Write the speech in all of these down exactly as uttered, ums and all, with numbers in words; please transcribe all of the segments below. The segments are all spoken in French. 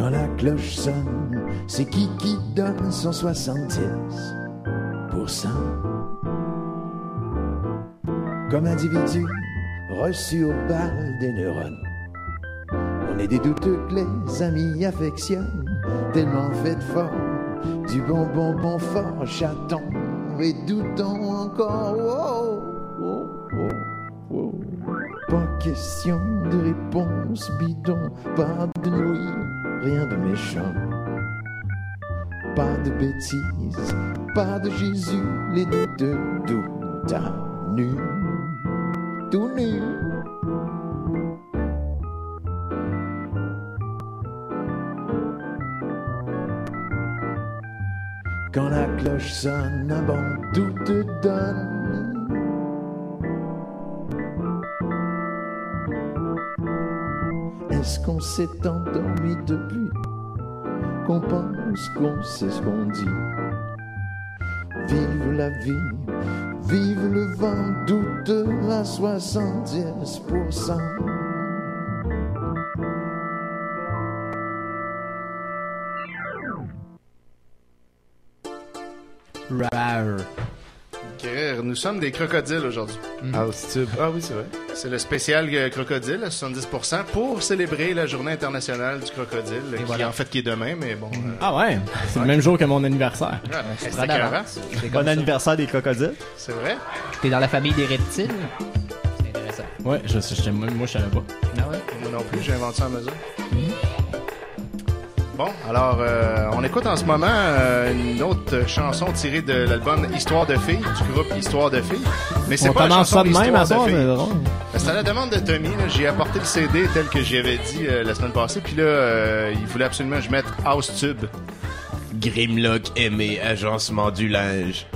Quand la cloche sonne, c'est qui qui donne son soixante-dix pour cent? Comme individu reçu au bal des neurones, on est des douteux que les amis affectionnent, tellement fait fort, du bon bon bon fort, chatons et doutons encore. Wow, wow, wow, wow. Pas question de réponse bidon, pas de nouilles, rien de méchant. Pas de bêtises, pas de Jésus, les douteux doutent à nu, tout nu. Quand la cloche sonne, un bon tout te donne. Est-ce qu'on s'est endormi depuis qu'on pense qu'on sait ce qu'on dit? Vive la vie, vive le vent douteux à soixante-dix pour cent. Rar. Okay, nous sommes des crocodiles aujourd'hui. Mm. House Tube. Ah oui, c'est vrai. C'est le spécial euh, crocodile à soixante-dix pour cent pour célébrer la journée internationale du crocodile, qui voilà. en fait qui est demain, mais bon. Euh... Ah ouais, c'est ouais. le même jour que mon anniversaire. Ah, c'est écœurant. Bon anniversaire des crocodiles. C'est vrai? T'es dans la famille des reptiles? C'est intéressant. Ouais, je, je, je, moi, moi je savais pas. Ah ouais? Moi non plus, j'ai inventé ça à mesure. Mm-hmm. Bon, alors, euh, on écoute en ce moment euh, une autre chanson tirée de l'album Histoire de filles, du groupe Histoire de filles. Mais c'est on pas une chanson de même à soir, mais c'est à la demande de Tommy. Là, j'ai apporté le C D tel que j'y avais dit euh, la semaine passée. Puis là, euh, il voulait absolument que je mette House Tube. Grimlock aimé, agencement du linge.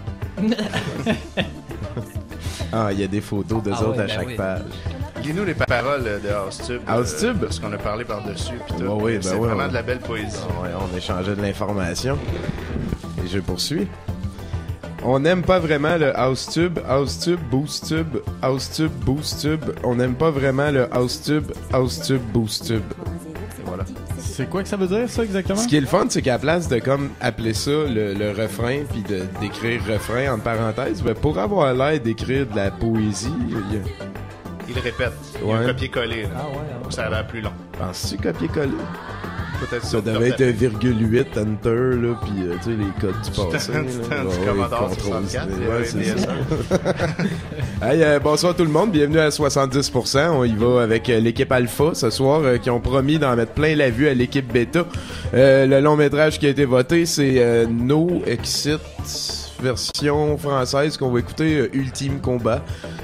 Ah, il y a des photos d'eux ah autres ouais, à ben chaque oui. page. Lis-nous les paroles de House Tube. House Tube? Euh, parce qu'on a parlé par-dessus. Puis tout. Oh oui, ben c'est ouais, vraiment ouais. de la belle poésie. Oh ouais, on échangeait de l'information. Et je poursuis. On n'aime pas vraiment le House Tube, House Tube, Boost Tube, House Tube, Boost Tube. On n'aime pas vraiment le House Tube, House Tube, Boost Tube. Et voilà. C'est quoi que ça veut dire, ça, exactement? Ce qui est le fun, c'est qu'à la place de comme appeler ça le, le refrain puis de, d'écrire refrain entre parenthèses, ben pour avoir l'air d'écrire de la poésie, il y a... Il répète. Il y a Ouais. un copier-coller. Là. Ah ouais, ah ouais. Donc ça a l'air plus long. Penses-tu copier-coller? Peut-être Ça devait être un virgule huit enter, là, pis euh, tu sais, les codes du passé. là. Du Ouais, Commodore contrôle, soixante-quatre. c'est- il y avait ouais, c'est des ça. essais. Hey, euh, bonsoir tout le monde, bienvenue à soixante-dix pour cent. On y va avec euh, l'équipe Alpha ce soir, euh, qui ont promis d'en mettre plein la vue à l'équipe Beta. Euh, le long métrage qui a été voté, c'est euh, No Exit, version française qu'on va écouter, euh, Ultime Combat.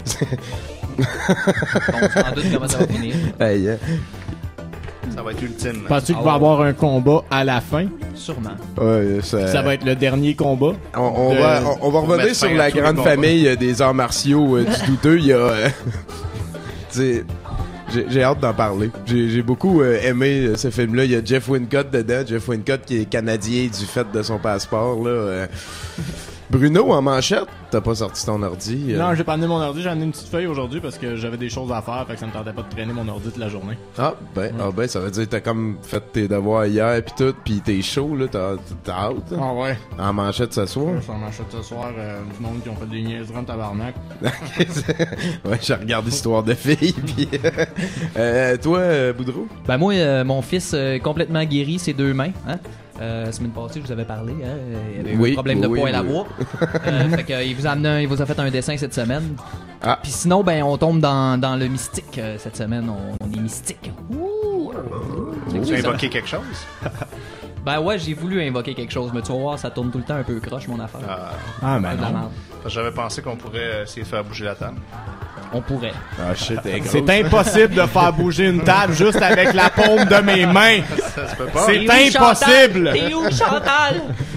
On s'en doute comment ça va finir. Hey, hein. Ça va être ultime. Penses-tu qu'il Ah va y ouais. avoir un combat à la fin? Sûrement. Ouais, ça, Ça va être le dernier combat? On, on de- va, on, on va revenir mettre sur fin à la tous les grande combats. famille euh, des arts martiaux euh, du douteux. Il y a, euh, tu sais, j'ai, j'ai hâte d'en parler. J'ai, j'ai beaucoup euh, aimé euh, ce film-là. Il y a Jeff Wincott dedans. Jeff Wincott qui est canadien du fait de son passeport. Là, euh. Bruno, en manchette, t'as pas sorti ton ordi? euh? Non, j'ai pas amené mon ordi, j'ai amené une petite feuille aujourd'hui parce que j'avais des choses à faire, fait que ça me tentait pas de traîner mon ordi toute la journée. Ah ben, ah ben, ça veut dire que t'as comme fait tes devoirs hier pis tout, pis t'es chaud, là, t'as, t'as hâte. Hein? Ah ouais. En manchette ce soir? Ça m'achète ce soir euh, du monde qui ont fait des niaiseries en tabarnak. Ouais, j'ai regardé Histoire de filles, pis... euh, toi, euh, Boudreau? Ben moi, euh, mon fils euh, complètement guéri, ses deux mains. Hein? Euh, la semaine passée, je vous avais parlé. Hein? Il avait Oui, eu un problème de oui, poids et la oui. bois. euh, fait que, euh, il vous a amené un- il vous a fait un dessin cette semaine. Ah. Puis sinon, ben on tombe dans, dans le mystique euh, cette semaine. On, on est mystique. Ouh! Tu as invoqué quelque chose? Ben ouais, j'ai voulu invoquer quelque chose, mais tu vas voir, ça tourne tout le temps un peu croche mon affaire. Ah, Ah, Pas ben de la non. merde. parce que j'avais pensé qu'on pourrait essayer de faire bouger la table. On pourrait. Ah shit, t'es grosse. C'est impossible de faire bouger une table juste avec la paume de mes mains. Ça se peut pas. C'est T'es où, impossible! Chantal? T'es où, Chantal?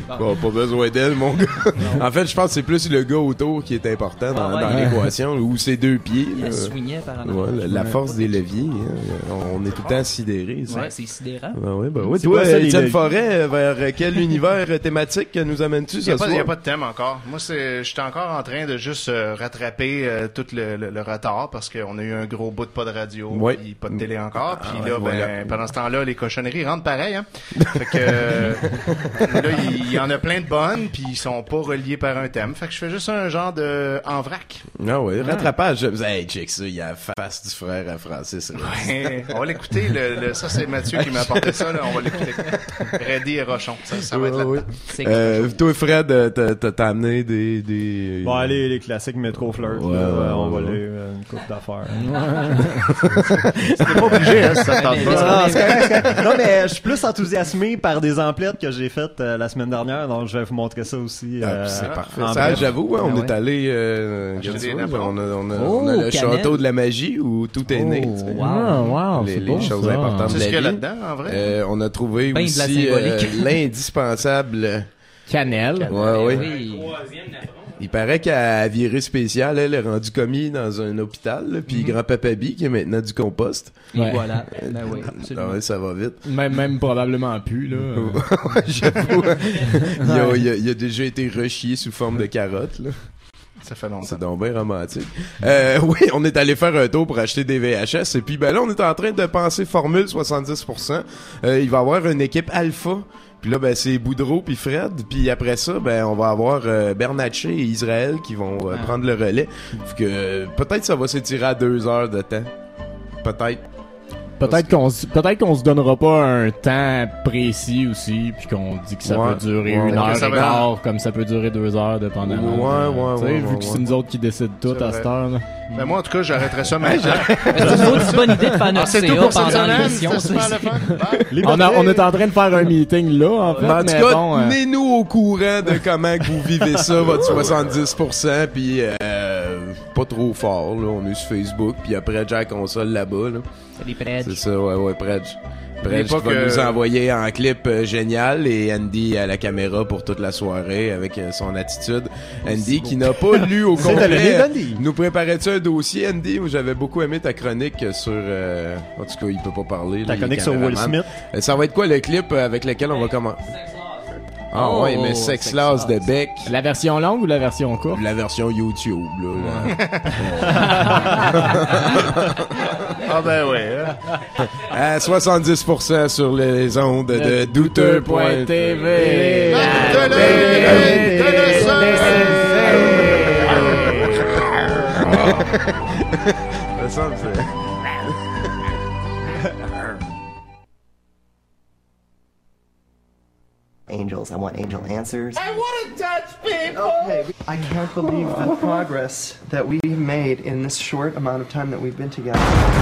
Pas, pas besoin d'elle, mon gars. En fait, je pense que c'est plus le gars autour qui est important dans, Ah ouais. dans l'équation, ou ses deux pieds. Il là. swingait par en Ouais, avant. la, la force des leviers, hein. On est tout le temps sidérés. ça. Ouais, c'est sidérant. Ben ouais, ben ouais. C'est Toi, quoi ça, les Étienne leviers? Forêt, vers quel univers thématique nous amènes-tu Il ce n'y a, pas- soir? y a pas de thème encore. Moi, c'est, j'étais encore en train de juste euh, rattraper euh, tout le, le, le retard parce qu'on a eu un gros bout de pas de radio, Ouais. puis pas de télé encore. Puis Ah, là, ouais, ben, voilà. pendant ce temps-là, les cochonneries rentrent pareil. Hein? Fait que euh, là, il y, y en a plein de bonnes, puis ils sont pas reliés par un thème. Fait que je fais juste un genre de en vrac. Ah ouais, rattrapage. Hey, check ça, il y a la face du frère à Francis. là. Ouais, on va l'écouter. Le, le, ça, c'est Mathieu qui m'a apporté ça. Là, on va l'écouter. Reddy et Rochon. Ça, ça va être là. Ouais, ouais. C'est Euh, toi, Fred, euh, t'as, t'as, t'as amené des... des... Bon, allez, les classiques Metro Flirt. Ouais, là, ouais, on va ouais. aller euh, une coupe d'affaires. T'es pas obligé, hein, si ça te tente Mais- pas. mais- Ah, c'est correct, c'est correct. Non, mais je suis plus enthousiasmé par des emplettes que j'ai faites euh, la semaine dernière, donc je vais vous montrer ça aussi. Ah, euh, puis c'est parfait. en Ça, bref. j'avoue, hein, on Ah est ouais. allé, euh, Acheter regarde des ça, napperons. on a, on a, Oh, on a le cannelle. château de la magie où tout est né. tu sais. wow. Ah, wow, Les, c'est les bon, choses ça. importantes C'est de ce la qu'il y a vie. là-dedans, en vrai? Euh, on a trouvé Ben de la aussi euh, symbolique. l'indispensable. Cannelle. Ouais, ouais. Oui. Il paraît qu'à virée spéciale, elle est rendue commis dans un hôpital, là, puis grand-papa B qui est maintenant du compost. Et Ouais. voilà. Ben oui, Ah absolument. ouais, ça va vite. Même, même probablement plus, là. J'avoue. il, a, il, a, il a déjà été rechié sous forme de carotte, là. Ça fait longtemps. C'est donc bien romantique. Euh, oui, on est allé faire un tour pour acheter des V H S et puis ben là, on est en train de penser formule soixante-dix pour cent. Euh, il va y avoir une équipe alpha. Puis là, ben, c'est Boudreau puis Fred. Puis après ça, ben, on va avoir euh, Bernatchez et Israël qui vont euh, Ah. prendre le relais. Fait que euh, peut-être ça va s'étirer à deux heures de temps. Peut-être. Peut-être qu'on se- peut-être qu'on se donnera pas un temps précis aussi, puis qu'on dit que ça Ouais, peut durer ouais, une ouais. heure Ça et va- quart, comme ça peut durer deux heures, dépendamment. Ouais, ouais, Tu sais, ouais, vu ouais, que ouais. c'est nous autres qui décident tout C'est à vrai. cette heure, là. Ben moi, en tout cas, j'arrêterai ça maintenant. C'est une autre bonne idée de faire Ah, notre c'est C tout A pour cette pendant semaine. l'émission. C'était super le fun. Bye. On, a- on est en train de faire un meeting là, en fait, Ben, en tout mais cas, bon... euh, tenez-nous au courant de comment que vous vivez ça, votre soixante-dix pour cent, puis euh, pas trop fort, là. On est sur Facebook, puis après, Jack Console là-bas, là. C'est des prêts. C'est ça, ouais, ouais, Predge. Predge pas qui va que- nous envoyer en clip euh, génial et Andy à la caméra pour toute la soirée avec euh, son attitude. Andy qui n'a pas lu au C'est le nez complet. d'Andy. Nous préparais-tu un dossier, Andy? Où j'avais beaucoup aimé ta chronique sur... euh, En tout cas, il peut pas parler. Ta là, il est chronique sur Will caméraman. Smith. Euh, Ça va être quoi le clip euh, avec lequel on va commencer? Ah Oh, ouais, mais Sex Loss de Beck. La version longue ou la version courte? La version YouTube, là. là. Ah ben ouais. hein. À soixante-dix pour cent sur les ondes de douteux point T V. Martelez, de le Ça semble, c'est- Angels. I want angel answers. I want to touch people! Okay, I can't believe the progress that we made in this short amount of time that we've been together.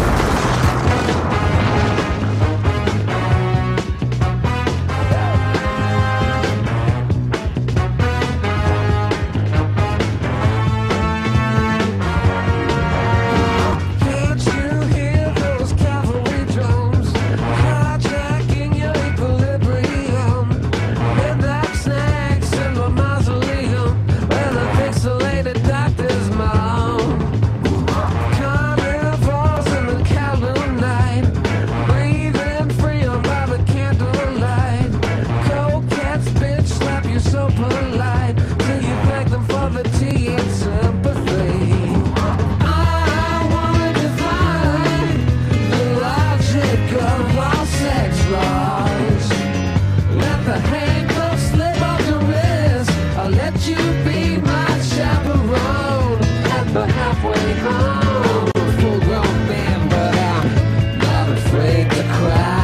Can't you hear those cavalry drums hijacking your equilibrium? Midnight snacks in the mausoleum where the pixelated doctors moan. Carnivores in the Kowloon night, breathing free by the candlelight. Coquettes bitch slap you so polite till you beg them for the tea and sympathy. I wanna define the logic of our sex laws. Let the handcuffs slip off your wrist. I'll let you be my chaperone at the halfway home. Full grown man, but I'm not afraid to cry.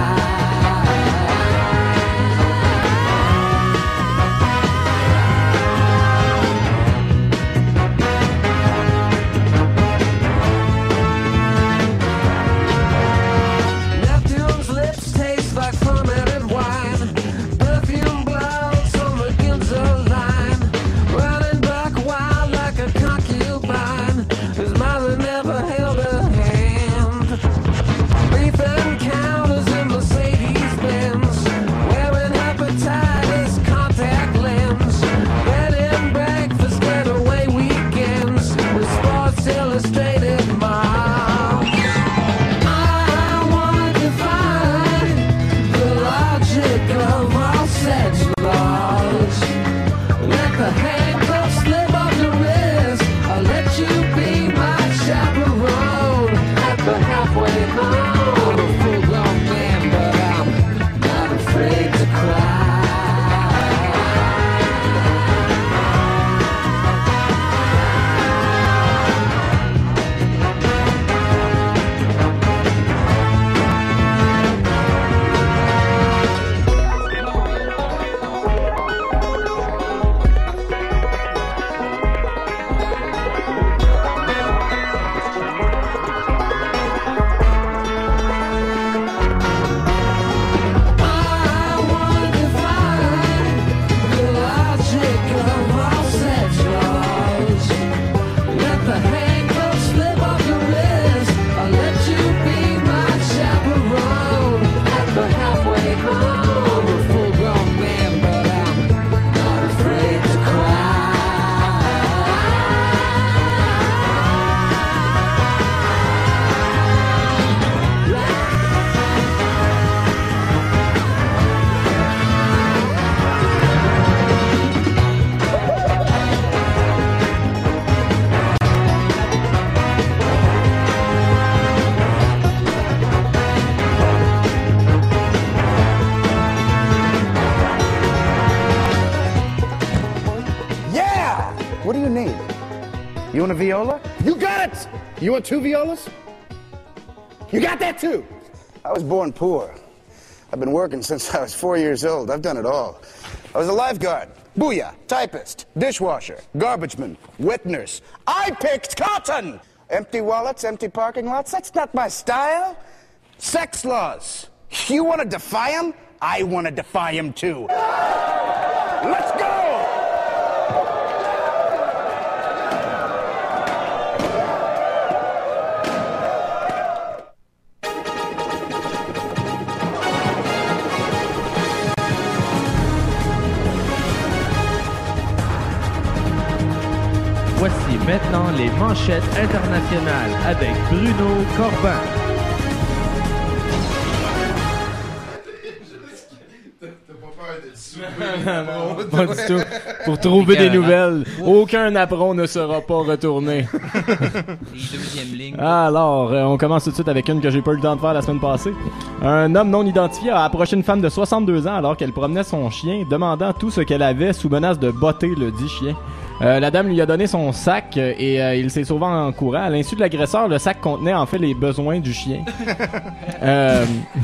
Neptune's lips taste like want a viola? You got it! You want two violas? You got that too! I was born poor. I've been working since I was four years old. I've done it all. I was a lifeguard, booyah, typist, dishwasher, garbage man, wet nurse. I picked cotton! Empty wallets, empty parking lots, that's not my style. Sex laws. You want to defy them? I want to defy them too. Let's go! Voici maintenant les manchettes internationales avec Bruno Corbin. Pas du tout. Pour trouver des nouvelles, aucun apron ne sera pas retourné. Les deuxièmes lignes. Alors, euh, on commence tout de suite avec une que j'ai pas eu le temps de faire la semaine passée. Un homme non identifié a approché une femme de soixante-deux ans alors qu'elle promenait son chien, demandant tout ce qu'elle avait sous menace de botter le dit chien. Euh, la dame lui a donné son sac euh, et euh, il s'est sauvé en courant. À l'insu de l'agresseur, le sac contenait en fait les besoins du chien. euh...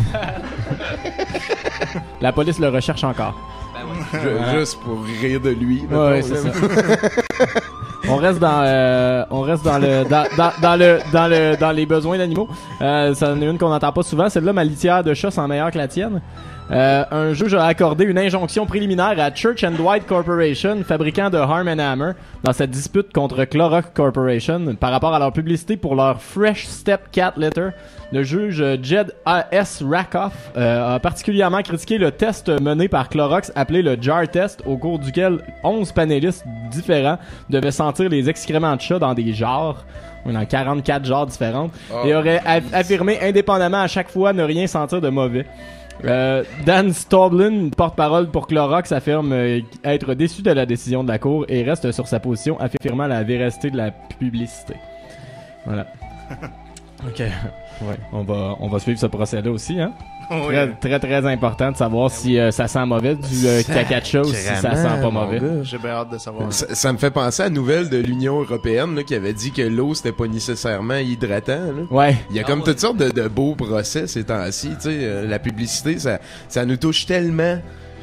La police le recherche encore. Ben ouais. Je- Voilà. Juste pour rire de lui. Ouais, mettons, c'est là. ça. On reste dans, euh, on reste dans le, dans, dans, dans le, dans le, dans les besoins d'animaux. Euh, ça en est une qu'on n'entend pas souvent. Celle-là, ma litière de chat sent meilleure que la tienne. Euh, un juge a accordé une injonction préliminaire à Church and Dwight Corporation, fabricant de Arm and Hammer, dans cette dispute contre Clorox Corporation par rapport à leur publicité pour leur Fresh Step Cat Litter. Le juge euh, Jed A S Rakoff euh, a particulièrement critiqué le test mené par Clorox appelé le Jar Test, au cours duquel onze panélistes différents devaient sentir les excréments de chat dans des jars. Dans quarante-quatre genres différents. Oh. Et aurait a- affirmé indépendamment à chaque fois ne rien sentir de mauvais. Euh, Dan Staublin, porte-parole pour Clorox, affirme euh, être déçu de la décision de la cour et reste sur sa position, affirmant la véracité de la publicité. Voilà. Ok. Ouais, on va, on va suivre ce procès-là aussi, hein. Oui. Très, très, très important de savoir si euh, ça sent mauvais du euh, caca de chat ou si ça sent pas mauvais. J'ai bien hâte de savoir. Ça, ça me fait penser à la nouvelle de l'Union européenne là, qui avait dit que l'eau c'était pas nécessairement hydratant. Là. Ouais. Il y a Ah comme ouais. toutes sortes de, de beaux procès ces temps-ci. Tu sais, euh, la publicité, ça, ça nous touche tellement.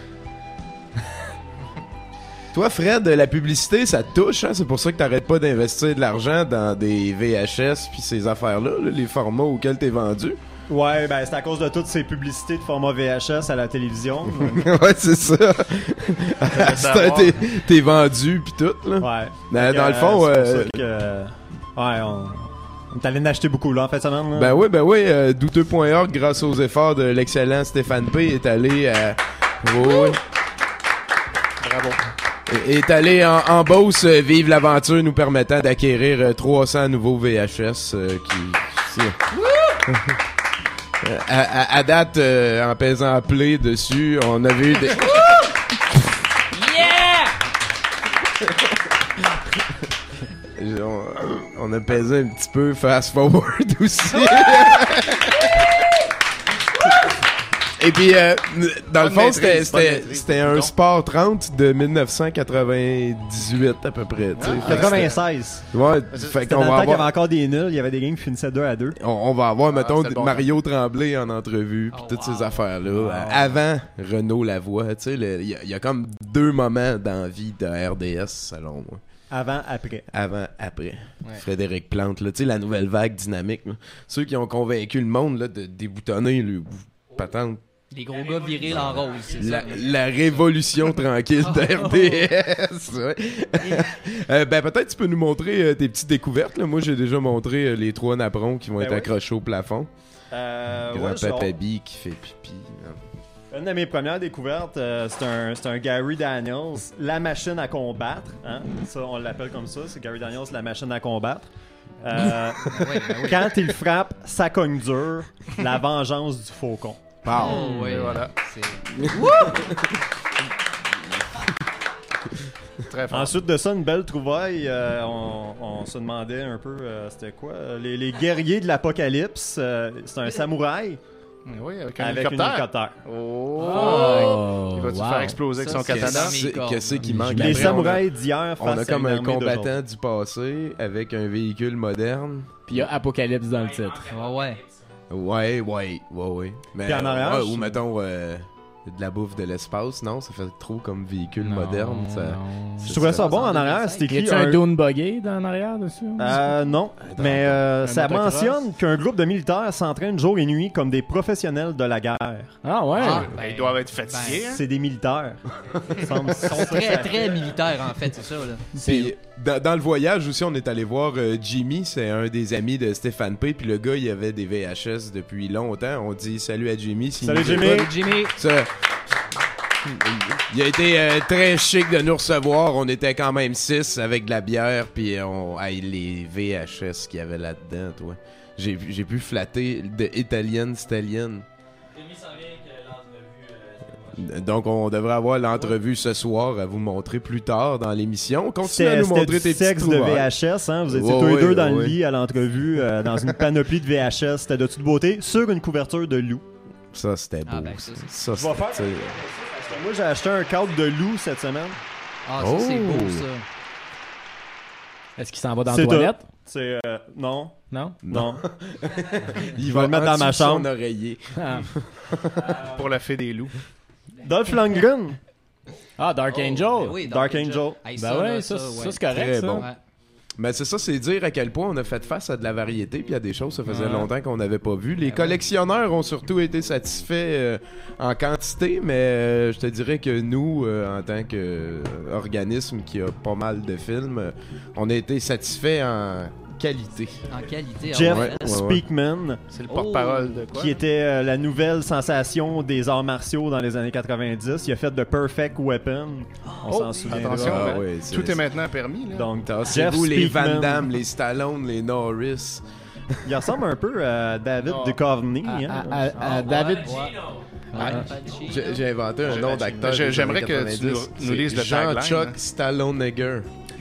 Toi, Fred, la publicité, ça te touche. Hein? C'est pour ça que t'arrêtes pas d'investir de l'argent dans des V H S puis ces affaires-là, là, les formats auxquels t'es vendu. Ouais, ben c'est à cause de toutes ces publicités de format V H S à la télévision. Ouais, c'est ça. C'est- t'es, t'es vendu puis tout. Là. Ouais. Dans, Fait que, dans le euh, fond, c'est pour euh, ça que, ouais, on, on est allé en acheter beaucoup là en fin de semaine. Là. Ben oui, ben oui, euh, douteux point org, grâce aux efforts de l'excellent Stéphane P, est allé à... Oui, oui. Bravo. Est- Est allé en, en Beauce euh, vivre l'aventure nous permettant d'acquérir euh, trois cents nouveaux V H S euh, qui... c'est- Euh, à, à- à date, euh, en pesant play dessus, on a vu des... on, on a pesé un petit peu fast forward aussi. Et puis, euh, dans le Pas de fond, maîtrise, c'était, pas de c'était, maîtrise. c'était un Non. Sport trente de dix-neuf cent quatre-vingt-dix-huit à peu près. tu sais. Fait que quatre-vingt-seize. c'était- Ouais, c'est- fait C'était qu'on dans le va temps qu'il y avait avoir, encore des nuls, il y avait des games qui finissaient deux à deux. on, on va avoir, mettons, c'était le bon Mario Tremblay en entrevue, puis Oh, toutes wow. ces affaires-là. euh, Avant Renaud Lavoie, tu sais, le- il y, a- il y a comme deux moments dans la vie de R D S, selon moi. Avant, après. Avant, après. Frédéric Plante, là, tu sais, la nouvelle vague dynamique. Là. Ceux qui ont convaincu le monde là, de déboutonner le patente. Les gros gars virils en rose, c'est La, ça. la révolution tranquille de R D S. Ouais. Euh, ben peut-être tu peux nous montrer euh, tes petites découvertes. Là. Moi j'ai déjà montré euh, les trois napperons qui vont Ben être ouais. accrochés au plafond. Euh, ouais, Grand-papa c'est- Bee qui fait pipi. hein. Une de mes premières découvertes, euh, c'est un, c'est un Gary Daniels, la machine à combattre. Hein? Ça, on l'appelle comme ça, c'est Gary Daniels, la machine à combattre. Euh, Ouais, ben oui. quand il frappe, ça cogne dur. La vengeance du faucon. Pow. Oh, ouais, voilà. C'est... Très fort. Ensuite de ça, une belle trouvaille. euh, on, on se demandait un peu, euh, c'était quoi euh, les, les guerriers de l'apocalypse. euh, c'est un samouraï Oui, avec un avec un hélicoptère. hélicoptère. Oh! Oh, Il va-tu wow. faire exploser avec Ça, son c'est- katana? c'est- Qu'est-ce qu'est-ce qui manque? Les Après, on a- samouraïs d'hier On a face comme à un une armée combattant du passé avec un véhicule moderne. Puis il y a Apocalypse dans le titre. Ouais, ouais. Ouais, ouais, ouais, ouais. Mais, Puis en arrière, ouais, je- ou mettons euh, de la bouffe de l'espace, non? Ça fait trop comme véhicule Non, moderne. Ça... non. Je trouvais ça bon en arrière, c'est Y écrit a-tu un un... Dune buggy dans en arrière dessus? Euh, non, mais euh, un ça motocross. mentionne qu'un groupe de militaires s'entraîne jour et nuit comme des professionnels de la guerre. Ah ouais. Ah, Ben, ils doivent être fatigués. hein? C'est des militaires. Semble- Ils sont très, très militaires, en fait, c'est ça, là. Puis, dans, dans le voyage aussi, on est allé voir euh, Jimmy, c'est un des amis de Stéphane P. Puis le gars, il avait des V H S depuis longtemps. On dit salut à Jimmy. s'il Salut nous Jimmy. écoute. Jimmy. Ça, il a été euh, très chic de nous recevoir. On était quand même six avec de la bière. Puis on, hey, les V H S qu'il y avait là-dedans, toi. J'ai, j'ai pu flatter de Italian Stallion. Donc, on devrait avoir l'entrevue ce soir à vous montrer plus tard dans l'émission. Continue à C'était nous c'était montrer du tes sexe petits de trouvailles. V H S, hein? Vous étiez Ouais, tous les ouais, deux dans ouais. le lit à l'entrevue, euh, dans une panoplie de V H S. C'était de toute beauté, sur une couverture de loup. Ça, c'était beau. Ah, ben, ça, ça, Je vais faire- c'était- Moi, j'ai acheté un cadre de loup cette semaine. Ah, ça, c'est Oh. beau, ça. Est-ce qu'il s'en va dans C'est la toilette? C'est... euh, non. Non? Non. Il Je vais le mettre dans en ma dessous de son chambre. oreiller. Ah, Pour la fée des loups. Dolph Lundgren. Ah, Dark Angel. Ben oui, Dark Angel. Hey, Ben ouais, là, ça, ouais. ça, c'est correct, Très ça. bon. Ouais. Mais c'est ça, c'est dire à quel point on a fait face à de la variété, puis il y a des choses, ça faisait Ouais. longtemps qu'on n'avait pas vu. Les ouais. collectionneurs ont surtout été satisfaits euh, en quantité, mais euh, je te dirais que nous, euh, en tant qu'organisme qui a pas mal de films, euh, on a été satisfaits en qualité. En qualité. ah Jeff ouais, ouais, hein? ouais. Speakman, C'est le Oh. porte-parole de quoi? qui était euh, la nouvelle sensation des arts martiaux dans les années quatre-vingt-dix. Il a fait The Perfect Weapon. On Oh, s'en souvient. attention, Ah ben, ouais, c'est- tout est maintenant permis. Là. Donc, C'est Jeff vous, les Van Speakman. Damme, les Stallone, les Norris. Il ressemble un peu à David Oh. Duchovny. À, hein. à- à- à Ah, David. ouais. Ah, Pacino. J'ai j'ai inventé un J'ai- nom d'acteur. j'ai- des j'aimerais années que tu nous- quatre-vingt-dix. nous lises le C'est tagline, Jean-Chuck hein. Stallone-Neger.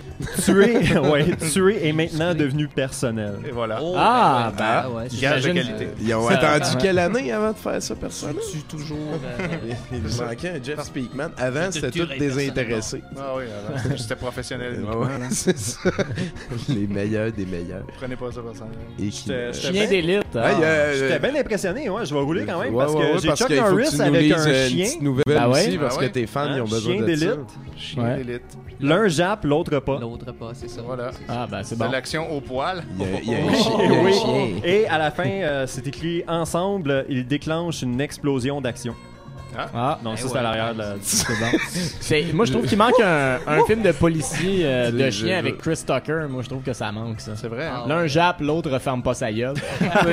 Tuer, ouais, tuer est maintenant devenu personnel. Et voilà. Oh, Ah, ben, ben, ben, ouais, c'est Gage de j'imagine- qualité. Ils ont Ça- attendu quelle année avant de faire ça, personne? tu toujours. euh, Il nous manquait un Jeff Speakman. Avant, te c'était tuerais tout désintéressé. Ah oui, alors, c'était professionnel. Ouais, ouais, c'est ça. Les meilleurs des meilleurs. Prenez pas ça personnel. Et qui... J'étais- j'étais Chien bien- d'élite. Hey, ah. euh, J'étais bien impressionné, ouais, je vais rouler quand même ouais, parce ouais, que ouais, j'ai parce Chuck qu'il faut que Norris tu nous avec lises, un euh, chien, Une petite nouvelle Ben ouais. aussi, parce Ah que ouais. tes fans, Hein, ils ont besoin chien de ça. d'élite. Chien Ouais. d'élite. L'un jappe, l'autre pas. L'autre pas, c'est ça. Voilà. Ah, ben, c'est C'est bon. l'action au poil. Il y a, il y a un Oui, chien. il y a un oui. chien. Et à la fin, euh, c'est écrit ensemble, ils déclenchent une explosion d'action. Ah, Donc Eh ça, c'est ouais. à l'arrière de la. c'est bon. C'est- moi, je trouve qu'il manque un, un film de policier euh, de C'est- chien je- avec Chris Tucker. Moi, je trouve que ça manque, ça. C'est vrai. hein? Ah, L'un jappe, l'autre ferme pas sa gueule.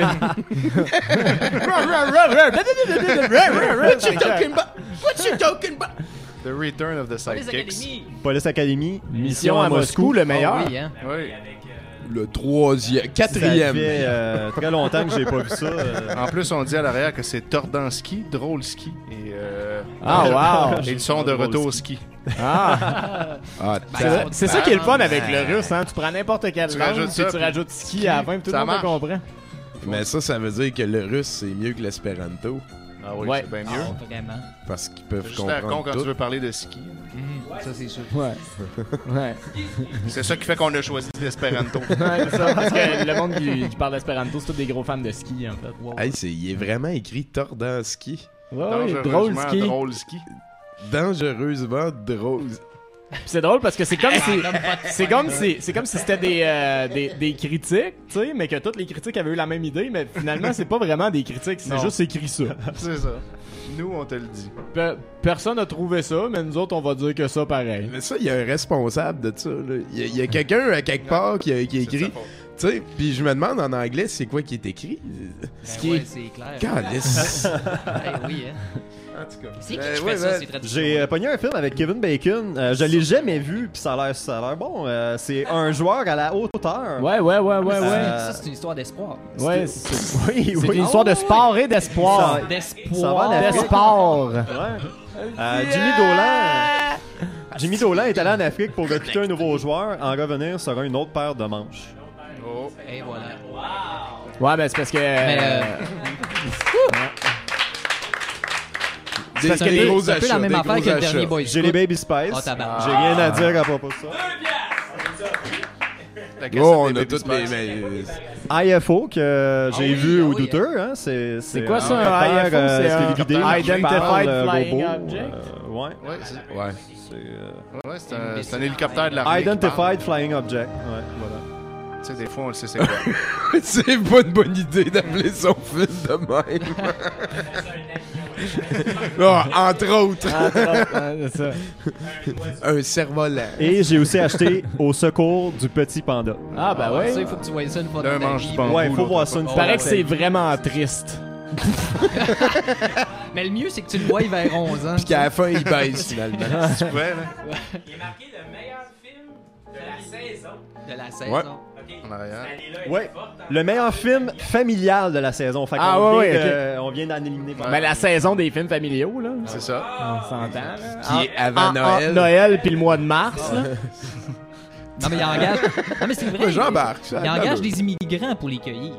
What you talking about? What you talking about? The Return of the Les Sidekicks. académies. Police Academy, Mission à Moscou, le meilleur. Ah oui, hein. Oui. Le troisième, Ça quatrième. fait euh, très longtemps que j'ai pas vu ça. euh. En plus, on dit à l'arrière que c'est Tordanski, drôle ski. Et, euh, Ah, wow. et ils sont de retour au ski. Ah. Ah, C'est ça- C'est ça qui est le fun avec le russe, hein. Tu prends n'importe quelle Tu langue, rajoutes puis ça, tu puis rajoutes ski à la fin, puis tout ça le monde marche. te comprend. mais ça, ça veut dire que le russe, c'est mieux que l'espéranto. Ah oui, Ouais. c'est bien mieux. Ah, vraiment. Parce qu'ils peuvent C'est juste l'air con comprendre quand tout. tu veux parler de ski. Mhm, Ça, c'est sûr. Ouais. Ouais. C'est ça qui fait qu'on a choisi l'espéranto. Ouais, c'est ça. Parce que le monde qui, qui parle d'espéranto, c'est tous des gros fans de ski, en fait. Hey, c'est, il est vraiment écrit Tordanski. Ouais, ouais, drôle Dangereusement ski. drôle ski. Dangereusement drôle. Puis c'est drôle parce que c'est comme si c'est comme si c'est comme si c'était des, euh, des des critiques, tu sais, mais que toutes les critiques avaient eu la même idée, mais finalement c'est pas vraiment des critiques, c'est Non. juste écrit ça. C'est ça. Nous, on te le dit. Pe- personne n'a trouvé ça, mais nous autres on va dire que ça pareil. Mais ça, il y a un responsable de ça. là. Il y a, il y a quelqu'un à quelque part qui a, qui a C'est de écrit. sa faute. Tu sais, puis je me demande en anglais c'est quoi qui est écrit. Ben qui ouais, est- c'est clair. Calice. Eh oui, hein. En tout cas. C'est qui Ben qui ouais, fait ça, ben, ces traditions? J'ai euh, pogné un film avec Kevin Bacon. Euh, je l'ai jamais vu, puis ça a l'air, ça a l'air bon. Euh, c'est un joueur à la hauteur. Ouais, ouais, ouais, ouais, ouais. Euh, Ça, c'est une histoire d'espoir. Ouais, c'est Oui, c'est oui. une histoire de sport et d'espoir. Ça- Ça va D'espoir. en Afrique. D'espoir. Ouais. Euh, Jimmy Dolan. Jimmy Dolan est allé en Afrique pour recruter un nouveau joueur. En revenir sera une autre paire de manches. Oh. Et voilà. Ouais, ben c'est parce que Mais, euh, euh, Des, C'est un des peu- gros c'est un peu achats, la même des affaire gros que le achats. dernier Boy J'ai les Scout. Baby Spice. Ah, tabarnak. J'ai rien à dire à propos de ça. La cassette Oh, on des a Baby toutes les. Spice. mais- I F O que j'ai oui, vu ah au oui, douteux, hein, c'est C'est quoi ça, un un I F O? hélicoptère, euh, C'est un téléguidé qui Identified parle, euh, Flying robot, Object? euh, ouais. Ouais, c'est Ouais. C'est, euh, ouais, c'est un, c'est un hélicoptère de l'armée. qui parle. Identified Flying Object. Ouais, voilà. Tu sais, des fois, on le sait c'est quoi. C'est pas une bonne idée d'appeler son fils de même. Non, entre autres. c'est ça. Un cerf-volant. Et j'ai aussi acheté Au secours du petit panda. Ah, ben Ça, ouais. il faut que tu vois ça une fois D'un dans ta manche vie, du là. bambou. Ouais, il faut l'autre voir fois. ça une Il fois. paraît dans que ta c'est vie. vraiment triste. Mais le mieux, c'est que tu le vois vers onze ans. Puis qu'à la fin, il baisse finalement. Tu pouvais, là, Il est marqué le meilleur film de la saison. De la saison. Ouais. en arrière. Ouais. Le meilleur film familial de la saison. Fait Ah, qu'on ouais, vient ouais, de- on vient d'en éliminer. pas Mais mal. la saison des films familiaux, là. C'est ça. On s'entend, là. Qui est avant En- en- Noël. Noël puis le mois de mars, là. Non, mais il engage. Non, mais c'est vrai. Ouais, j'embarque, ça Il a engage l'allure. des immigrants pour les cueillir.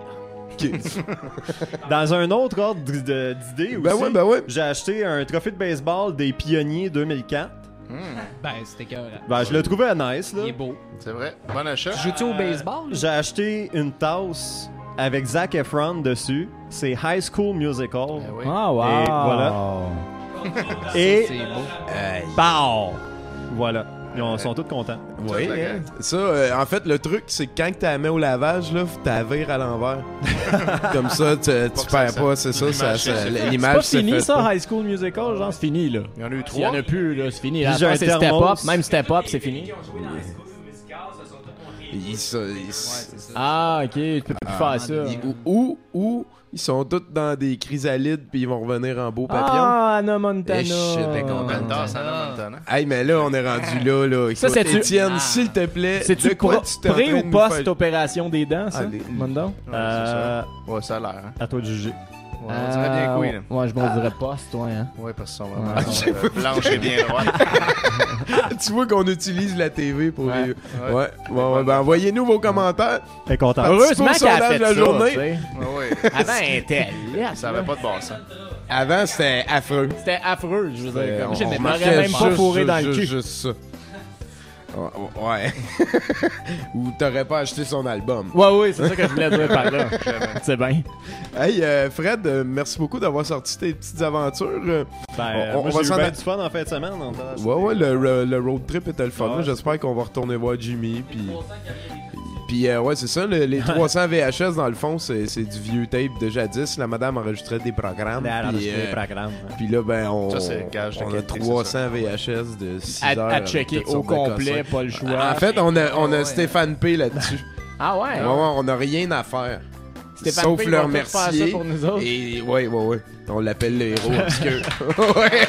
Dans un autre ordre d- de- d'idée aussi, Ben ouais, ben ouais. j'ai acheté un trophée de baseball des Pionniers deux mille quatre. Ben, c'était écœurant. Ben, je l'ai trouvé nice, là. Il est beau. C'est vrai. Bon achat. Tu joues-tu au baseball? J'ai acheté une tasse avec Zac Efron dessus. C'est High School Musical. Ben oui. Ah, wow. Et voilà. Et C'est beau. pow! Voilà. Ils ont- sont tous contents. Oui, la hein. gang. Ça, euh, en fait, le truc, c'est que quand tu la mets au lavage, là, faut la vire à l'envers. Comme ça, tu, tu que perds ça- pas, c'est ça, ça, l'image, ça- c'est- C'est l'image pas se fini, fait ça, pas. High School Musical? Genre, c'est fini, là. Il y en a eu Il y en trois. a plus, là, c'est fini. Puis Là, j'ai un c'est Step thermos. Up. Même Step Up, c'est fini. Qui ont joué dans High School Musical, se sont tous montrés. Ils, ça- ils- Ah, ok, tu peux plus faire ça. ils- ou, ou, ou ils sont tous dans des chrysalides puis ils vont revenir en beau papillon. Ah, Anna Montana. Eh, shit, t'es content. Belle tasse, Anna Montana. Hey, mais là, on est rendu là, là. Ça, Écoute, c'est-tu- Étienne, Ah. s'il te plaît, C'est-tu de quoi pro- tu t'es en pré train ou de nous post-opération des dents, ça? Allez. Mondon? Ouais, c'est Euh, ça. Ouais, ça a l'air. Hein. à toi de juger. Ouais, on dirait bien couille, là. Ouais, je m'en dirais post, toi, hein. Ouais, parce qu'ils sont vraiment Ouais. sont, euh, blanches et bien droites. faire? Tu vois qu'on utilise la T V pour Ouais. les... Ouais. Ouais, ouais, ouais, ben envoyez-nous vos commentaires. Elle est contente. Heureusement Participez qu'elle au a sondage fait de la ça, journée. tu sais. Ouais, ouais. Avant, elle était laide, Ça là. avait pas de bon sens. Avant, c'était affreux. C'était affreux, je veux dire. Euh, comme- on J'aimais pas. remarquait J'aurais même pas juste- fourré dans le juste- cul. Juste ça. Ouais. Ou t'aurais pas acheté son album. Ouais, oui, c'est ça que je voulais dire par là. C'est bien. Hey, euh, Fred, euh, merci beaucoup d'avoir sorti tes petites aventures. Euh, Ben, On- on moi, va j'ai eu s'en bien a- du fun en fin de semaine. en fait. Ouais, ouais, le, le- le road trip était le fun. Ouais. là. J'espère qu'on va retourner voir Jimmy. Puis, puis euh, ouais, c'est ça. le- les trois cents V H S, dans le fond, c'est c'est du vieux tape de jadis. La madame enregistrait des programmes. Ben, alors, Puis, c'est euh, des programmes, hein. puis là, ben, on, Ça, c'est gage de on a qualité, trois c'est cents V H S de six À, heures. à avec checker toutes au sortes de complet, cossins. pas le choix. En fait, on a, on a ouais. Stéphane P là-dessus. Ah ouais? Ouais, ouais, on n'a rien à faire. Stéphane Sauf P, il leur va tout faire Mercier. ça pour nous autres. Et ouais, ouais, ouais. On l'appelle le héros obscur. ouais.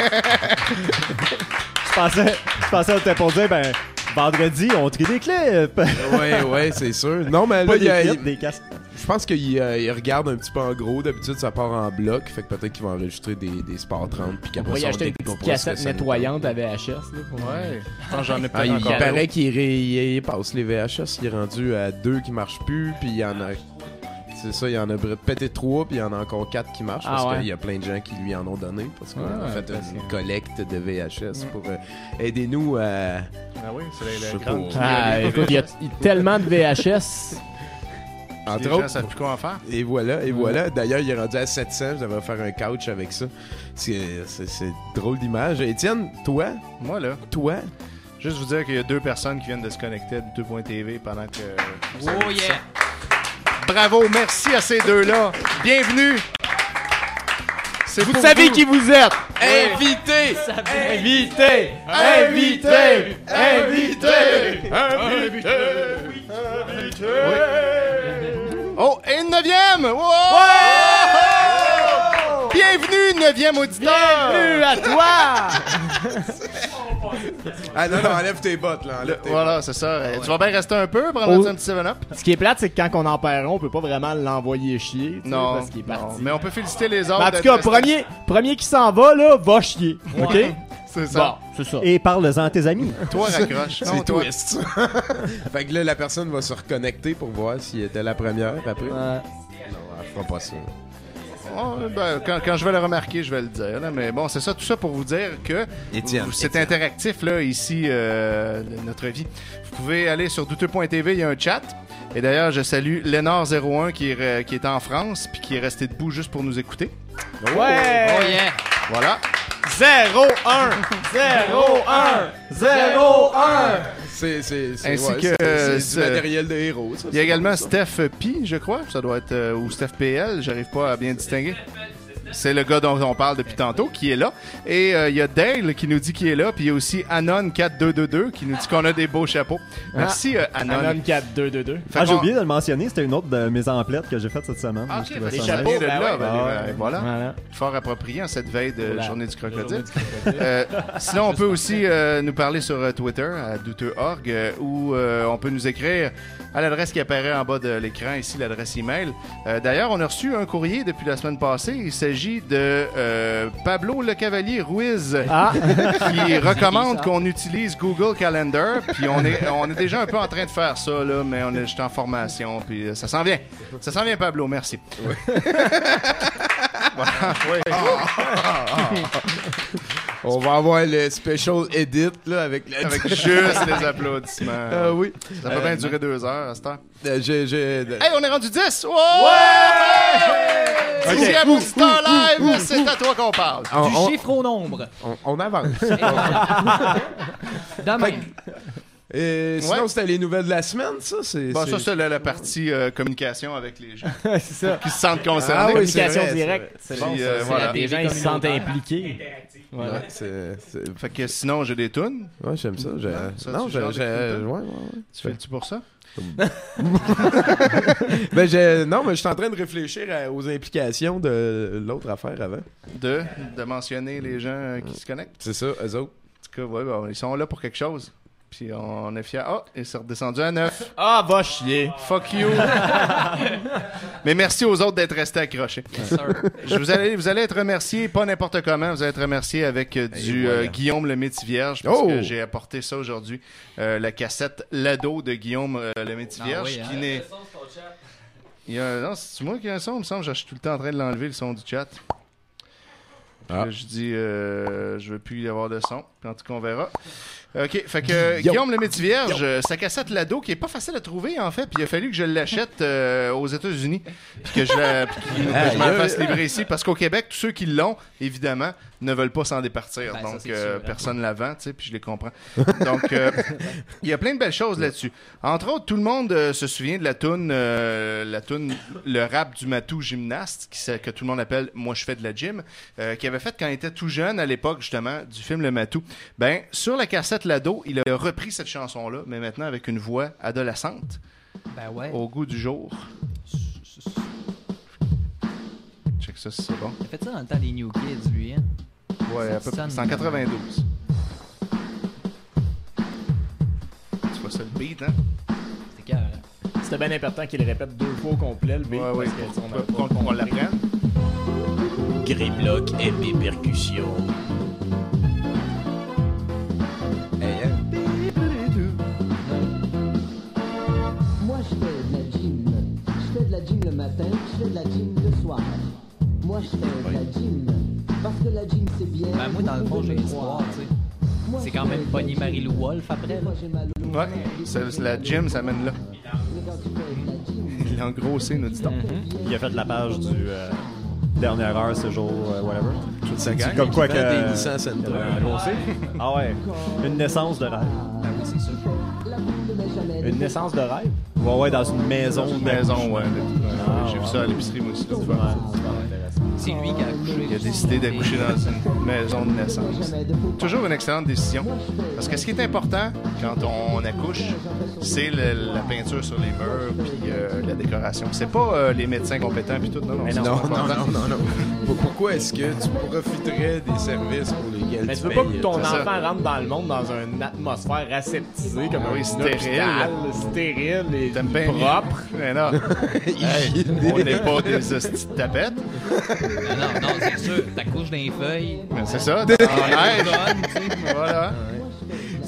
Je pensais, je pensais que t'étais pour dire, ben, vendredi, on trie des clips. ouais, ouais, c'est sûr. Non, mais là, Pas il y a- des clips, il- des casques. je pense qu'il euh, il regarde un petit peu en gros. D'habitude, ça part en bloc. Fait que peut-être qu'il va enregistrer des, des Sport trente. Puis On qu'après pourrait y ça, on acheter une petite décompresserait cassette ça. nettoyante à V H S. Là, pour... Ouais. Je pense que j'en ai Ah, peut-être il, encore. il paraît qu'il ré- il- il passe les V H S. Il est rendu à deux qui marchent plus. Puis il y en a. C'est ça, il y en a pété trois. Puis il y en a encore quatre qui marchent. Ah, parce ouais. qu'il y a plein de gens qui lui en ont donné. Parce qu'on Ouais, a fait parce une que- collecte de V H S pour euh, aider nous à. Ah oui, c'est la, Je la sais grande pas. qui Ah, écoute, il y a il y a tellement de V H S. Les Entre gens autres. savent plus quoi en faire. Et voilà, et voilà. D'ailleurs, il est rendu à sept cents. Je devrais faire un couch avec ça. C'est c'est- c'est drôle d'image. Étienne, toi, Moi, là, toi, juste vous dire qu'il y a deux personnes qui viennent de se connecter à deux point T V pendant que... vous Oh avez dit yeah! ça. Bravo, merci à ces deux-là. Bienvenue. C'est Vous pour savez vous. qui vous êtes! invité! Invité! Invité! Invité! Oh, et une neuvième! Wow! Bienvenue, neuvième auditeur! Bienvenue à toi! Ah non, non, enlève tes bottes, là. Enlève tes Voilà, c'est ça. Euh, Tu vas bien rester un peu, prendre Oh. un petit seven up? Ce qui est plate, c'est que quand on en perd un, on peut pas vraiment l'envoyer chier. tu sais, Non, parce qu'il est non. parti. Mais on peut féliciter les autres. Mais en tout d'être cas, restés. premier, premier qui s'en va, là, va chier. OK? C'est Bon, ça. c'est ça. Et parle-en à tes amis. Toi, raccroche. Non, C'est toi. twist. Fait que là, la personne va se reconnecter pour voir s'il était la première après. Ouais. Non, elle fera pas ça. Oh, ben, quand, quand je vais le remarquer, je vais le dire. Là. Mais bon, c'est ça, tout ça pour vous dire que Étienne, vous- c'est Étienne. interactif, là, ici, euh, notre vie. Vous pouvez aller sur douteux point t v, il y a un chat. Et d'ailleurs, je salue Lénard zéro un qui est, re- qui est en France puis qui est resté debout juste pour nous écouter. Ouais! Oh yeah! Voilà. zéro un! zéro un! zéro un! C'est, c'est, c'est, Ainsi ouais, que, c'est, euh, c'est ce- du matériel de héros. Ça, Il y a c'est également ça. Steph P, je crois. Ça doit être... euh, ou Steph P L, j'arrive pas à bien distinguer. C'est le gars dont on parle depuis tantôt qui est là. Et euh, il y a Dale qui nous dit qu'il est là. Puis il y a aussi Anon quatre deux deux deux qui nous dit qu'on a des beaux chapeaux. Merci euh, Anon. Anon quatre deux deux deux. Fait Ah, j'ai qu'on- oublié de le mentionner, c'était une autre de mes emplettes que j'ai faite cette semaine. Ah, Je ok, trouvais ben, ça les nice. chapeaux de Ben là, ouais. ben, Ah, ben, ouais. voilà. Voilà. Fort approprié en cette veille de La Journée du crocodile. Journée du crocodile. Euh, sinon, on peut aussi euh, nous parler sur euh, Twitter, à douteux point org, euh, où euh, on peut nous écrire à l'adresse qui apparaît en bas de l'écran, ici, l'adresse email. Euh, D'ailleurs, on a reçu un courrier depuis la semaine passée. Il s'agit de euh, Pablo Le Cavalier Ruiz, Ah! qui recommande qu'on utilise Google Calendar. Puis on est, on est déjà un peu en train de faire ça, là, mais on est juste en formation. Puis euh, ça s'en vient. Ça s'en vient, Pablo. Merci. Voilà. On va avoir le special edit là, avec, la... Avec juste les applaudissements. Ah oui. Ça peut bien durer deux heures à cette heure. Euh, j'ai, j'ai... Hey, on est rendu dix! Ouais! Dixième auditeur live, c'est à toi qu'on parle. On, Du on- chiffre au nombre. on- on avance. Demain. Et sinon, Ouais. c'était les nouvelles de la semaine, ça? C'est, Bon, c'est... ça, c'est la, la partie euh, communication avec les gens c'est ça. qui se sentent concernés. Ah oui, Communication c'est vrai, directe. c'est C'est vrai. bon. Puis, ça. euh, C'est voilà. la- Les gens, ils se sentent communautaire. impliqués. Ouais, c'est, c'est... Fait que sinon, j'ai des tunes. Ouais, j'aime ça. J'ai... Ça, non, tu j'ai... genre j'ai... d'écouter? Ouais, ouais, ouais. Tu fais-tu pour ça? Ben, j'ai... Non, mais je suis en train de réfléchir à- aux implications de l'autre affaire avant. De, de mentionner les gens euh, qui se connectent. C'est ça, eux autres. En tout cas, ouais, bon, ils sont là pour quelque chose. Puis on est fiers. Ah, et c'est redescendu à neuf. Ah, va chier. Fuck you. Mais merci aux autres d'être restés accrochés. Je vous allez, vous allez être remerciés, pas n'importe comment, vous allez être remerciés avec euh, du voilà. euh, Guillaume le Métis-Vierge, parce Oh! que j'ai apporté ça aujourd'hui, euh, la cassette Lado de Guillaume euh, le Métis-Vierge, Ah oui, qui hein? n'est... Il y a, non, c'est moi qui ai un son, il me semble, je suis tout le temps en train de l'enlever, le son du chat. Puis Ah. là, je dis, euh, je veux plus y avoir de son, puis en tout cas, on verra. OK, fait que euh, Guillaume. Guillaume le Métis-Vierge, euh, sa cassette Lado, qui est pas facile à trouver, en fait, puis il a fallu que je l'achète euh, aux États-Unis, puis que je, la, puis que je me la fasse livrer ici, parce qu'au Québec, tous ceux qui l'ont, évidemment, ne veulent pas s'en départir. Ben, ça, donc, c'est euh, sûr, hein. personne la vend, tu sais, puis je les comprends. Donc, euh, il y a plein de belles choses là-dessus. Entre autres, tout le monde euh, se souvient de la toune, euh, la toune, le rap du matou gymnaste, qui, s'a- que tout le monde appelle « Moi, je fais de la gym euh, », qu'il avait fait quand il était tout jeune, à l'époque, justement, du film Le Matou. Ben, sur la cassette Lado, il a repris cette chanson-là, mais maintenant avec une voix adolescente, Ben ouais. au goût du jour. Check ça si c'est bon. Il a fait ça dans le temps des New Kids, lui, hein? Ouais, à peu près. C'est en quatre-vingt-douze. Tu vois ça le beat, hein? C'est carré. C'était bien important qu'il le répète deux fois au complet, le beat. Ouais, ouais, parce que, pour- on a pour- pas qu'on- qu'on compris. l'apprenne. Grimlock et mes percussions. Moi je fais de la gym. Je fais de la gym le matin, je fais de la gym le soir. Moi je fais de la gym. Parce que la gym c'est bien. Ben moi, dans le fond, j'ai espoir, tu sais. C'est quand même Bonnie Marie-Lou Wolfe après, là. Ouais, c'est, c'est la gym, ça mène là. Il a engrossé, nous dit-on. Il a fait la page du euh, dernière heure, ce jour, euh, whatever. Toute sa gang. Comme quoi Qui que. vend des Nissan Sentra. il avait engrossé. Ah ouais. Une naissance de rêve. Ben oui, c'est sûr. Une naissance de rêve. Ouais, ouais, dans une maison. Une maison, ouais. J'ai vu ça à l'épicerie, moi aussi. l'autre fois. C'est lui qui a accouché. Il a décidé d'accoucher dans une maison de naissance. Toujours une excellente décision. Parce que ce qui est important quand on accouche, c'est le- la peinture sur les murs puis euh, la décoration. C'est pas euh, les médecins compétents puis tout. Non, non, Mais c'est non, pas Non, non, important. non, non, non. Pour- Pourquoi est-ce que tu profiterais des services pour lesquels Mais tu tu veux pas payes, que ton c'est ça. enfant rentre dans le monde dans une atmosphère aseptisée, comme Oui, un stérile. hôpital, stérile et T'aimes bien propre. Mais non. Hey, on n'est pas des hosties de tapettes. Non, non, non, c'est sûr. T'accouches dans les feuilles. Mais c'est ça. Ah, En neige. bonne, tu sais. Voilà. Ça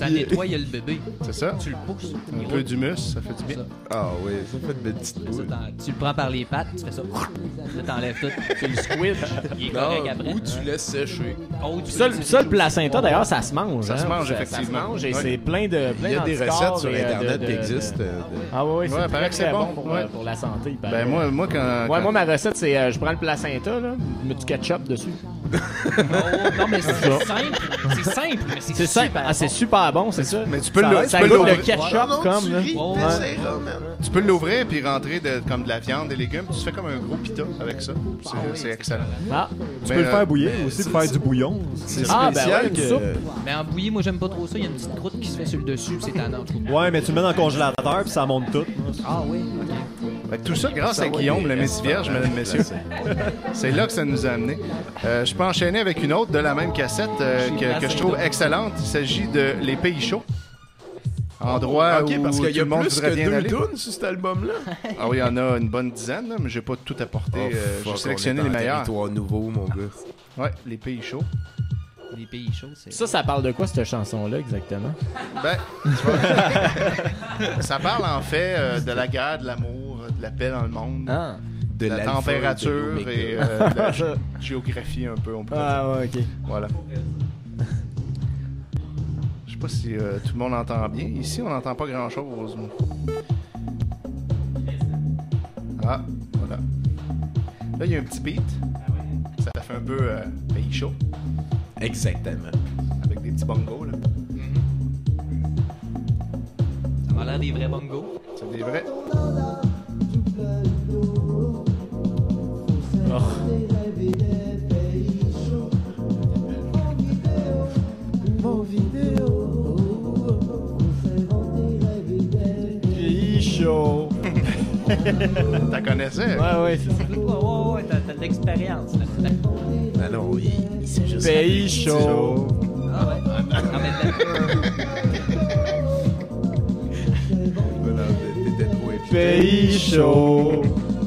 Ça nettoie le bébé. C'est ça. Tu le pousses. Un peu d'humus, ça fait du bien. Ah oui, ça fait de belles petites boules. Tu le prends par les pattes, tu fais ça. Là, t'enlèves tout. Tu le squidges. Il est correct après. Ou tu laisses sécher. Oh, tu Ça, le- ça, le placenta, d'ailleurs, ça se mange. Ça hein. se mange, Ça- effectivement. Ça se mange et Ouais. c'est plein de plein Il y a des d'anticorps recettes sur et, euh, Internet de- qui de- existent. de- euh, de- Ah oui, c'est Ouais, très, paraît que c'est très bon. bon pour, Ouais. euh, pour la santé. il paraît. Ben moi, moi quand, Ouais, quand- moi, ma recette, c'est euh, je prends le placenta, là, je mets du ketchup dessus. Oh, non, mais c'est simple. C'est simple, mais c'est C'est simple. super Ah, c'est bon. super bon, c'est ça. Mais tu peux ça, le- tu ça peux goûte l'ouvrir. le ketchup Ah non, comme. tu là. ris, Oh, t'essaieras, man. tu peux l'ouvrir puis rentrer de, comme de la viande, des légumes, tu fais comme un gros pita avec ça. C'est c'est excellent. Ah, Tu Mais, peux le euh, faire bouillir mais aussi, c'est- pour faire du bouillon. C'est Ah, ben spécial ouais, une que... soupe. Mais en bouillie, moi, j'aime pas trop ça. Il y a une petite croûte qui se fait sur le dessus, puis c'est tannant. je trouve. Ouais, mais tu le mets dans le congélateur puis ça monte tout. Ah oui, ok. Fait que tout ça grâce Ça à va, Guillaume, des le Messie Vierge, restaurants, mesdames, messieurs. C'est là que ça nous a amené. Euh, je peux enchaîner avec une autre de la même cassette euh, que, que je trouve excellente. Il s'agit de Les Pays Chauds. Endroit Ok, parce où qu'il y tout a le monde plus voudrait que bien deux aller. tunes sur cet album-là. Ah oui, il y en a une bonne dizaine, là, mais j'ai pas tout apporté. Oh, Euh, fuck, j'ai sélectionné on est les en meilleurs. territoire nouveau, mon gars. Ouais, Les Pays Chauds. Les pays chauds, c'est. ça, ça parle de quoi, cette chanson-là, exactement? Ben, tu vois, ça parle en fait euh, de la guerre, de l'amour, de la paix dans le monde, Ah. de la l'alpha température de l'oméga. et euh, de la gé- géographie un peu, on peut dire. Ah, ouais, ok. Voilà. Je sais pas si euh, tout le monde entend bien. Ici, on n'entend pas grand-chose. Ah, voilà. Là, il y a un petit beat. Ça fait un peu euh, pays chaud, Exactement. avec des petits bongos, là. Ça m'a l'air des vrais bongos. C'est des vrais. Pays chaud. T'as connaissais? Ouais, ouais, c'est ça. Ouais, ouais, ouais, t'as t'as de l'expérience là-dedans. Ah non, il, il s'est juste... Pays chaud. Ah ouais. En même temps. Voilà, t'étais trop épais. Pays chaud.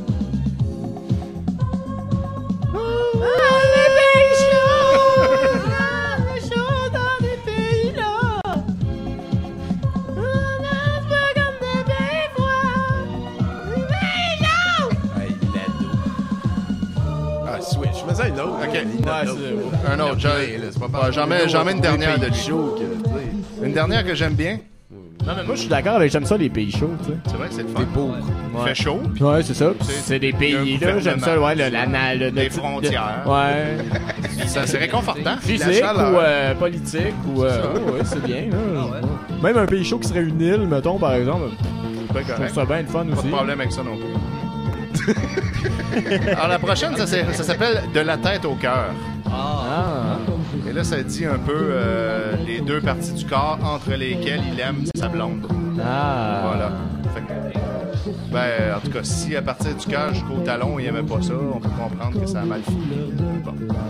Hey, l'ado. Ah, switch. Mais ça, une autre. Ok. Une Ouais, autre. c'est- Un autre, j'en- Ouais, là, c'est pas Ouais, pareil. j'en mets- j'en mets une dernière de lui. chaud que, tu sais. Une dernière que j'aime bien. Non, mais moi, je suis d'accord avec j'aime ça, les pays chauds, tu sais. C'est vrai que c'est le fun. T'es pauvre. Il fait chaud. puis Ouais, c'est ça. C'est- C'est des il y a un pays, là. J'aime ça, gouvernement, ouais, le, la, na- le, les le- frontières. le- ouais. ça, c'est réconfortant. Physique La chaleur. ou euh, politique ou. Euh, C'est ça. ouais, ouais, c'est bien, là. Ah ouais. Même un pays chaud qui serait une île, mettons, par exemple. Ben, Je trouve correct. ça bien le fun Pas aussi. de problème avec ça non plus. Alors la prochaine, ça, c'est- ça s'appelle De la tête au cœur. Ah. Et là, ça dit un peu euh, les deux parties du corps entre lesquelles il aime sa blonde. Ah. Voilà. Fait que, ben, en tout cas, si à partir du cœur jusqu'au talon, il aimait pas ça, on peut comprendre que ça a mal fini. Bon.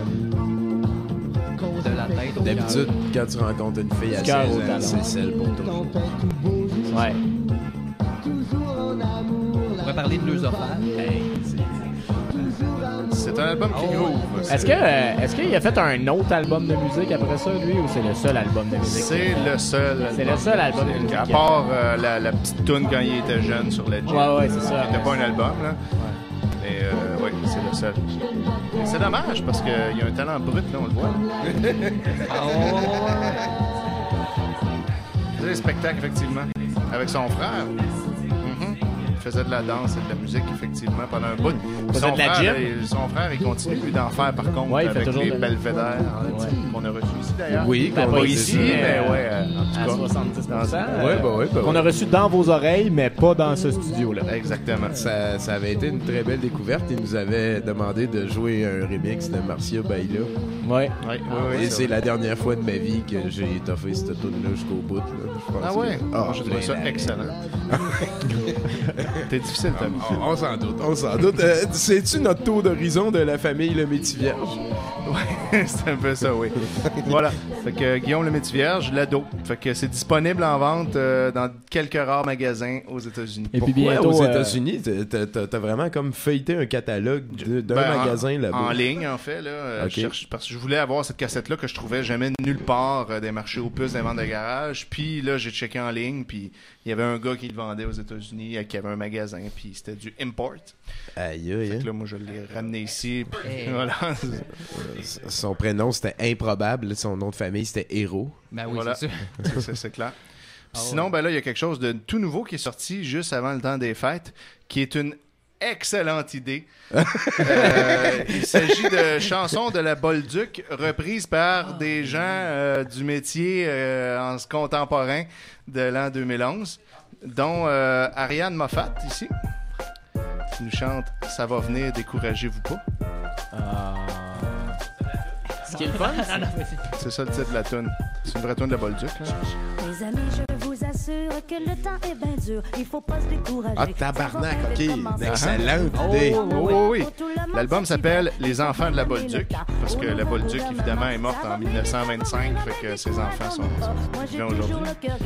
De la tête au D'habitude, quand tu rencontres une fille à Du cœur seize au ans, talon. c'est celle pour toi. Ouais. On va parler de l'œsophage. C'est un album qui groove. Est-ce que euh, est-ce qu'il a fait un autre album de musique après ça, lui, ou c'est le seul album de musique? C'est le seul. C'est le seul album de musique. À part euh, la, la petite toune quand il était jeune sur Legend. Ouais, ouais, c'est ça. C'était pas un album, là. Mais euh, ouais, c'est le seul. Mais c'est dommage parce qu'il y a un talent brut, là, on le voit. Il faisait des spectacles, effectivement, avec son frère. Mhm. Il faisait de la danse et de la musique, effectivement, pendant un bout. faisait Son de la frère, gym. euh, son frère, il continue lui d'en faire, par contre, Ouais, il fait avec toujours les de- belvédères, hein, Ouais. qu'on a reçus ici, d'ailleurs. Oui, Ben, qu'on pas a ici, décidé. mais mais ouais, ouais, euh, en tout à cas. soixante-dix pour cent. Ouais, bah ouais, bah Qu'on ouais. a reçu dans vos oreilles, mais pas dans ce studio-là. Exactement. Ça, ça avait été une très belle découverte. Il nous avait demandé de jouer un remix de Marcia Baila. Ouais. Ouais, ouais, ouais, Et ça. c'est la dernière fois de ma vie que j'ai étoffé cette tune-là jusqu'au bout. Là. Je pense Ah que- ouais? Ah, Moi, j'ai trouvé ça ben, excellent. T'es difficile, Tommy. On, on s'en doute, on s'en doute. Euh, C'est-tu notre tour d'horizon de la famille Le Métis Vierge? Ouais, c'est un peu ça, oui. Voilà. Fait que euh, Guillaume le Métivierge, l'ado. Fait que c'est disponible en vente euh, dans quelques rares magasins aux États-Unis. Et puis Pourquoi bientôt, aux euh, États-Unis, t'as, t'as, t'as vraiment comme feuilleté un catalogue de- d'un Ben, magasin en, là-bas. En ligne, en fait. Là, euh, Ok. je cherche, parce que je voulais avoir cette cassette-là que je trouvais jamais nulle part euh, des marchés aux puces, des ventes de garage. Puis là, j'ai checké en ligne, puis il y avait un gars qui le vendait aux États-Unis, euh, qui avait un magasin, puis c'était du import. Aïe, aïe, Fait aïe. que là, moi, je l'ai ramené ici. Puis Hey. voilà. Euh, Son prénom, c'était improbable. Son nom de famille, c'était Héros. Ben oui, Voilà. c'est sûr. C'est- c'est, c'est clair. Sinon, ben là, il y a quelque chose de tout nouveau qui est sorti juste avant le temps des fêtes, qui est une excellente idée. Euh, il s'agit de chansons de la Bolduc reprises par des gens euh, du métier euh, en contemporain de l'an deux mille onze, dont euh, Ariane Moffat, ici, qui nous chante « Ça va venir, découragez-vous pas Ce qui est le fun, c'est- ». C'est ça le titre de la tune. C'est une vraie tune de la Bolduc. là. Les amis, je vous assure que le temps est bien dur. Il faut pas se décourager. Ah, tabarnak, ok. Une Ah, excellente Oh, idée. oui, oui, oui, oui. L'album s'appelle Les enfants de la Bolduc, parce que la Bolduc, évidemment, est morte en dix-neuf cent vingt-cinq, fait que ses enfants sont, sont vivants aujourd'hui.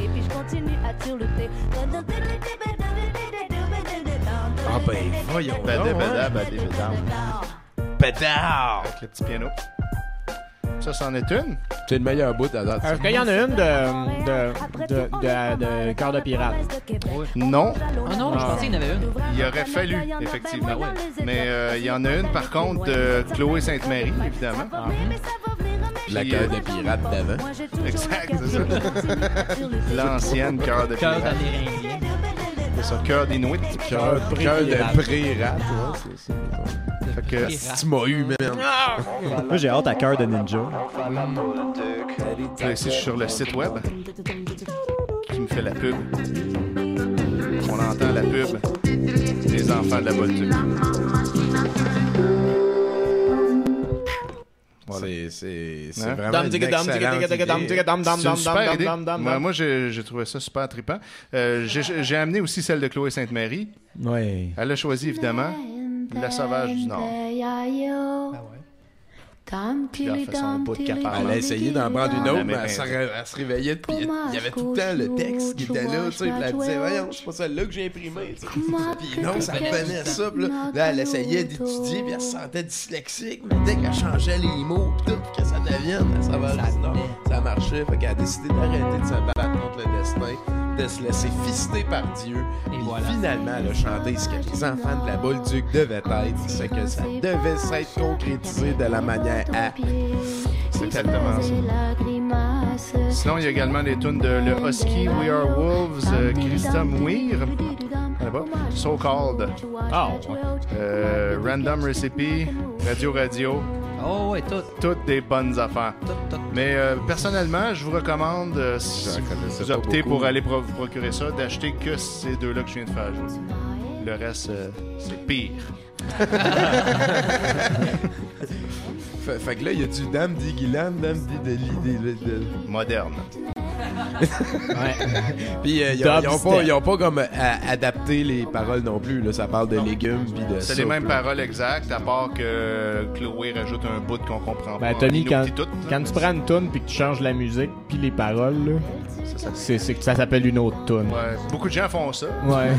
Ah ben, voyons Bada, donc, bada, hein. bada, bada. Pétard! Avec le petit piano. Ça, c'en est une. C'est le meilleur bout à date. Est-ce qu'il y en a une de, de, de, de, de Cœur de pirate? Non. Ah non, je pensais qu'il y en avait une. Il aurait fallu, effectivement. Mais euh, il y en a une, par contre, de Chloé Sainte-Marie, évidemment. La Puis, cœur euh, de pirate d'avant. Exact, c'est ça. L'ancienne Cœur de Cœur pirate. d'Amérindien. C'est ça, Cœur d'Inuit. Cœur cœur de pré-rap. Ouais, c'est ça. Fait que... Tu m'as eu, man. Moi, j'ai hâte à cœur de ninja. Là, ici, je suis sur le site web qui me fait la pub. On entend la pub des enfants de la Bolduc. Voilà. C'est, c'est, c'est Hein? vraiment Dam, une tigga, dam, tigga, excellente tigga, tigga, dam, idée. tigga, dam, dam, C'est une dam, super dam, idée. dam, dam, Moi, dam. moi, j'ai, j'ai trouvé ça super trippant. Euh, j'ai, j'ai amené aussi celle de Chloé Sainte-Marie. Ouais. Elle a choisi, évidemment, La Sauvage du Nord. Puis elle fait son bout de capable. Elle a essayé d'en prendre une autre, La mais elle, même se, ré- elle se réveillait, puis il y a- il y avait tout le temps le texte qui était là, tu sais, puis elle disait, voyons, c'est pas celle-là que j'ai imprimée, tu sais. Puis non, ça revenait ça, puis là, là, elle essayait d'étudier, puis elle se sentait dyslexique, mais dès qu'elle changeait les mots, puis tout, que ça devienne, ça va non, ça marchait, fait qu'elle a décidé d'arrêter de se battre contre le destin, de se laisser fister par Dieu, et voilà. finalement, elle a chanté ce que les enfants de la Bolduc devaient être, c'est que ça devait s'être concrétisé de la manière à... C'est exactement ça. Sinon, il y a également les tunes de Le Husky, We Are Wolves, euh, Christa Mouir, là-bas, So Called, Ah, ouais. euh, Random Recipe, Radio Radio, Oh, ouais, tout. toutes des bonnes affaires. Tout, tout. Mais euh, personnellement, je vous recommande, euh, si J'en connaissais vous pas optez beaucoup. pour aller pro- vous procurer ça, d'acheter que ces deux-là que je viens de faire jouer. Le reste, euh, c'est pire. Fait, fait que là, il y a du Dame d'Iguilan, Dame d'Ideli. Moderne. Ouais. Puis euh, ils, ont, ils ont Dubstep. pas, ils ont pas comme euh, à- adapté les paroles non plus. Là, ça parle de légumes puis de C'est soupe, les mêmes là. paroles exactes, à part que Chloé rajoute un bout qu'on comprend Ben, pas. Tommy, quand, Inuktitut, là. quand tu prends une toune puis que tu changes la musique puis les paroles, là, Ça, ça- c'est, c'est que ça s'appelle une autre toune. Ouais, beaucoup de gens font ça. Ouais.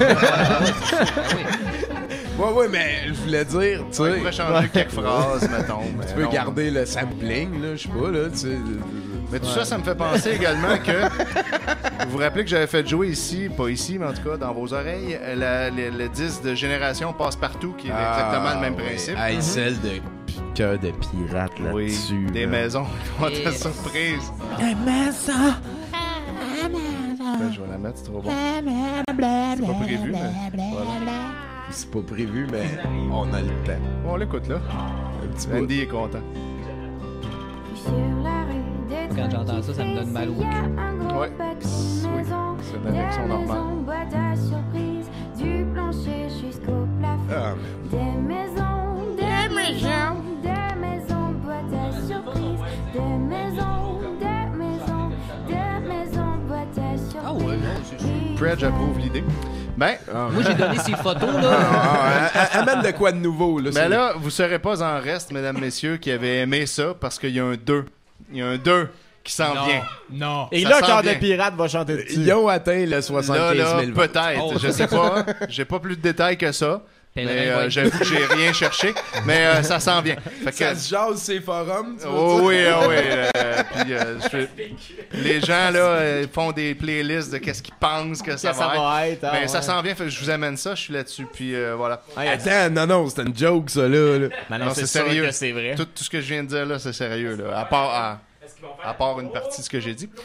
Ouais, ouais, mais je voulais dire, tu Ouais, sais. il pourrait changer quelques phrases, mettons. mais Tu peux non. garder le sampling, là, je sais pas, là, tu sais. Mais tout ça, ça me fait penser également que vous vous rappelez que j'avais fait jouer ici, pas ici, mais en tout cas dans vos oreilles, la- le, le disque de Génération Passe-Partout, qui est exactement le même oui. principe. Hey, celle de p- cœur de pirate Oui, là-dessus. des là. maisons qui vont être Et- surprises. Des maisons. Ben, je vais la mettre, c'est trop bon. C'est pas prévu, mais voilà. C'est pas prévu, mais on a le temps. Bon, on l'écoute là. Un petit bout. Andy est content. Quand j'entends ça, ça me donne mal au cul. Ouais. Oui, c'est une réaction normale. Du plancher jusqu'au plafond. Ah, Des maisons, des maisons, des maisons, boîtes à surprise. Des maisons, des maisons, des maisons, boîtes à surprise. Ah ouais, non, c'est sûr. Predge approuve l'idée. Ben, Moi, j'ai donné ces photos, là. Ah, ah, ah, amène de quoi de nouveau, là. Mais c'est- là, vous serez pas en reste, mesdames, messieurs, qui avaient aimé ça parce qu'il y a un deux. Il y a un deux qui s'en Non. vient. Non. Et Ça là, sent Cœur de bien. Pirate va chanter dessus. Ils ont atteint le Là, soixante-quinze là, mille ventes. peut-être. Oh. Je sais pas. J'ai pas plus de détails que ça. Pèlerin Mais va euh, être- j'avoue que j'ai rien cherché. Mais euh, ça s'en vient. Fait que, Ça se jase ces forums, tu veux oh dire? oui, oh oui. euh, puis, euh, je- les gens là euh, font des playlists de qu'est-ce qu'ils pensent que ça, Que ça va être. va être, ah, Mais ça ouais. s'en vient, fait que je vous amène ça, je suis là-dessus. Puis euh, voilà. Hey, Attends, non, non, c'était une joke, ça, là. là. Ben non, Non, c'est c'est sûr sérieux. que c'est vrai. Tout, tout ce que je viens de dire là, c'est sérieux là. À part, à, à part une partie de ce que j'ai dit.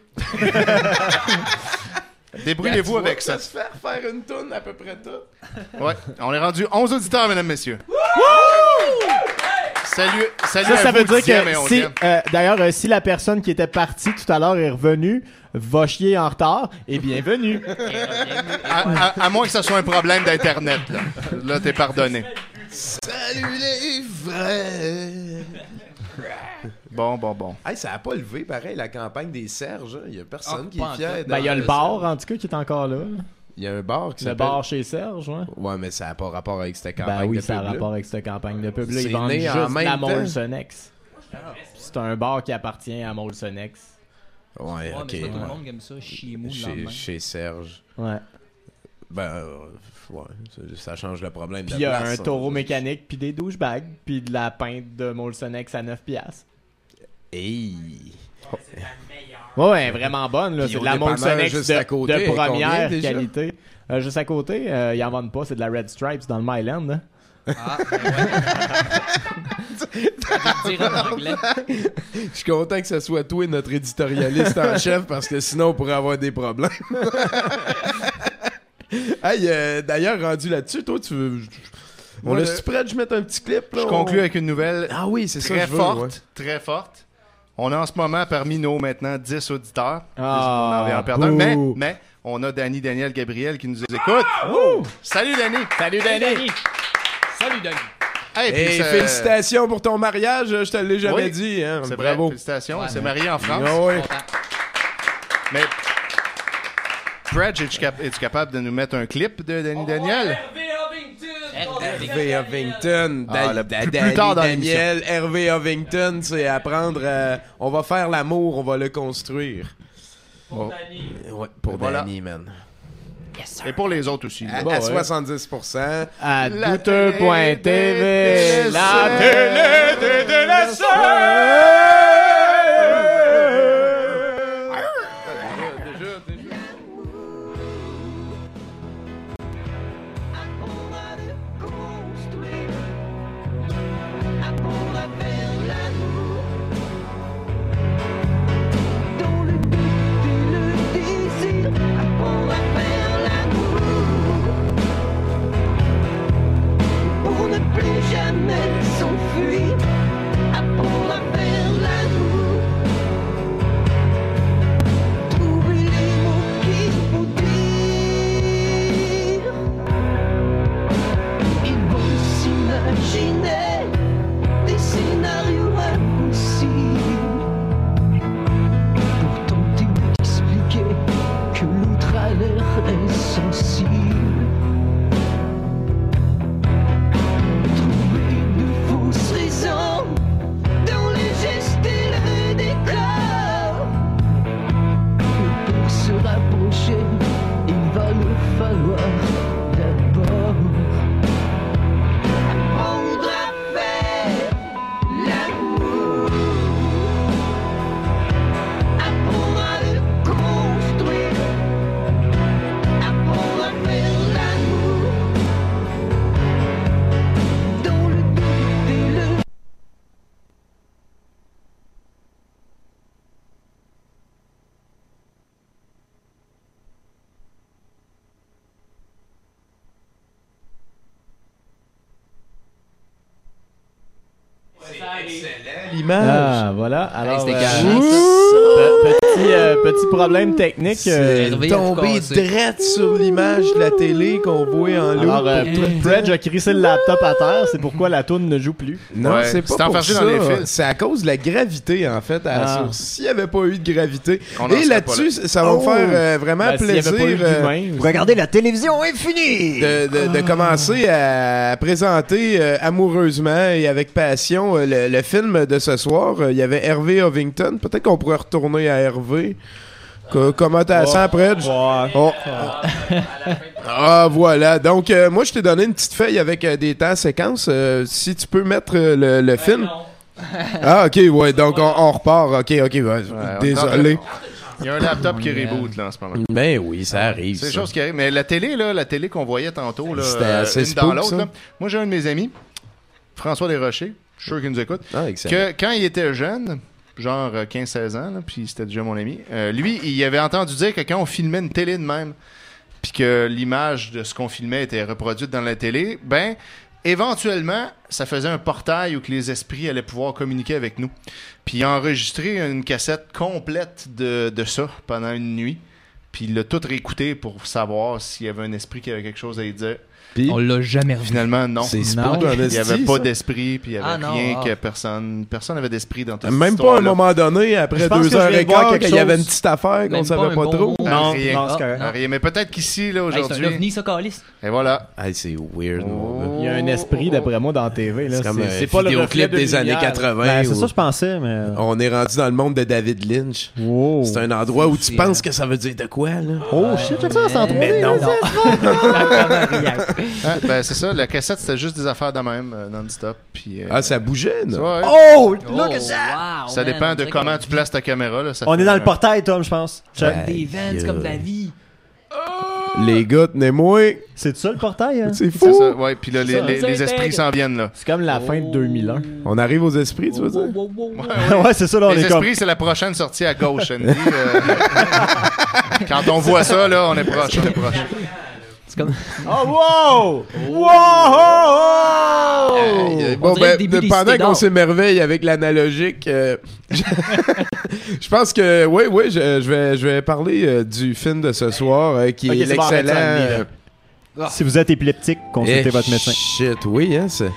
Débrouillez-vous avec ça. se faire faire une toune à peu près tout. Ouais, on est rendu onze auditeurs, mesdames, messieurs. Salut, salut Ça, à ça vous, veut dire dixième et que si, onzième. euh, d'ailleurs, euh, si la personne qui était partie tout à l'heure est revenue, va chier en retard, et bienvenue. À, à- à moins que ce soit un problème d'Internet, là. Là, t'es pardonné. Salut les vrais! Bon, bon, bon. Hey, ça a pas levé, pareil, la campagne des Serges. Il y a personne Ah, qui pas est en fier. tout. Ben, il y a dans le bar, en tout cas, qui est encore là. Il y a un bar qui Le s'appelle... bar chez Serge, ouais. Ouais, mais ça n'a pas rapport avec cette campagne Ben oui, de ça a pub, là. rapport avec cette campagne de pub. Là, C'est ils vendent né juste en de même la temps. Molson X. C'est un bar qui appartient à Molson X. Ouais, Ouais, ok. mais c'est pas tout le ouais. monde qui aime ça, chier mou le Chez, lendemain. chez Serge. Ouais. Ben, euh, ouais, ça, ça change le problème. Puis de il y a place, un ça. taureau mécanique, puis des douchebags, puis de la pinte de Molson X à neuf piastres. Hey! Ouais, ouais, vraiment bonne, là. Puis C'est au de la dépanneur Molson X juste de, à côté, de elle est combien, première déjà? qualité. Euh, juste à côté, euh, ils en vendent pas, c'est de la Red Stripes dans le Myland. Hein. Ah, ben ouais. Je vais te dire en anglais. Je suis content que ce soit toi notre éditorialiste en chef parce que sinon on pourrait avoir des problèmes. Hey, euh, d'ailleurs, rendu là-dessus, toi, tu veux. On Moi, est-tu prêt de je mettre un petit clip? Là, Je on- conclue avec une nouvelle Ah oui, c'est ça, très je veux, forte, ouais. très forte. On a en ce moment parmi nos maintenant dix auditeurs. Ah, on en vient en perdre un, bouh. mais, mais on a Danny Daniel Gabriel qui nous écoute. Salut Danny! Salut, Danny! Salut, Danny. Hey, puis Hey, ça- félicitations pour ton mariage, je te l'ai jamais Oui, dit. Hein. C'est Bravo. vrai, félicitations. Ouais, il s'est ouais. marié en France. Ah ouais. Content. Mais Bradge, es-tu, cap- es-tu capable de nous mettre un clip de Danny Daniel? Hervé Ovington, Ah, Da- le Da- plus- Da- plus tard dans Daniel, Hervé Ovington, c'est apprendre à... On va faire l'amour, on va le construire. Bon. Ouais, pour Voilà. Danny, man. Et pour les autres aussi. À, Bon, à ouais. soixante-dix pour cent. À La douteux point T V, télé la des télé des Dans le but et le désir, apprendre à faire l'amour. Pour ne plus jamais s'enfuir, apprendre à faire l'amour. Trouver les mots qu'il faut dire. Ils vont s'imaginer des scénarios impossibles. Pour tenter d'expliquer que l'autre a l'air insensible. Trouver de fausses raisons dans les gestes et le décor. Que pour se rapprocher, il va le falloir d'abord apprendre à faire l'amour. Apprendre à le construire, apprendre à faire l'amour. Dans le doute et le Ah, voilà. Alors, c'était euh, carré, pe- petit, euh, petit problème technique. Euh, C'est tombé direct sur l'image de la télé qu'on voit en loup. Alors, euh, Predge a crissé le laptop à terre, c'est pourquoi la toune ne joue plus. Non, Ouais, c'est pas c'est pour enfargé ça. dans les fils. C'est à cause de la gravité, en fait, à la Ah. source. S'il n'y avait pas eu de gravité. On en Et serait là-dessus, pas là. ça va Oh! me faire euh, vraiment Ben, s'il y avait plaisir pas eu euh, d'humain, Vous regardez, la télévision est finie! de, de, de commencer à présenter euh, amoureusement et avec passion euh, le, le film de ce soir. Euh, Il y avait Hervé Ovington. Peut-être qu'on pourrait retourner à Hervé. Co- Comment t'as ça, Predge? Oh. Ah, voilà. Donc, euh, moi, je t'ai donné une petite feuille avec euh, des temps séquences. Euh, si tu peux mettre euh, le, le film. Ah, ok, ouais. Donc, on, on repart. Ok, ok. ouais, on désolé. Il y a un laptop qui reboot là en ce moment. Ben oui, ça arrive. C'est des ça. choses qui arrivent. Mais la télé, là, la télé qu'on voyait tantôt, là, C'était euh, assez une spook, dans l'autre, ça. là. Moi, j'ai un de mes amis, François Desrochers, je suis sûr qu'il nous écoute, Ah, excellent. que quand il était jeune, genre euh, quinze seize ans, là, puis c'était déjà mon ami, euh, lui, il avait entendu dire que quand on filmait une télé de même, puis que l'image de ce qu'on filmait était reproduite dans la télé, ben, éventuellement, ça faisait un portail où que les esprits allaient pouvoir communiquer avec nous. Puis il a enregistré une cassette complète de, de ça pendant une nuit. Puis il l'a tout réécouté pour savoir s'il y avait un esprit qui avait quelque chose à y dire. Puis, On l'a jamais revu. Finalement, non. c'est Non. spook en Il n'y avait esti, pas ça. d'esprit, puis il n'y avait Ah, non, rien ah. que personne. Personne n'avait d'esprit dans toute cette Même pas à un histoire-là. moment donné, après Je pense deux que je heures viens et de voir quart, quelque qu'il y avait chose. une petite affaire qu'on Même savait pas pas, un bon trop. mot. Ah, Non, rien. non, c'est Ah, correct. ah, rien. Mais peut-être qu'ici, là, Hey, c'est un aujourd'hui. ovni, ça, calice. Et voilà. Hey, c'est weird. mon gars. Il y a un esprit, d'après moi, dans la T V. là. C'est comme C'est un c'est pas le reflet vidéoclip de des années lumière. quatre-vingts. Ben, c'est où ça que je pensais, mais... On est rendu dans le monde de David Lynch. Wow. C'est un endroit où tu C'est, penses euh, que ça veut dire de quoi, là? Oh shit, check ça, c'est en trois D. Mais non. Ah, ben, c'est ça. La cassette, c'était juste des affaires de même, euh, non-stop. Puis, euh, Ah, ça bougeait, non? ouais. Oh, Oh, look at that! wow, Ça man, dépend on de dirait comment qu'on tu vit places ta caméra. Là, ça On fait est dans un- le portail, Tom, je pense. Check. Des events, c'est comme de la vie. Les gars, tenez-moi. C'est ça le portail, hein? C'est C'est fou. ça. Ouais, puis là, les, ça. les- C'est les dingue. esprits s'en viennent, là. C'est comme la fin de deux mille un. On arrive aux esprits, tu veux dire? ouais, c'est ça, là, on Les est comme... esprits, c'est la prochaine sortie à gauche, Andy. Euh, Quand on voit ça, là, on est proche, on est proche. C'est comme... Oh, wow! Wow! Euh, On bon, dirait ben, le début des pendant Cités qu'on d'or. s'émerveille avec l'analogique, euh, je je pense que, oui, oui, je, je vais, je vais parler euh, du film de ce soir, euh, qui Ok, est c'est bon, arrête l'excellent... ça, Andy, là. euh, Si vous êtes épileptique, consultez eh, votre médecin. Shit, oui, hein, c'est...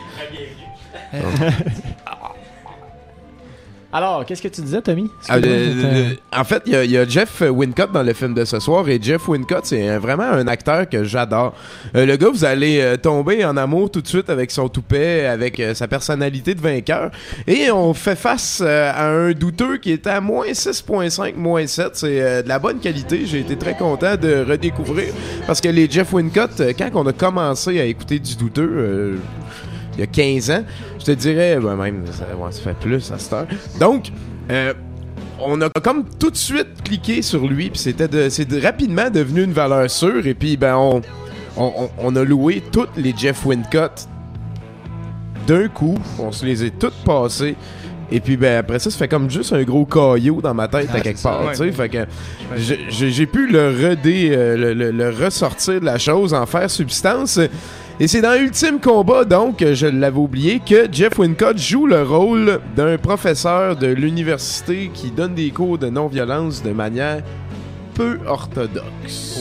Alors, qu'est-ce que tu disais, Tommy? Ah, le- Excuse-moi, le- le- en fait, il y, a- il y a Jeff Wincott dans le film de ce soir, et Jeff Wincott, c'est un- vraiment un acteur que j'adore. Euh, le gars, vous allez euh, tomber en amour tout de suite avec son toupet, avec euh, sa personnalité de vainqueur, et on fait face euh, à un douteux qui est à moins six virgule cinq, moins sept. C'est euh, de la bonne qualité. J'ai été très content de redécouvrir, parce que les Jeff Wincott, euh, quand on a commencé à écouter du douteux... euh, il y a quinze ans, je te dirais, ben même, ça, ouais, ça fait plus à cette heure. Donc, euh, on a comme tout de suite cliqué sur lui, puis c'était de, c'est de- rapidement devenu une valeur sûre, et puis ben on, on, on- on a loué toutes les Jeff Wincott d'un coup, on se les a toutes passées. Et puis ben après ça, ça fait comme juste un gros caillou dans ma tête à quelque part, ça, tu sais. ouais. Fait que j'ai- j'ai j'ai pu le redé, euh, le, le- le ressortir de la chose, en faire substance. Et c'est dans Ultime Combat, donc, je l'avais oublié, que Jeff Wincott joue le rôle d'un professeur de l'université qui donne des cours de non-violence de manière peu orthodoxe.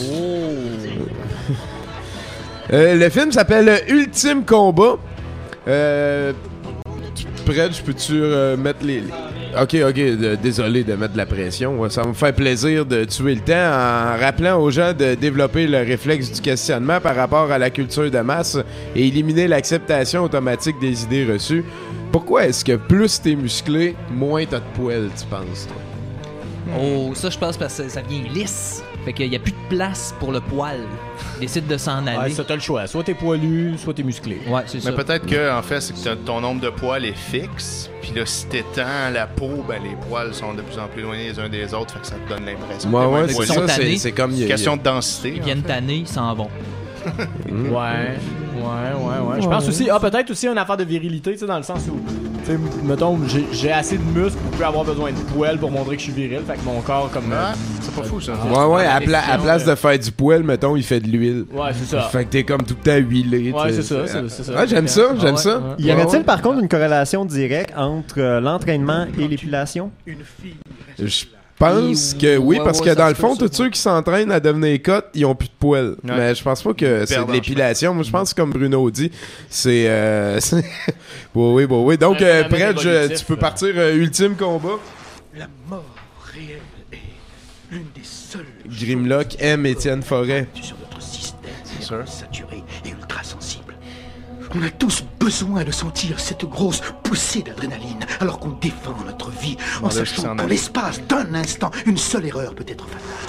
Euh, le film s'appelle Ultime Combat. Euh, Prêt, je peux-tu euh, mettre les... Ok, ok, de- désolé de mettre de la pression. Ouais, ça va me faire plaisir de tuer le temps en rappelant aux gens de développer le réflexe du questionnement par rapport à la culture de masse et éliminer l'acceptation automatique des idées reçues. Pourquoi est-ce que plus t'es musclé, moins t'as de poils, tu penses, toi? Oh, ça, je pense parce que ça vient lisse. Fait qu'il n'y a plus de place pour le poil. Il décide de s'en aller. Ouais, ça, t'as le choix. Soit t'es poilu, soit t'es musclé. Ouais, c'est ça. Mais peut-être que, en fait, c'est que t'as- ton nombre de poils est fixe. Puis là, si t'étends la peau, ben les poils sont de plus en plus éloignés les uns des autres. Fait que ça te donne l'impression Ouais, que t'es ouais, moins c'est poilu. sont ça, c'est tannés. c'est comme... C'est une question de densité. Ils en viennent fait. tanner, ils s'en vont. Mm. Ouais, ouais, ouais, ouais. Je pense aussi, ah, peut-être aussi une affaire de virilité, tu sais, dans le sens où, tu sais, mettons, j'ai- j'ai assez de muscles pour plus avoir besoin de poils pour montrer que je suis viril. Fait que mon corps, comme. euh, Ouais, c'est pas fou, ça. Ouais, ouais, à, pla- à place de faire du poil, mettons, il fait de l'huile. Ouais, c'est ça. Fait que t'es comme tout le temps huilé. Ouais, tu sais. c'est ça, c'est- c'est ça. Ouais, j'aime ça, j'aime Ah, ça. ouais, ouais. Y aurait-il Ouais, par contre une corrélation directe entre euh, l'entraînement et l'épilation? Je- pense Et- que oui, ouais, parce ouais, que ça dans se le peut, fond, ça, tous ceux qui s'entraînent à devenir cotes, ils ont plus de poils. Ouais. Mais je pense pas que c'est perdent de en l'épilation. Moi, je pense que comme Bruno dit, c'est... Euh, c'est- oui, oui, bon, oui. Donc, Un euh, phénomène Predge, évolutif, tu peux là. partir euh, ultime combat. La mort réelle est l'une des seules Grimlock aime Étienne Forêt. sur notre système sûr. saturé et ultra sensible. On a tous besoin de sentir cette grosse poussée d'adrénaline alors qu'on défend notre vie en Bon, là, je sachant sens qu'en la- l'espace d'un instant, une seule erreur peut être fatale.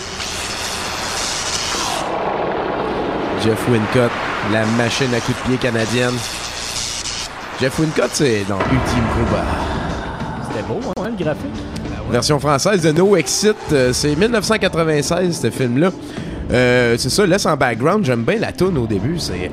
Jeff Wincott, la machine à coups de pied canadienne. Jeff Wincott, c'est dans Ultime Combat. C'était beau, hein, le graphique. Version française de No Exit, euh, c'est dix-neuf cent quatre-vingt-seize, ce film-là. Euh, c'est ça, laisse en background, j'aime bien la toune au début, c'est...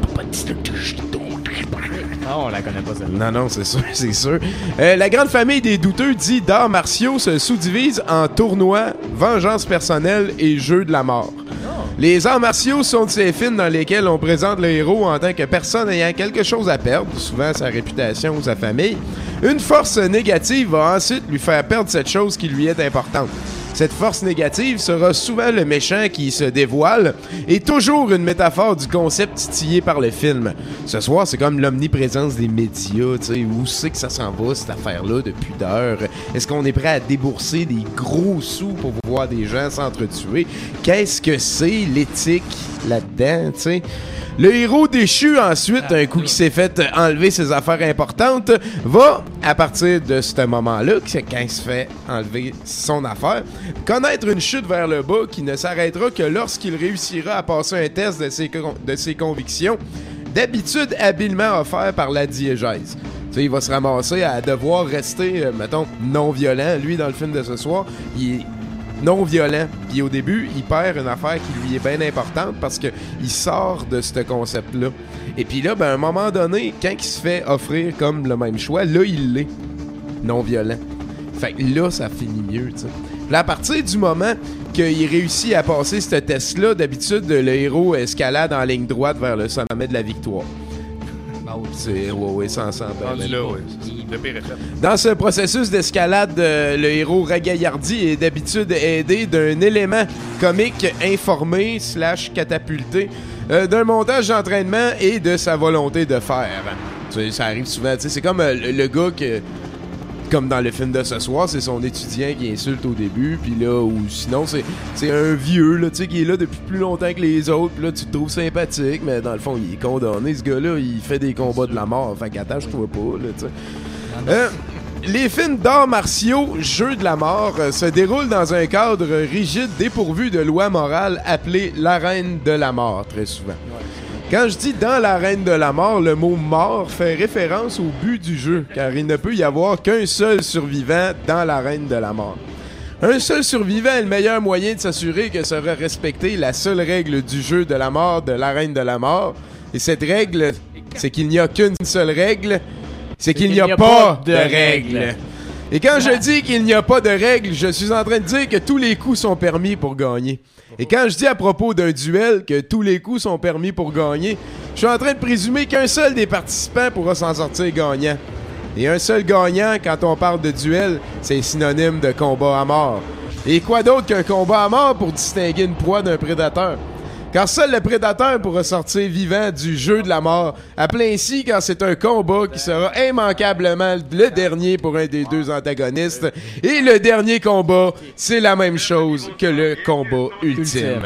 Ah, on la connaît pas, celle-là. Non, non, c'est sûr, c'est sûr. Euh, la grande famille des douteux dit d'arts martiaux se sous-divise en tournois, vengeance personnelle et jeux de la mort. Les arts martiaux sont de ces films dans lesquels on présente le héros en tant que personne ayant quelque chose à perdre, souvent sa réputation ou sa famille. Une force négative va ensuite lui faire perdre cette chose qui lui est importante. Cette force négative sera souvent le méchant qui se dévoile et toujours une métaphore du concept titillé par le film. Ce soir, c'est comme l'omniprésence des médias, tu sais, où c'est que ça s'en va, cette affaire-là, de pudeur? Est-ce qu'on est prêt à débourser des gros sous pour voir des gens s'entretuer? Qu'est-ce que c'est l'éthique là-dedans, tu sais? Le héros déchu, ensuite, un coup qui s'est fait enlever ses affaires importantes, va, à partir de ce moment-là, c'est quand il se fait enlever son affaire, connaître une chute vers le bas qui ne s'arrêtera que lorsqu'il réussira à passer un test de ses, con- de ses convictions, d'habitude habilement offert par la diégèse. Tu sais, il va se ramasser à devoir rester, euh, mettons, non-violent. Lui, dans le film de ce soir, il est non-violent. Puis au début, il perd une affaire qui lui est bien importante parce que il sort de ce concept-là. Et puis là, ben, à un moment donné, quand il se fait offrir comme le même choix, là, il l'est. Non-violent. Fait que là, ça finit mieux, tu sais. Là, à partir du moment qu'il réussit à passer ce test-là, d'habitude, le héros escalade en ligne droite vers le sommet de la victoire. C'est, ouais, ouais, ça ensemble. Rendu là, ouais. Le pire est fait. Dans ce processus d'escalade, euh, le héros ragaillardi est d'habitude aidé d'un élément comique informé slash catapulté, euh, d'un montage d'entraînement et de sa volonté de faire. Tu sais, ça arrive souvent, tu sais, c'est comme euh, le, le gars que... Comme dans le film de ce soir, c'est son étudiant qui insulte au début, puis là, ou sinon, c'est, c'est un vieux, là, tu sais, qui est là depuis plus longtemps que les autres, puis là, tu te trouves sympathique, mais dans le fond, il est condamné, ce gars-là, il fait des combats de la mort, fait qu'attache-toi pas, là, tu sais. Euh, les films d'arts martiaux, jeux de la mort, euh, se déroulent dans un cadre rigide dépourvu de loi morale appelé l'arène de la mort, très souvent. Quand je dis dans l'arène de la mort, le mot mort fait référence au but du jeu, car il ne peut y avoir qu'un seul survivant dans l'arène de la mort. Un seul survivant est le meilleur moyen de s'assurer que sera respectée la seule règle du jeu de la mort de l'arène de la mort. Et cette règle, c'est qu'il n'y a qu'une seule règle, c'est qu'il n'y a, pas de règle. règle. Et quand je dis qu'il n'y a pas de règle, je suis en train de dire que tous les coups sont permis pour gagner. Et quand je dis à propos d'un duel que tous les coups sont permis pour gagner, je suis en train de présumer qu'un seul des participants pourra s'en sortir gagnant. Et un seul gagnant, quand on parle de duel, c'est synonyme de combat à mort. Et quoi d'autre qu'un combat à mort pour distinguer une proie d'un prédateur? Car seul le prédateur pourra sortir vivant du jeu de la mort, appelé ainsi car c'est un combat qui sera immanquablement le dernier pour un des deux antagonistes. Et le dernier combat, c'est la même chose que le combat ultime.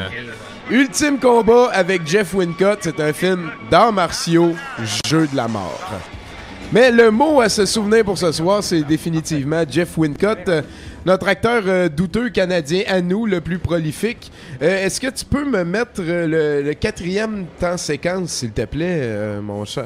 Ultime combat avec Jeff Wincott, c'est un film d'arts martiaux, jeu de la mort. Mais le mot à se souvenir pour ce soir, c'est définitivement Jeff Wincott, euh, notre acteur euh, douteux canadien à nous, le plus prolifique. Euh, est-ce que tu peux me mettre euh, le, le quatrième temps séquence, s'il te plaît, euh, mon chat?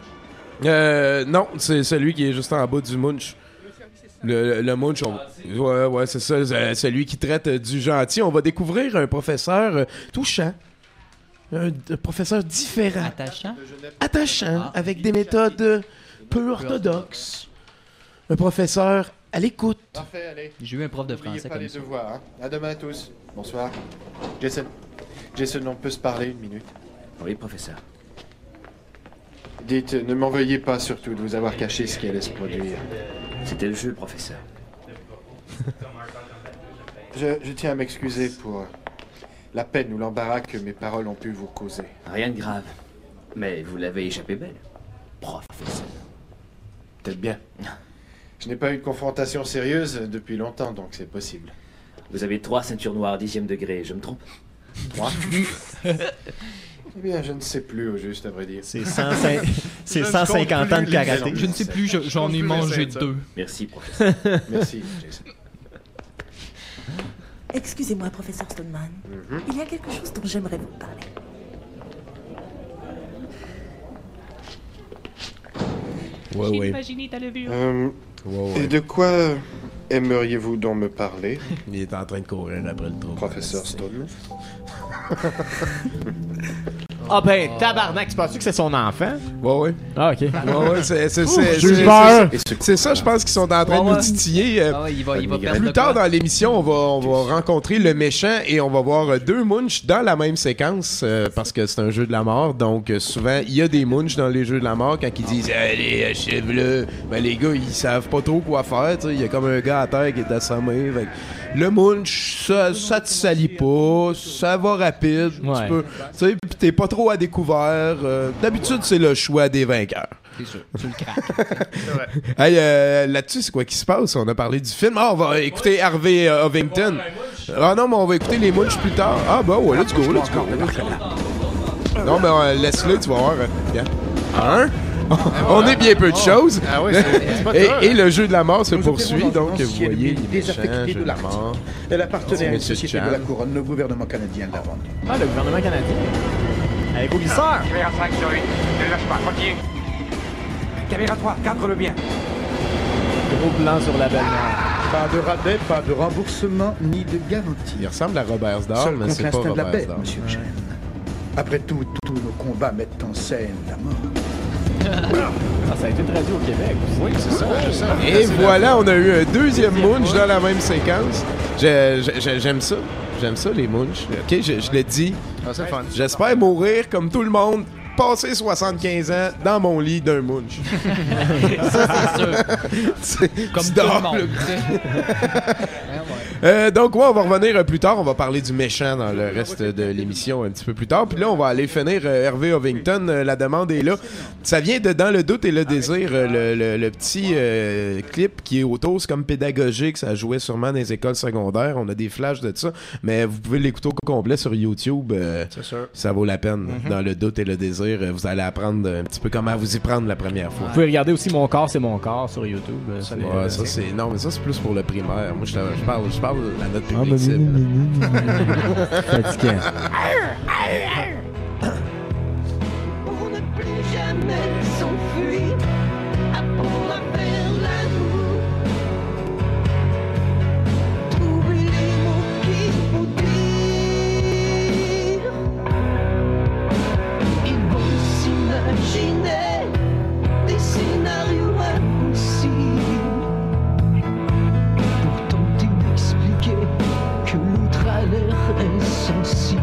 Euh, non, c'est celui qui est juste en bas du munch. Le, le, le munch, on... ouais, ouais, c'est ça, c'est celui qui traite euh, du gentil. On va découvrir un professeur euh, touchant. Un, un professeur différent. Attachant. Attachant, ah. avec des méthodes euh, peu orthodoxes. Un professeur à l'écoute. Parfait, allez. J'ai eu un prof de français N'oubliez pas comme les ça. devoirs, hein. À demain à tous. Bonsoir. Jason. Jason, on peut se parler une minute? Oui, professeur. Dites, ne m'en veuillez pas surtout de vous avoir caché ce qui allait se produire. C'était le jeu, professeur. Je, je tiens à m'excuser pour la peine ou l'embarras que mes paroles ont pu vous causer. Rien de grave. Mais vous l'avez échappé belle, professeur. Peut-être bien. Je n'ai pas eu de confrontation sérieuse depuis longtemps, donc c'est possible. Vous avez trois ceintures noires dixième degré, je me trompe? Trois? Eh bien, je ne sais plus au juste, à vrai dire. C'est cent cinq c'est cent cinquante ans de karaté. Je ne sais plus, je- j'en ai mangé deux. Merci, professeur. Merci, Jason. Excusez-moi, professeur Stoneman. Mhm. Il y a quelque chose dont j'aimerais vous parler. Ouais, ouais. Imaginez ta levure. Euh, Ouais, ouais. Et de quoi aimeriez-vous donc me parler? Il est en train de courir après le trou. Professeur Stoneman. Ah ben, tabarnak, c'est pas sûr que c'est son enfant? Ouais, ouais. Ah, ok. Ouais, ouais, c'est c'est- Ouh, c'est- j'ai eu c'est- peur. c'est- c'est ça, je pense qu'ils sont en train Ouais, de ouais. nous titiller. euh, Ah ouais, il va, il va perdre Plus de tard quoi. dans l'émission, on va, on va rencontrer le méchant et on va voir euh, deux munchs dans la même séquence euh, parce que c'est un jeu de la mort. Donc, euh, souvent, il y a des munchs dans les jeux de la mort quand ils disent allez, achève-le. Ben, les gars, ils savent pas trop quoi faire. tu sais. Il y a comme un gars à terre qui est assommé. Fait que le munch, ça, ça te salit pas, ça va rapide. Ouais. Tu peux, tu sais, pis t'es pas trop à découvert. euh, D'habitude, c'est le choix des vainqueurs. C'est sûr, tu le craques. Hey, euh, là-dessus, c'est quoi qui se passe? On a parlé du film. Ah, on va écouter Harvey euh, Ovington. Ah non, mais on va écouter les munchs plus tard. Ah, bah ouais, let's go, let's go. Non, mais euh, laisse-le, tu vas voir. euh, Bien. Un. On est bien peu de choses. Ah oui, c'est- c'est pas et, dur. et le jeu de la mort se Nous poursuit. opérons dans Donc, une vous ancienne voyez mine les méchants, désaffectée jeu de de la l'Arctique. mort. Elle appartenait à une Monsieur société Chan. de la couronne. Le gouvernement canadien l'a vendue. Ah, le gouvernement canadien. Avec Glisseur. Caméra cinq sur huit. Ne lâche pas, continue. Caméra trois, cadre-le bien. Gros blanc sur la belle mer. Pas de rabais, pas de remboursement, ni de garantie. Il ressemble à Robert Zdar, Seul mais contre c'est pas l'instinct de la Robert bête, Zdar. monsieur Chen. Après tout, tous nos combats mettent en scène la mort. Ah, ça a été traduit au Québec aussi. Oui, c'est ça, je sais. Et voilà, on a eu un deuxième munch dans la même séquence. Je- je- J'aime ça. J'aime ça, les munchs. OK, je, je l'ai dit. Ah, c'est fun. J'espère mourir comme tout le monde, passer soixante-quinze ans dans mon lit d'un munch. Ça, c'est sûr. C'est- Comme tu tout le dors, monde. là. tu sais. Ouais, ouais. Euh, donc, ouais, on va revenir euh, plus tard. On va parler du méchant dans le reste de l'émission un petit peu plus tard. Puis là, on va aller finir euh, Hervé Ovington. Euh, la demande est là. Ça vient de Dans le doute et le désir, euh, le, le- le petit euh, clip qui est autour. C'est comme pédagogique. Ça jouait sûrement dans les écoles secondaires. On a des flashs de ça. Mais vous pouvez l'écouter au complet sur YouTube. euh, C'est sûr. ça vaut la peine. Dans le doute et le désir, euh, vous allez apprendre un petit peu comment vous y prendre la première fois. Vous pouvez regarder aussi Mon corps, c'est mon corps sur YouTube. euh, c'est- Ouais, ça c'est non mais ça c'est plus pour le primaire. Moi je, je parle je parle de la note Ah, publique ben, cible. Fatiguant. Pour ne plus jamais s'enfuir, apprendre à faire l'amour. Trouver les mots qu'il faut dire. Ils vont s'imaginer des scénarios impossibles pour tenter d'expliquer que l'autre a l'air insensible.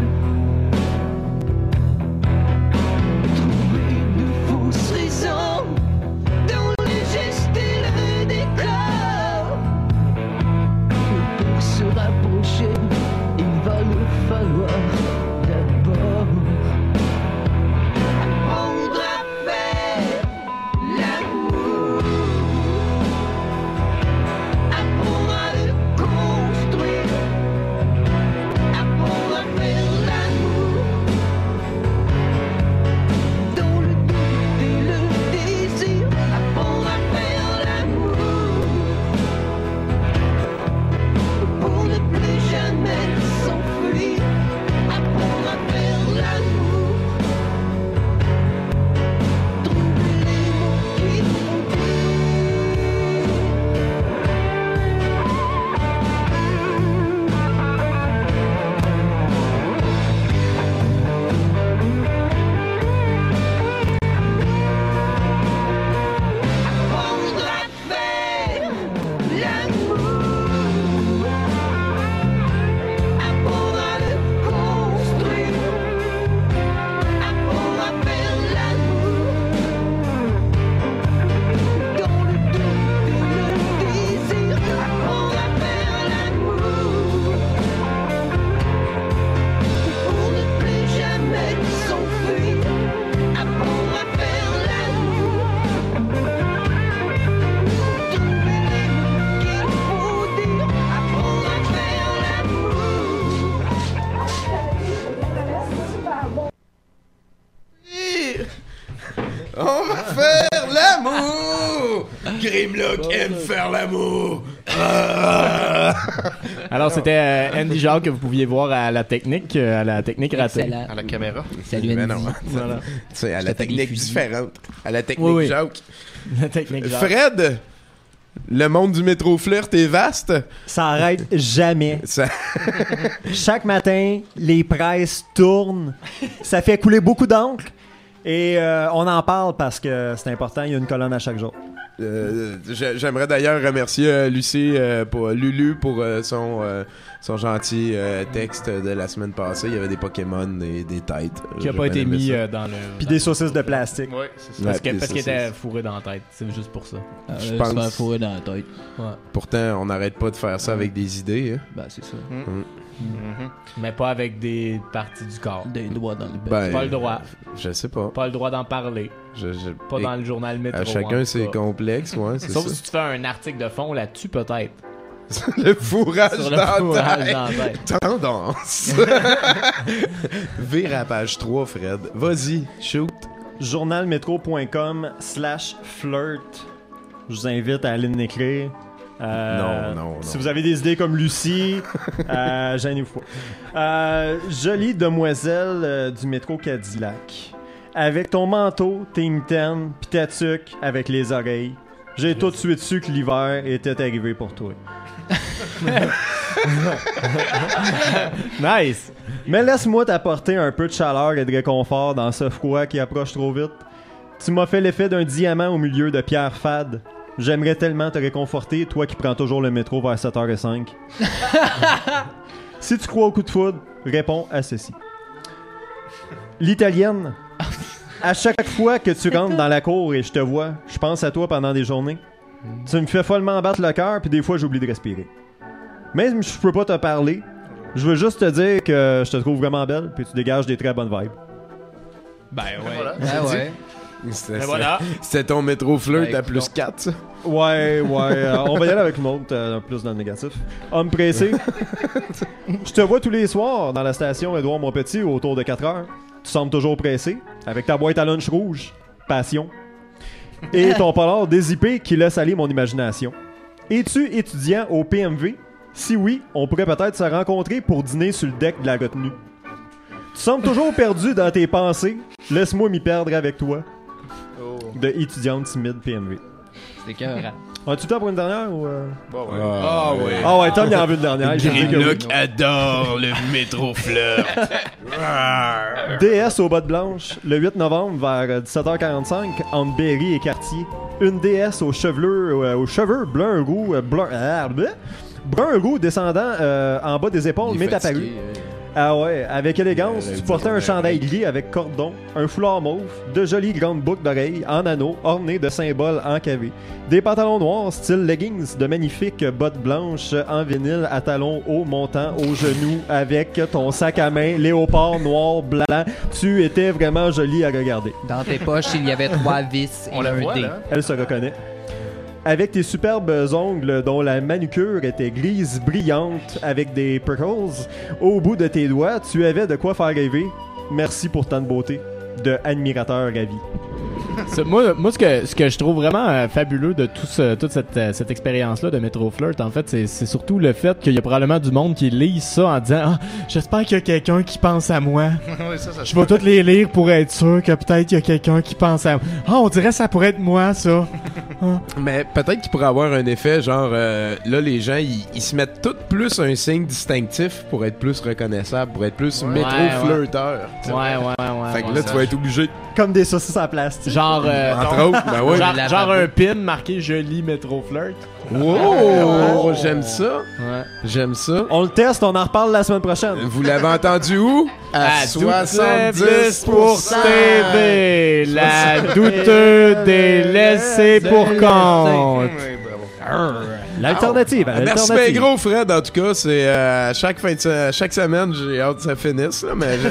Trouver de fausses raisons dans les gestes et le décor. Mais pour se rapprocher, il va leur falloir d'abord apprendre à faire l'amour. Apprendre à le construire. Apprendre à faire l'amour. Dans le doute et le désir. Apprendre à faire l'amour. Pour ne plus jamais s'enfuir. Apprendre Grimlock aime faire l'amour. Alors, c'était euh, Andy Jacques que vous pouviez voir à la technique, euh, à la technique ratée. Excellent. À la caméra. Salut Mais Andy. non, Voilà. tu sais, à Je la te fais des technique fusils. différente. À la technique Oui, oui. Jacques. La technique Jacques. Fred, le monde du métro flirt est vaste. Ça arrête jamais. Ça... Chaque matin, les presses tournent. Ça fait couler beaucoup d'encre. Et euh, on en parle parce que c'est important. Il y a une colonne à chaque jour. Euh, j'ai- J'aimerais d'ailleurs remercier euh, Lucie euh, pour Lulu pour euh, son euh, son gentil euh, texte de la semaine passée. Il y avait des Pokémon et des têtes. Qui a J'ai pas bien été aimé mis ça. euh, dans le. Puis dans- des saucisses de plastique. Oui, c'est ça. Parce Ouais, que- puis parce ça, qu'il était c'est- fourré dans la tête. C'est juste pour ça. Euh, Je se pense- faire fourrer dans la tête. Ouais. Pourtant, on n'arrête pas de faire ça avec des idées. Hein. Ben, c'est ça. Mm. Mhm. Mais pas avec des parties du corps. Des doigts dans le bec. Ben, Pas le droit. Je sais pas. Pas le droit d'en parler. Je, je- Pas et- dans le journal métro. À en chacun tout ses cas. complexes, ouais, c'est Sauf ça. si tu fais un article de fond là-dessus, peut-être. Le fourrage Sur le dans fourrage la dans la tête. tête. Tendance. Vire à page trois, Fred. Vas-y, shoot. Journalmetro.com slash flirt. Je vous invite à aller l'écrire. Euh, Non, non, non. Si vous avez des idées comme Lucie, euh, gênez-vous pas. Euh, jolie demoiselle euh, du métro Cadillac. Avec ton manteau, tes mitaines, pis ta tuque avec les oreilles. J'ai tout de suite su que l'hiver était arrivé pour toi. Nice! Mais laisse-moi t'apporter un peu de chaleur et de réconfort dans ce froid qui approche trop vite. Tu m'as fait l'effet d'un diamant au milieu de pierres fades. J'aimerais tellement te réconforter, toi qui prends toujours le métro vers sept heures cinq. Si tu crois au coup de foudre, réponds à ceci. L'italienne. À chaque fois que tu rentres dans la cour et je te vois, je pense à toi pendant des journées. Tu me fais follement battre le cœur, puis des fois j'oublie de respirer. Même si je peux pas te parler, je veux juste te dire que je te trouve vraiment belle, puis tu dégages des très bonnes vibes. Ben ouais. Voilà. Ah ouais. C'était Ben voilà. c'était ton métro flirt Ben, à plus écoute. quatre, ça? Ouais, ouais. euh, on va y aller avec une autre, euh, plus dans le négatif. Homme pressé. Je te vois tous les soirs dans la station Édouard Montpetit autour de quatre heures. Tu sembles toujours pressé, avec ta boîte à lunch rouge. Passion. Et ton polar dézippé qui laisse aller mon imagination. Es-tu étudiant au P M V? Si oui, on pourrait peut-être se rencontrer pour dîner sur le deck de la retenue. Tu sembles toujours perdu dans tes pensées. Laisse-moi m'y perdre avec toi. De étudiante timide P M V. C'est écœurant. As-tu le temps pour une dernière ou euh... Bon, ouais. Ah oui. Ah ouais, Tom il en veut une dernière. J'ai dit que oui. Grimlock adore le métro flirt. D S aux bottes blanches, le huit novembre vers dix-sept heures quarante-cinq, entre Berry et Cartier. Une D S aux cheveux, euh, aux cheveux bleu roux, euh, bleu, ah, bleu, brun roux descendant euh, en bas des épaules, Il est m'est apparu. fatigué, euh. Ah ouais, avec élégance, Euh, tu le portais un dire, chandail ouais. gris avec cordon, un foulard mauve, de jolies grandes boucles d'oreilles en anneaux ornées de symboles encavés, des pantalons noirs style leggings, de magnifiques bottes blanches en vinyle à talons hauts montant aux genoux avec ton sac à main léopard noir blanc. Tu étais vraiment jolie à regarder. Dans tes poches, il y avait trois vis et On la un voit, dé. là. Elle se reconnaît. Avec tes superbes ongles dont la manucure était grise brillante avec des prickles au bout de tes doigts, tu avais de quoi faire rêver. Merci pour tant de beauté. De admirateur ravi. C'est- moi, moi ce, que, ce que je trouve vraiment euh, fabuleux de tout ce- toute cette, euh, cette expérience-là de Metro Flirt, en fait, c'est, c'est surtout le fait qu'il y a probablement du monde qui lit ça en disant ah, j'espère qu'il y a quelqu'un qui pense à moi. Oui, ça, ça Je vais toutes les lire pour être sûr que peut-être il y a quelqu'un qui pense à moi. Ah, on dirait que ça pourrait être moi, ça. Ah. Mais peut-être qu'il pourrait avoir un effet genre euh, là les gens ils, ils se mettent tout plus un signe distinctif pour être plus reconnaissable, pour être plus Ouais. métro Ouais, flirteur. Ouais, ouais, ouais, ouais. Fait que ouais, là ça. tu vas être obligé de... Comme des saucisses en plastique. Genre, euh, Entre autres, ben ouais. genre, la genre babou. un pin marqué joli Metro Flirt. Wow! J'aime ça. Ouais. J'aime ça. On le teste, on en reparle la semaine prochaine. Vous l'avez entendu où? À, soixante-dix pour cent. T V, la douteuse des laissés pour compte. Oui, bravo. L'alternative. à Merci bien l'alternative. gros Fred, en tout cas, c'est euh, à chaque fin de se- chaque semaine, j'ai hâte que ça finisse, là, mais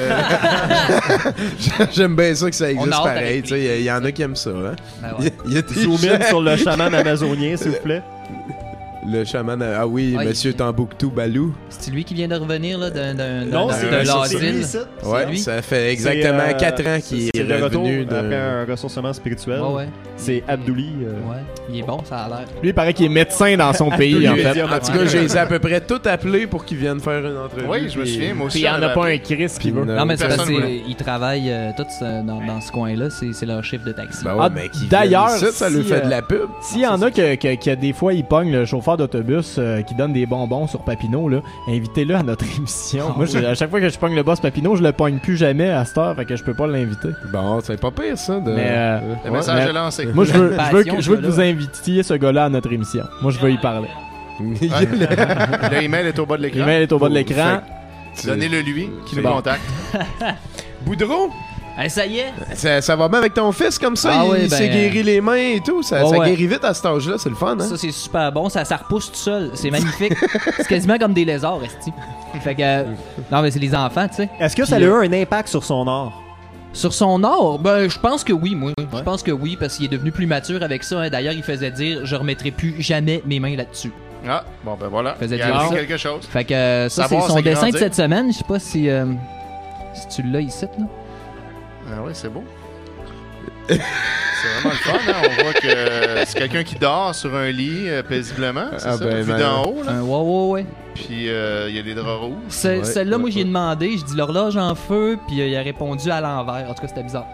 je- j'aime bien ça que ça On a existe hâte pareil, avec tu sais, il y, y en a qui aiment ça, hein. Ben Il ouais. y, a des Zoom in gens- sur le chaman amazonien, s'il vous plaît. Le chaman, ah oui, Ouais, Monsieur il- Tambouctou Balou. C'est lui qui vient de revenir là, d'un, d'un, Non, d'un, c'est- d'un c'est- c'est lui, asile. ça. C'est Ouais, lui. ça fait exactement C'est, euh, quatre ans qu'il c'est est le retour revenu de... après un ressourcement spirituel. Ouais, ouais. C'est Abdouli. euh, Ouais, il est bon, ça a l'air. Lui, il paraît qu'il est médecin dans son pays, en Lui, fait. dire- En tout cas, j'ai à peu près tout appelé pour qu'il vienne faire une entrevue. Oui, je me puis- souviens, moi aussi. Puis il y en j'en a pas avais un Chris qui veut. Non, mais c'est parce Personne que voulait. ils travaillent euh, tous euh, dans, dans ce coin-là, c'est, c'est leur chiffre de taxi. Ben ouais, Ah, mais qu'il d'ailleurs, vienne ici, ça lui si, fait euh, de la pub. S'il y en a que, que, que des fois, ils pognent le chauffeur d'autobus euh, qui donne des bonbons sur Papineau, là, invitez-le à notre émission. Ah Moi, oui. je- à chaque fois que je pogne le boss Papineau, je le pogne plus jamais à cette heure, fait que je peux pas l'inviter. Bon, c'est pas pire, ça. De... Mais, euh, Le ouais, message mais est lancé. Moi, je veux, je veux, Passion, que, je veux ce que vous invitiez ce gars-là à notre émission. Moi, je veux y parler. Ouais. Le email est au bas de l'écran. L'email est au bas de l'écran. Donnez-le lui, qui nous bon. contacte. Boudreau, Hey, ça y est! ça, ça va bien avec ton fils comme ça? Ah il oui, ben- s'est guéri les mains et tout. Ça, Ouais, ça ouais. guérit vite à cet âge-là, c'est le fun, hein? Ça, c'est super bon. Ça, ça repousse tout seul. C'est magnifique. C'est quasiment comme des lézards, esti. Fait que... euh, non, mais c'est les enfants, tu sais. Est-ce que ça a Puis, eu euh, un impact sur son art? Sur son art, ben, je pense que oui, moi. Je pense que oui, parce qu'il est devenu plus mature avec ça. hein. D'ailleurs, il faisait dire « Je remettrai plus jamais mes mains là-dessus Ah, bon, ben voilà. Faisait Il a dire appris ça. quelque chose. ». Fait que euh, ça, c'est Savoir, son c'est dessin de grandir. cette semaine. Je sais pas si, euh, si tu l'as ici, là. Ah oui, c'est beau. C'est vraiment le fun, hein? On voit que c'est quelqu'un qui dort sur un lit euh, paisiblement, c'est Ah ça, ben, vu ben, d'en haut, là. Un ouais, ouais, ouais. Puis euh, il y a des draps rouges. Ce- Ouais, Celle-là, ouais, moi, j'y ai ouais. demandé. Je dis l'horloge en feu, puis euh, il a répondu à l'envers. En tout cas, c'était bizarre.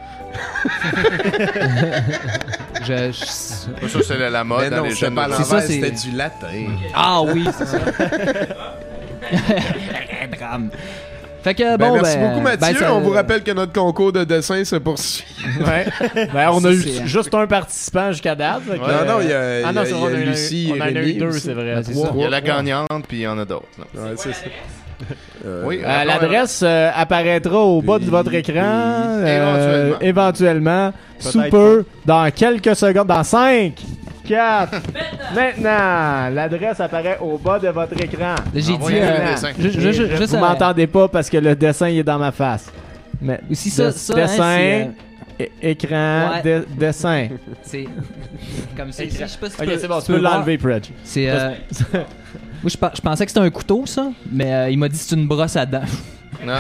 je, je- Ça, c'est la, la mode Mais dans non, les c'était jeunes. pas à de- C'est l'envers, ça, c'est- c'était du latin. Ah oui, c'est ça. Drame. Fait que Ben, bon, merci ben, beaucoup, Mathieu. ben, ça- On vous rappelle que notre concours de dessin se poursuit. Ouais. Ben, on Ça, a eu c'est- juste un participant jusqu'à date. fait que, Ouais. Non, non, il y a, Ah il y non, a- c'est il y vrai, a on en a eu- Lucie on et en a eu Rémi deux, aussi. c'est vrai. Ben, c'est Trois. ça. Il y a la gagnante, puis il y en a d'autres. là. Ouais, c'est ça. Euh, Oui, Euh, alors, L'adresse euh, apparaîtra au bas de votre écran euh, Éventuellement. éventuellement sous Peut-être peu, dans quelques secondes, dans cinq, quatre, maintenant. L'adresse apparaît au bas de votre écran. J'ai dit. Envoyez euh, le dessin. ju- ju- Et ju- je- juste vous à- m'entendez pas parce que le dessin il est dans ma face. Mais Aussi, ça, de- ça, hein, dessin, c'est, é- écran, Ouais. de- dessin. C'est comme ça. ici, Je sais pas si tu Ok, peux- c'est bon, tu tu peux voir. l'enlever, Predge. C'est. euh, Moi, je, pe- je pensais que c'était un couteau, ça, mais euh, il m'a dit que c'est une brosse à dents. Non.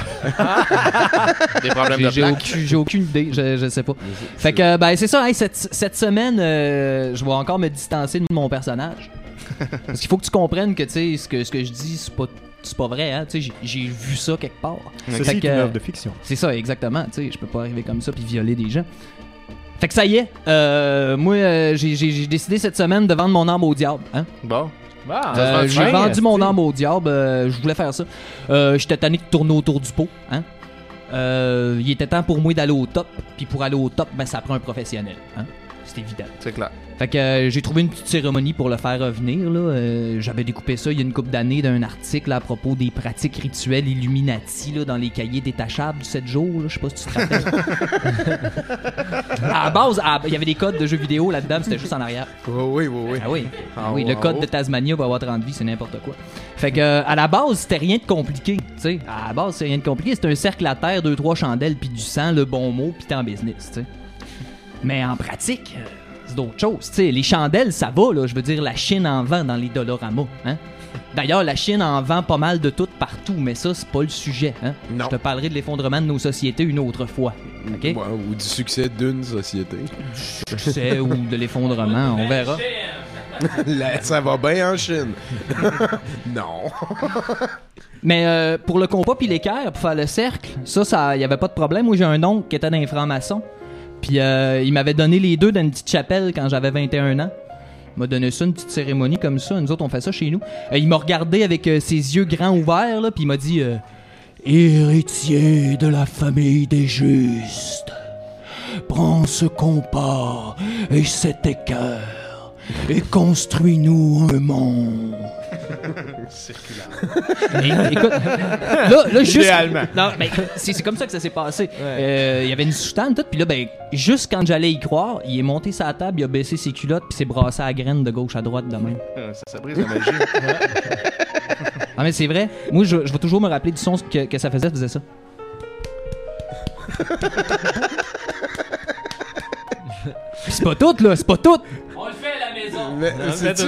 Des problèmes J'ai de j'ai plaque. aucune, j'ai aucune idée, je, je sais pas. Fait que, ben, c'est ça, hey, cette, cette semaine, euh, je vais encore me distancer de mon personnage. Parce qu'il faut que tu comprennes que, tu sais, ce que, ce que je dis, c'est pas, c'est pas vrai, hein. Tu sais, j'ai, j'ai vu ça quelque part. Ceci Fait est que, une euh, œuvre de fiction. C'est ça, exactement. Tu sais, je peux pas arriver comme ça puis violer des gens. Fait que ça y est, euh, moi, euh, j'ai, j'ai, j'ai décidé cette semaine de vendre mon âme au diable, hein. Bon. Ah, Euh, ça se j'ai vend bien, vendu mon esti. âme au diable, euh, je voulais faire ça. Euh, J'étais tanné de tourner autour du pot, hein. Euh, il était temps pour moi d'aller au top, puis pour aller au top, ben ça prend un professionnel, hein. C'est évident. C'est clair. Fait que euh, j'ai trouvé une petite cérémonie pour le faire revenir, là. Euh, J'avais découpé ça il y a une couple d'années d'un article à propos des pratiques rituelles Illuminati là, dans les cahiers détachables du sept jours, là. Je sais pas si tu te rappelles. À la base, à- il y avait des codes de jeux vidéo là-dedans, mais c'était juste en arrière. Oui, oui, oui. Ah oui, Ah, oui, ouais, le code oh. de Tasmania va avoir trente vies, c'est n'importe quoi. Fait que euh, à la base, c'était rien de compliqué, tu sais. À la base, c'est rien de compliqué, c'est un cercle à terre, deux trois chandelles puis du sang, le bon mot, puis t'es en business, tu sais. Mais en pratique, euh, c'est d'autres choses, tu sais. Les chandelles, ça va là, je veux dire la Chine en vend dans les Doloramas, hein. D'ailleurs, la Chine en vend pas mal de tout partout, mais ça, c'est pas le sujet, hein. Non. Je te parlerai de l'effondrement de nos sociétés une autre fois, OK? Ouais, ou du succès d'une société. Je sais, ou de l'effondrement, on verra. Là, ça va bien en Chine. Non. Mais euh, pour le compas puis l'équerre, pour faire le cercle, ça, ça, y avait pas de problème. Moi, j'ai un oncle qui était dans les francs-maçons. Puis euh, il m'avait donné les deux dans une petite chapelle quand j'avais vingt et un ans. Il m'a donné ça, une petite cérémonie comme ça. Nous autres, on fait ça chez nous. Euh, il m'a regardé avec euh, ses yeux grands ouverts, là, puis il m'a dit euh, héritier de la famille des justes, prends ce compas et cet équerre et construis-nous un monde. Circulaire. Et- écoute, là, là juste. Idéalement. Non, mais c'est c'est comme ça que ça s'est passé. Euh, Il y avait une soutane, tout, puis là, ben, juste quand j'allais y croire, il est monté sa table, il a baissé ses culottes, puis s'est brassé à la graine de gauche à droite de même. Euh, Ça, ça brise la magie. Ah, mais c'est vrai. Moi, je, je vais toujours me rappeler du son que, que ça faisait, ça faisait ça. Puis c'est pas tout, là, c'est pas tout. On le fait à la maison. Mais c'est-tu...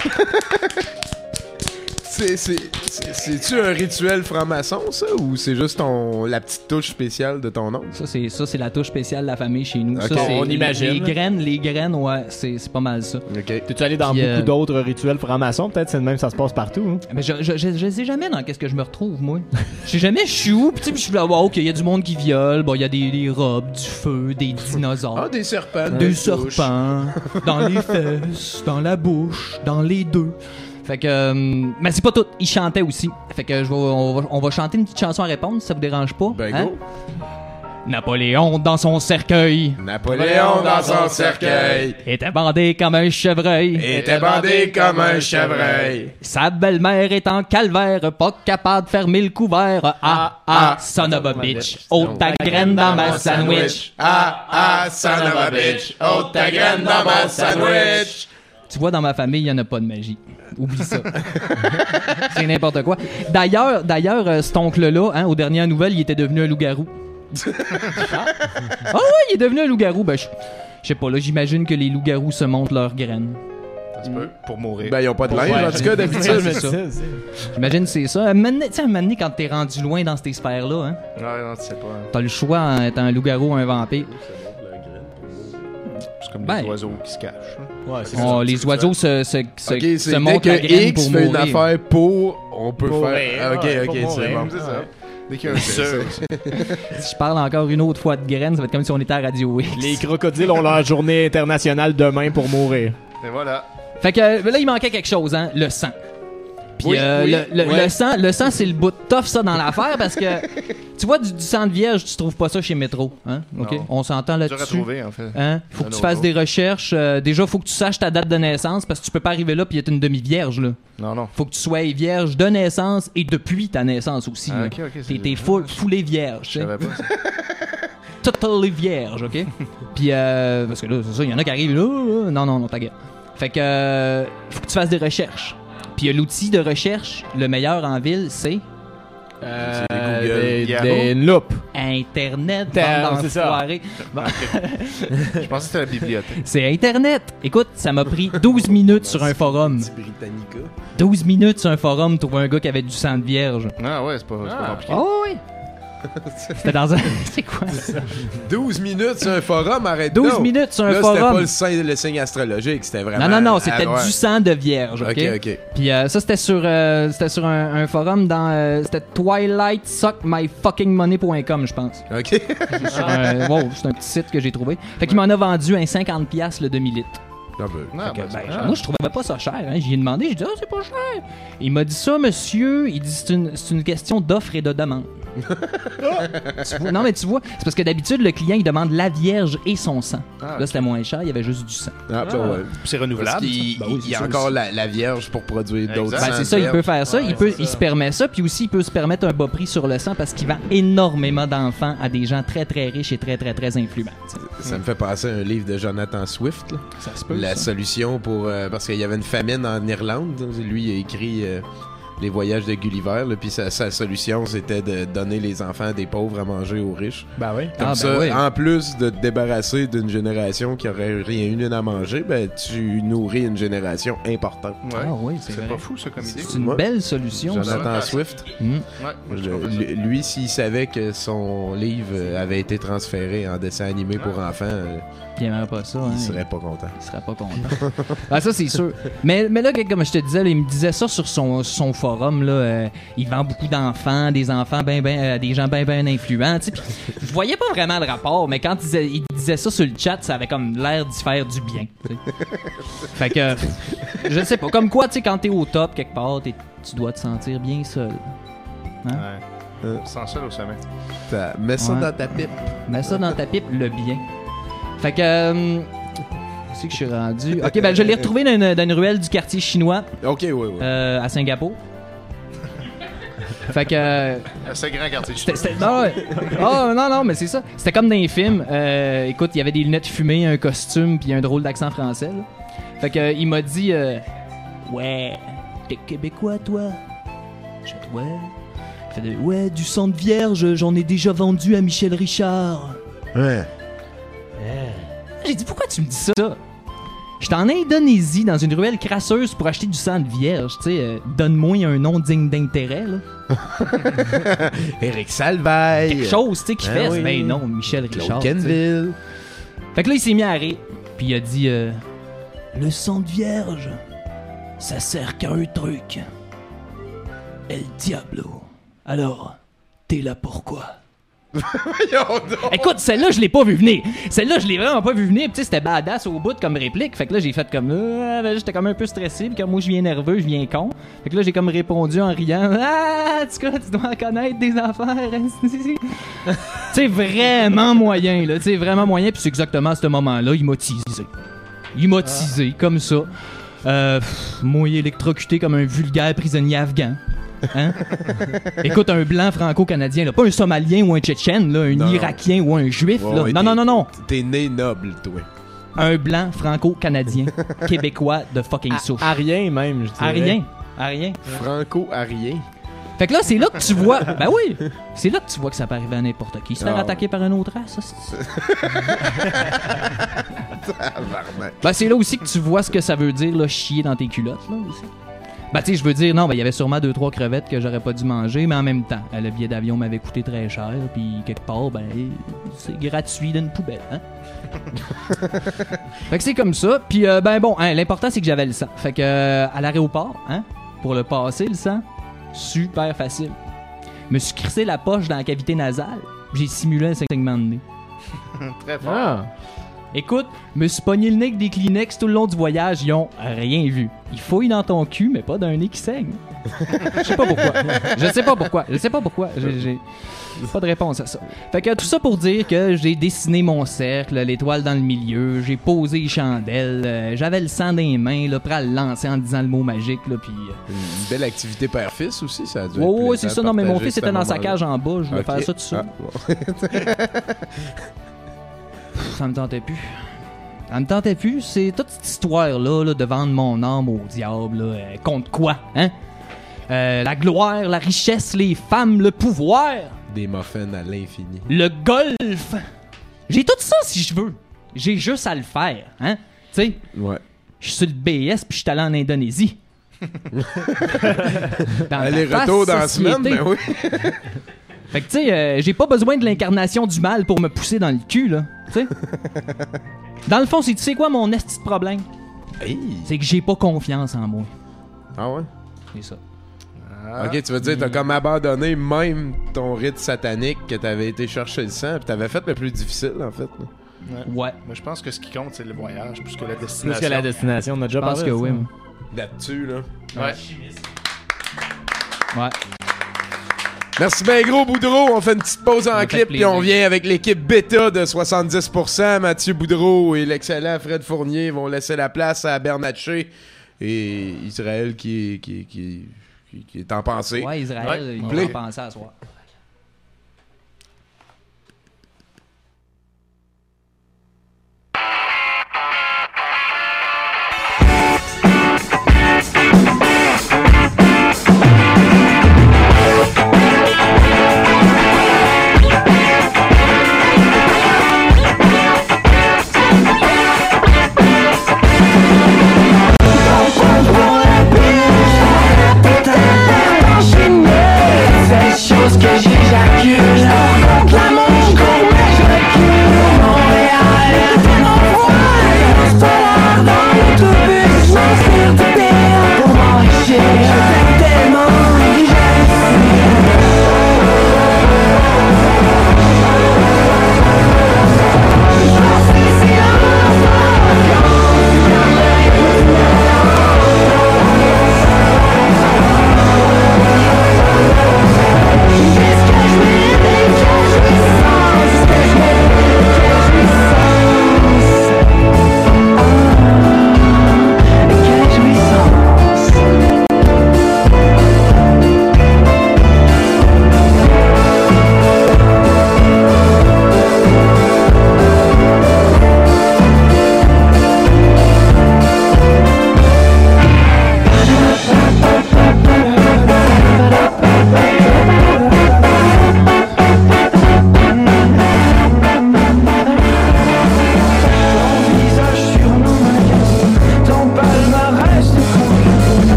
C'est, c'est, c'est, c'est-tu un rituel franc-maçon, ça? Ou c'est juste ton, la petite touche spéciale de ton oncle? Ça, c'est, ça, c'est la touche spéciale de la famille chez nous. Okay. Ça, c'est On les, imagine. Les graines, les graines, ouais, c'est, c'est pas mal ça. Okay. T'es-tu allé dans Puis, beaucoup euh, d'autres rituels francs-maçons? Peut-être c'est le même, ça se passe partout. Hein? Mais je, je, je, je sais jamais dans qu'est-ce que je me retrouve, moi. Je sais jamais, je suis où, pis tu sais, pis je suis là, wow, ok, il y a du monde qui viole, bon, il y a des, des robes, du feu, des dinosaures. Ah, des serpents. Des Des serpents, dans les fesses, dans la bouche, dans les deux. Fait que, euh, mais c'est pas tout. Il chantait aussi. Fait que je vais, on, va, on va chanter une petite chanson à répondre, si ça vous dérange pas. Ben hein? go. Napoléon dans son cercueil Napoléon dans son cercueil était bandé comme un chevreuil. était bandé comme un chevreuil. Sa belle-mère est en calvaire, pas capable de fermer le couvert. Ah ah, son of a bitch, ôte ta graine dans ma sandwich. Ah ah, son of a bitch, ôte ta graine dans ma sandwich. Tu vois, dans ma famille, il n'y en a pas de magie. Oublie ça. C'est n'importe quoi. D'ailleurs, d'ailleurs euh, cet oncle-là, hein, aux dernières nouvelles, il était devenu un loup-garou. Ah ouais, il est devenu un loup-garou. Ben, je je sais pas, là, j'imagine que les loups-garous se montent leurs graines. Ça se peut, pour mourir. Ben, ils ont pas de Pour- linge, ouais, en tout cas, d'habitude. c'est ça. J'imagine que c'est ça. Un moment donné- Tu sais, un moment donné, quand t'es rendu loin dans ces sphères-là, hein, Ouais, non, tu sais pas. hein. t'as le choix en étant un loup-garou ou un vampire. C'est comme Ben. des oiseaux qui se cachent. hein. Ouais, c'est Oh, les oiseaux se, se, se, Ok, se c'est dès montrent la que graine X pour fait une mourir. affaire pour, on peut Pour faire... rire, Ah, ok, ouais, ok, pour c'est mourir. bon. C'est ça. Dès qu'il y a un Ok, seul. Si je parle encore une autre fois de graines, ça va être comme si on était à Radio X. Les crocodiles ont leur journée internationale demain pour mourir. Et voilà. Fait que euh, là, il manquait quelque chose, hein, le sang. Puis Oui, euh, oui, le, le- ouais. le sang, le sang, c'est le bout de tough, ça, dans l'affaire, parce que tu vois, du, du sang de vierge, tu trouves pas ça chez Métro. Hein? Ok? Non. On s'entend Dur à là-dessus. trouver, en fait. Hein? Faut que Un tu autre fasses jour. des recherches. Euh, déjà, faut que tu saches ta date de naissance, parce que tu peux pas arriver là puis être une demi-vierge. Là. Non, non. Faut que tu sois vierge de naissance et depuis ta naissance aussi. Ah, là. ok, ok, c'est T'es, t'es bien. full, foulé vierge. tu Je sais. savais pas ça. Totally vierge, ok? Puis, euh, parce que là, c'est ça, il y en a qui arrivent là, là. Non, non, non, ta gueule. Fait que, euh, faut que tu fasses des recherches. Puis, euh, l'outil de recherche, le meilleur en ville, c'est Euh, C'est Google. des, Yahoo. des loupes. Internet. T'as- bande c'est ça. d'enfoirés. Bon, Je pensais que c'était la bibliothèque. c'est Internet. Écoute, ça m'a pris douze minutes sur un forum. Petit Britannica. douze minutes sur un forum pour trouver un gars qui avait du sang de vierge. Ah ouais, c'est pas, c'est pas compliqué. Oh, oui. C'était dans un. C'est quoi ça? douze minutes sur un forum, arrête douze donc. minutes sur un Là, forum. c'était pas le signe, le signe astrologique, c'était vraiment... Non, non, non, c'était Ah, ouais. du sang de vierge, ok? Ok, ok. Puis euh, ça, c'était sur, euh, c'était sur un, un forum dans... euh, c'était twilight suck my fucking money point com, je pense. Ok. Sur un- wow, c'est un petit site que j'ai trouvé. Fait qu'il m'en a vendu un cinquante piastres le demi-litre. Ah, ben, Ah, Fait que, ben, ben, c'est- moi, je trouvais pas ça cher. Hein. J'y ai demandé, j'ai dit, ah, c'est pas cher. Il m'a dit ça, monsieur. Il dit, c'est une, c'est une question d'offre et de demande. Tu vois- non, mais tu vois, c'est parce que d'habitude, le client, il demande la vierge et son sang. Ah, Là, c'était moins cher, il y avait juste du sang. Ah, ben ouais. C'est Parce renouvelable. qu'il Ben oui, il y a c'est encore ça. la, la vierge pour produire d'autres Exact. Ben, sangs c'est ça, il vierges. peut faire ça. Ouais, il, peut, c'est il ça. se permet ça. Puis aussi, il peut se permettre un bas prix sur le sang parce qu'il vend énormément d'enfants à des gens très, très riches et très, très, très influents. Ça me fait penser à un livre de Jonathan Swift. Là. Ça se peut, La ça. solution pour... euh, parce qu'il y avait une famine en Irlande. Lui, il a écrit euh, Les voyages de Gulliver. Là, puis sa, sa solution, c'était de donner les enfants des pauvres à manger aux riches. Ben oui. Comme Ah, ben ça, oui. en plus de te débarrasser d'une génération qui aurait rien eu à manger, ben tu nourris une génération importante. Ouais. Ah oui, c'est C'est vrai. pas fou, ça, comme idée. C'est une Ouais. belle solution. ça. Jonathan ça. Swift. Mm. Ouais, moi, je Le- trouve pas ça. lui, lui, s'il savait que son livre euh, avait été transféré en dessin animé pour enfants, euh, Il aimerait pas ça. Hein. il serait pas content. Il serait pas content. Ah, ça, c'est sûr. Mais, mais là, comme je te disais, là, il me disait ça sur son, sur son forum. Là, euh, il vend beaucoup d'enfants, des enfants ben, ben, euh, des gens bien, bien influents. tu sais, puis Je voyais pas vraiment le rapport, mais quand il disait, il disait ça sur le chat, ça avait comme l'air d'y faire du bien. tu sais. Fait que, euh, je sais pas. Comme quoi, tu sais, quand t'es au top quelque part, t'es- tu dois te sentir bien seul. Hein? Ouais. Sans seul au sommet. T'as- Mets ça Ouais. dans ta pipe. Mets ça dans ta pipe, le bien. Fait que. Euh, où c'est que je suis rendu? Ok, ben je l'ai retrouvé dans une, dans une ruelle du quartier chinois Ok, oui, oui. euh, à Singapour. Fait que. euh, C'est grand quartier. c'était- c'était- non, ouais. Oh, non, non, mais c'est ça. C'était comme dans les films. Euh, écoute, il y avait des lunettes fumées, un costume, puis un drôle d'accent français. Là. Fait que, euh, il m'a dit euh, ouais, t'es québécois, toi? Je fais ouais. Il fait de, ouais, du sang de vierge, j'en ai déjà vendu à Michel Richard. Ouais. J'ai dit, pourquoi tu me dis ça? J'étais en Indonésie, dans une ruelle crasseuse pour acheter du sang de vierge. Tu sais, euh, donne-moi un nom digne d'intérêt, là. Éric Salvaille. Quelque chose, tu sais, qui Ah fait. oui. Ben non, Michel Richard. Claude Kenville. Fait que là, il s'est mis à rire. Puis il a dit euh, le sang de vierge, ça sert qu'à un truc. El Diablo. Alors, t'es là pourquoi? Écoute, celle-là, je l'ai pas vu venir. Celle-là, je l'ai vraiment pas vu venir. Puis, tu sais, c'était badass au bout comme réplique. Fait que là, j'ai fait comme. Euh, ben, j'étais comme un peu stressé. Puis, comme moi, je viens nerveux, je viens con. Fait que là, j'ai comme répondu en riant. Ah, en tout cas, tu dois en connaître des affaires. Tu sais, vraiment moyen, là. Tu sais, vraiment moyen. Puis, c'est exactement à ce moment-là, il m'a teasé. Il m'a teasé, comme ça. Euh, pff, moi, électrocuté comme un vulgaire prisonnier afghan. Hein? Écoute, un blanc franco-canadien, là, pas un somalien ou un tchétchène, là, un Non. irakien ou un juif. Ouais, là. ouais, non, t'es- non, non, non. T'es né noble, toi. Un blanc franco-canadien, québécois de fucking souche. Arien, même, je dirais. Arien. Arien. Franco-arien. Fait que là, c'est là que tu vois. Ben oui! C'est là que tu vois que ça peut arriver à n'importe qui. Se faire Ah. attaquer par un autre race, ça, c'est- Ben, c'est là aussi que tu vois ce que ça veut dire, là, chier dans tes culottes, là, aussi. Ben, tu sais, je veux dire, non, ben, il y avait sûrement deux, trois crevettes que j'aurais pas dû manger, mais en même temps, euh, le billet d'avion m'avait coûté très cher, puis quelque part, ben, c'est gratuit d'une poubelle, hein? Fait que c'est comme ça, puis euh, ben bon, hein, l'important, c'est que j'avais le sang. Fait que, euh, à l'aéroport, hein, pour le passer, le sang, super facile. Me suis crissé la poche dans la cavité nasale, j'ai simulé un saignement de nez. Très fort. Ah. Écoute, me suis pogné le nez avec des Kleenex tout le long du voyage, ils ont rien vu. Ils fouillent dans ton cul, mais pas d'un nez qui saigne. Je sais pas pourquoi. Je sais pas pourquoi. Je sais pas pourquoi. J'ai, j'ai pas de réponse à ça. Fait que tout ça pour dire que j'ai dessiné mon cercle, l'étoile dans le milieu, j'ai posé les chandelles, euh, j'avais le sang dans les mains, là, prêt à le lancer en disant le mot magique, là, puis... euh, Une belle activité père-fils aussi, ça a dû Ouais, être ouais, plaisant c'est ça. de Non, mais mon partager fils ce était dans sa moment-là. cage en bas, je voulais Ok. faire ça tout seul. Ah, bon. Ça me tentait plus. Ça me tentait plus. C'est toute cette histoire-là là, de vendre mon âme au diable. Là, euh, contre quoi, hein? Euh, la gloire, la richesse, les femmes, le pouvoir, Des muffins à l'infini. le golf. J'ai tout ça si je veux. J'ai juste à le faire, hein? Tu sais, Ouais. je suis sur le B S puis je suis allé en Indonésie. Dans Allez, ta retour face, dans la semaine, société. ben oui. Fait que tu sais, euh, j'ai pas besoin de l'incarnation du mal pour me pousser dans le cul, là. Tu sais? Dans le fond, c'est tu sais quoi mon esti de problème? Hey. C'est que j'ai pas confiance en moi. Ah ouais? C'est ça. Ok, tu veux dire, t'as comme abandonné même ton rite satanique que t'avais été chercher le sang, pis t'avais fait le plus difficile, en fait. là. Ouais. Mais je pense que ce qui compte, c'est le voyage, plus que la destination. Plus que la destination, on a déjà Je pense parlé que de ça. oui, moi. Là-dessus, là. Ouais. Ouais. Merci bien gros, Boudreau. On fait une petite pause en Ça me fait clip, puis plaisir. on revient avec l'équipe bêta de soixante-dix pour cent. Mathieu Boudreau et l'excellent Fred Fournier vont laisser la place à Bernatchez et Israël qui, qui, qui, qui, qui est en pensée. Ouais, Israël, Ouais. il Play. va penser à soir. Chose qui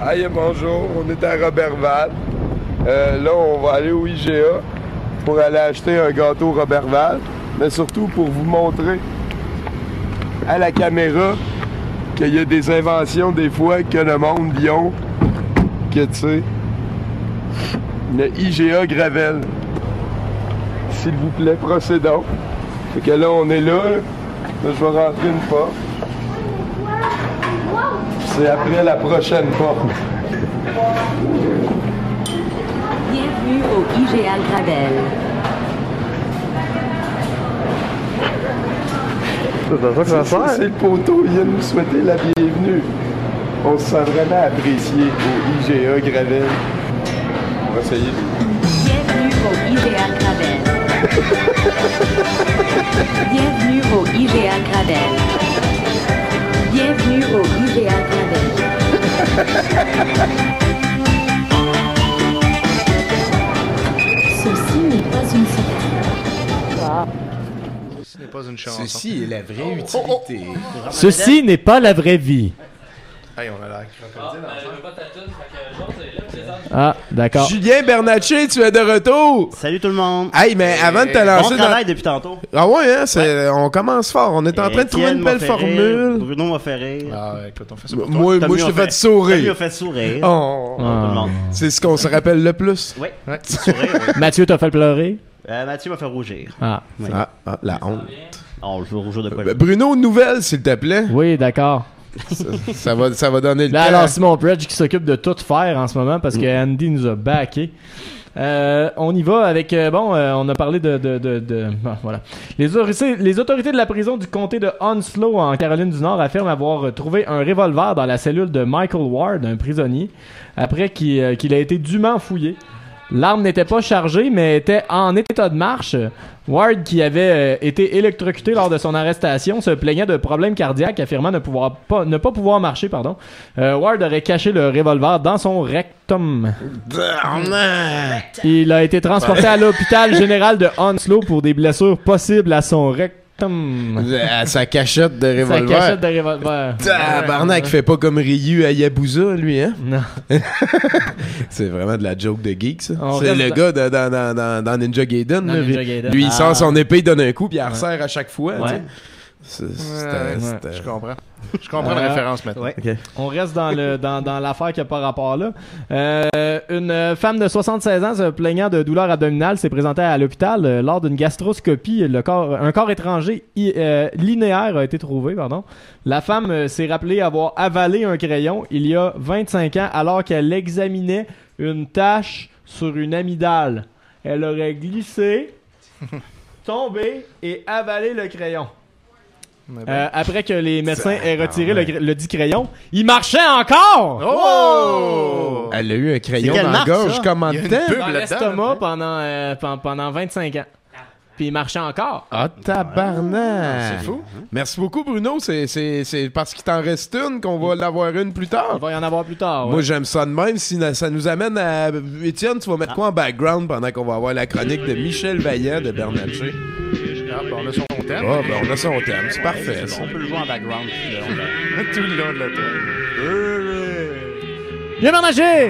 Aïe, bonjour, on est à Robertval. Euh, là, on va aller au I G A pour aller acheter un gâteau Robertval, mais surtout pour vous montrer à la caméra qu'il y a des inventions des fois que le monde y ont, que tu sais, le I G A Gravel. S'il vous plaît, procédons. Fait que là, on est là, là. Là, je vais rentrer une porte. C'est après la prochaine porte. Bienvenue au I G A Gravel. C'est ça que ça sert? C'est le poteau, il vient de nous souhaiter la bienvenue. On se sent vraiment apprécié au I G A Gravel. On va essayer. Bienvenue au I G A Gravel. Bienvenue au I G A Gravel. Bienvenue au I G A Gravel. Ceci n'est pas une sortie. Ce n'est pas une chanson. Ceci est la vraie utilité. Ceci n'est pas la vraie vie. Hey, on a l'air crocodile Ah, d'accord. Julien Bernatchez, tu es de retour. Salut tout le monde. Hey, mais avant de te lancer Bon travail depuis tantôt. Ah ouais, hein, c'est... on commence fort. On est en train de trouver une belle formule. Bruno m'a fait rire. Ah, écoute, on fait ça pour toi. Moi, moi je t'ai fait sourire. Tommy a fait sourire. Oh. Tout le monde. C'est ce qu'on se rappelle le plus. Oui, ouais. sourire. Oui. Mathieu t'a fait pleurer. Euh, Mathieu m'a fait rougir. Ah. Oui. Ah, ah, la honte. Oh, je veux rougir de quoi? Euh, Bruno, nouvelle, s'il te plaît. Oui, d'accord. Ça, ça, va, ça va donner le Là, temps. alors, Simon Predge qui s'occupe de tout faire en ce moment parce que Andy nous a backé. Euh, on y va avec euh, bon euh, on a parlé de, de, de, de bon, voilà les autorités, les autorités de la prison du comté de Onslow en Caroline du Nord affirment avoir trouvé un revolver dans la cellule de Michael Ward, un prisonnier, après qu'il, euh, qu'il a été dûment fouillé. L'arme n'était pas chargée, mais était en état de marche. Ward, qui avait euh, été électrocuté lors de son arrestation, se plaignait de problèmes cardiaques, affirmant ne, pouvoir pas, ne pas pouvoir marcher. Pardon. Euh, Ward aurait caché le revolver dans son rectum. Il a été transporté à l'hôpital général de Onslow pour des blessures possibles à son rectum. À sa cachette de revolver. Sa cachette de revolver. Tabarnak, il fait pas comme Ryu à Yabusa, lui, hein? Non. C'est vraiment de la joke de geek, ça. On c'est reste le dans- gars de- dans, dans, dans, dans Ninja Gaiden. Dans là. Ninja Lui, Gaiden. lui, il Ah. sort son épée, il donne un coup, puis il la Ouais. resserre à chaque fois. Ouais. tu sais. C'est- c'était- Ouais, c'était- je comprends. Je comprends la Euh, référence maintenant. ouais. On reste dans, le, dans, dans l'affaire qui n'a pas rapport là. Euh, une femme de soixante-seize ans se plaignant de douleurs abdominales s'est présentée à l'hôpital euh, lors d'une gastroscopie. Le corps, un corps étranger i- euh, linéaire a été trouvé. Pardon. La femme euh, s'est rappelée avoir avalé un crayon il y a vingt-cinq ans alors qu'elle examinait une tache sur une amygdale. Elle aurait glissé, tombé et avalé le crayon. Euh, après que les médecins aient retiré le, gra- le dit crayon, il marchait encore! Oh! Elle a eu un crayon C'est quelle dans la marque, gorge ça? comme en Il y a une temps? pub Dans l'estomac pendant, euh, pen- pendant vingt-cinq ans. Puis il marchait encore. Ah, tabarnak! C'est fou. Merci beaucoup, Bruno. C'est, c'est, c'est parce qu'il t'en reste une qu'on va l'avoir une plus tard. Il va y en avoir plus tard. Moi, ouais. j'aime ça de même. Si na- ça nous amène à... Étienne, tu vas mettre quoi en background pendant qu'on va avoir la chronique de Michel Vaillant de Bernatchez? Ah, ben, on a son thème. Ah, ben, on a son thème. C'est parfait, ça. On peut le jouer en background tout le long de- Tout le long de la tête. Viens Bernatchez!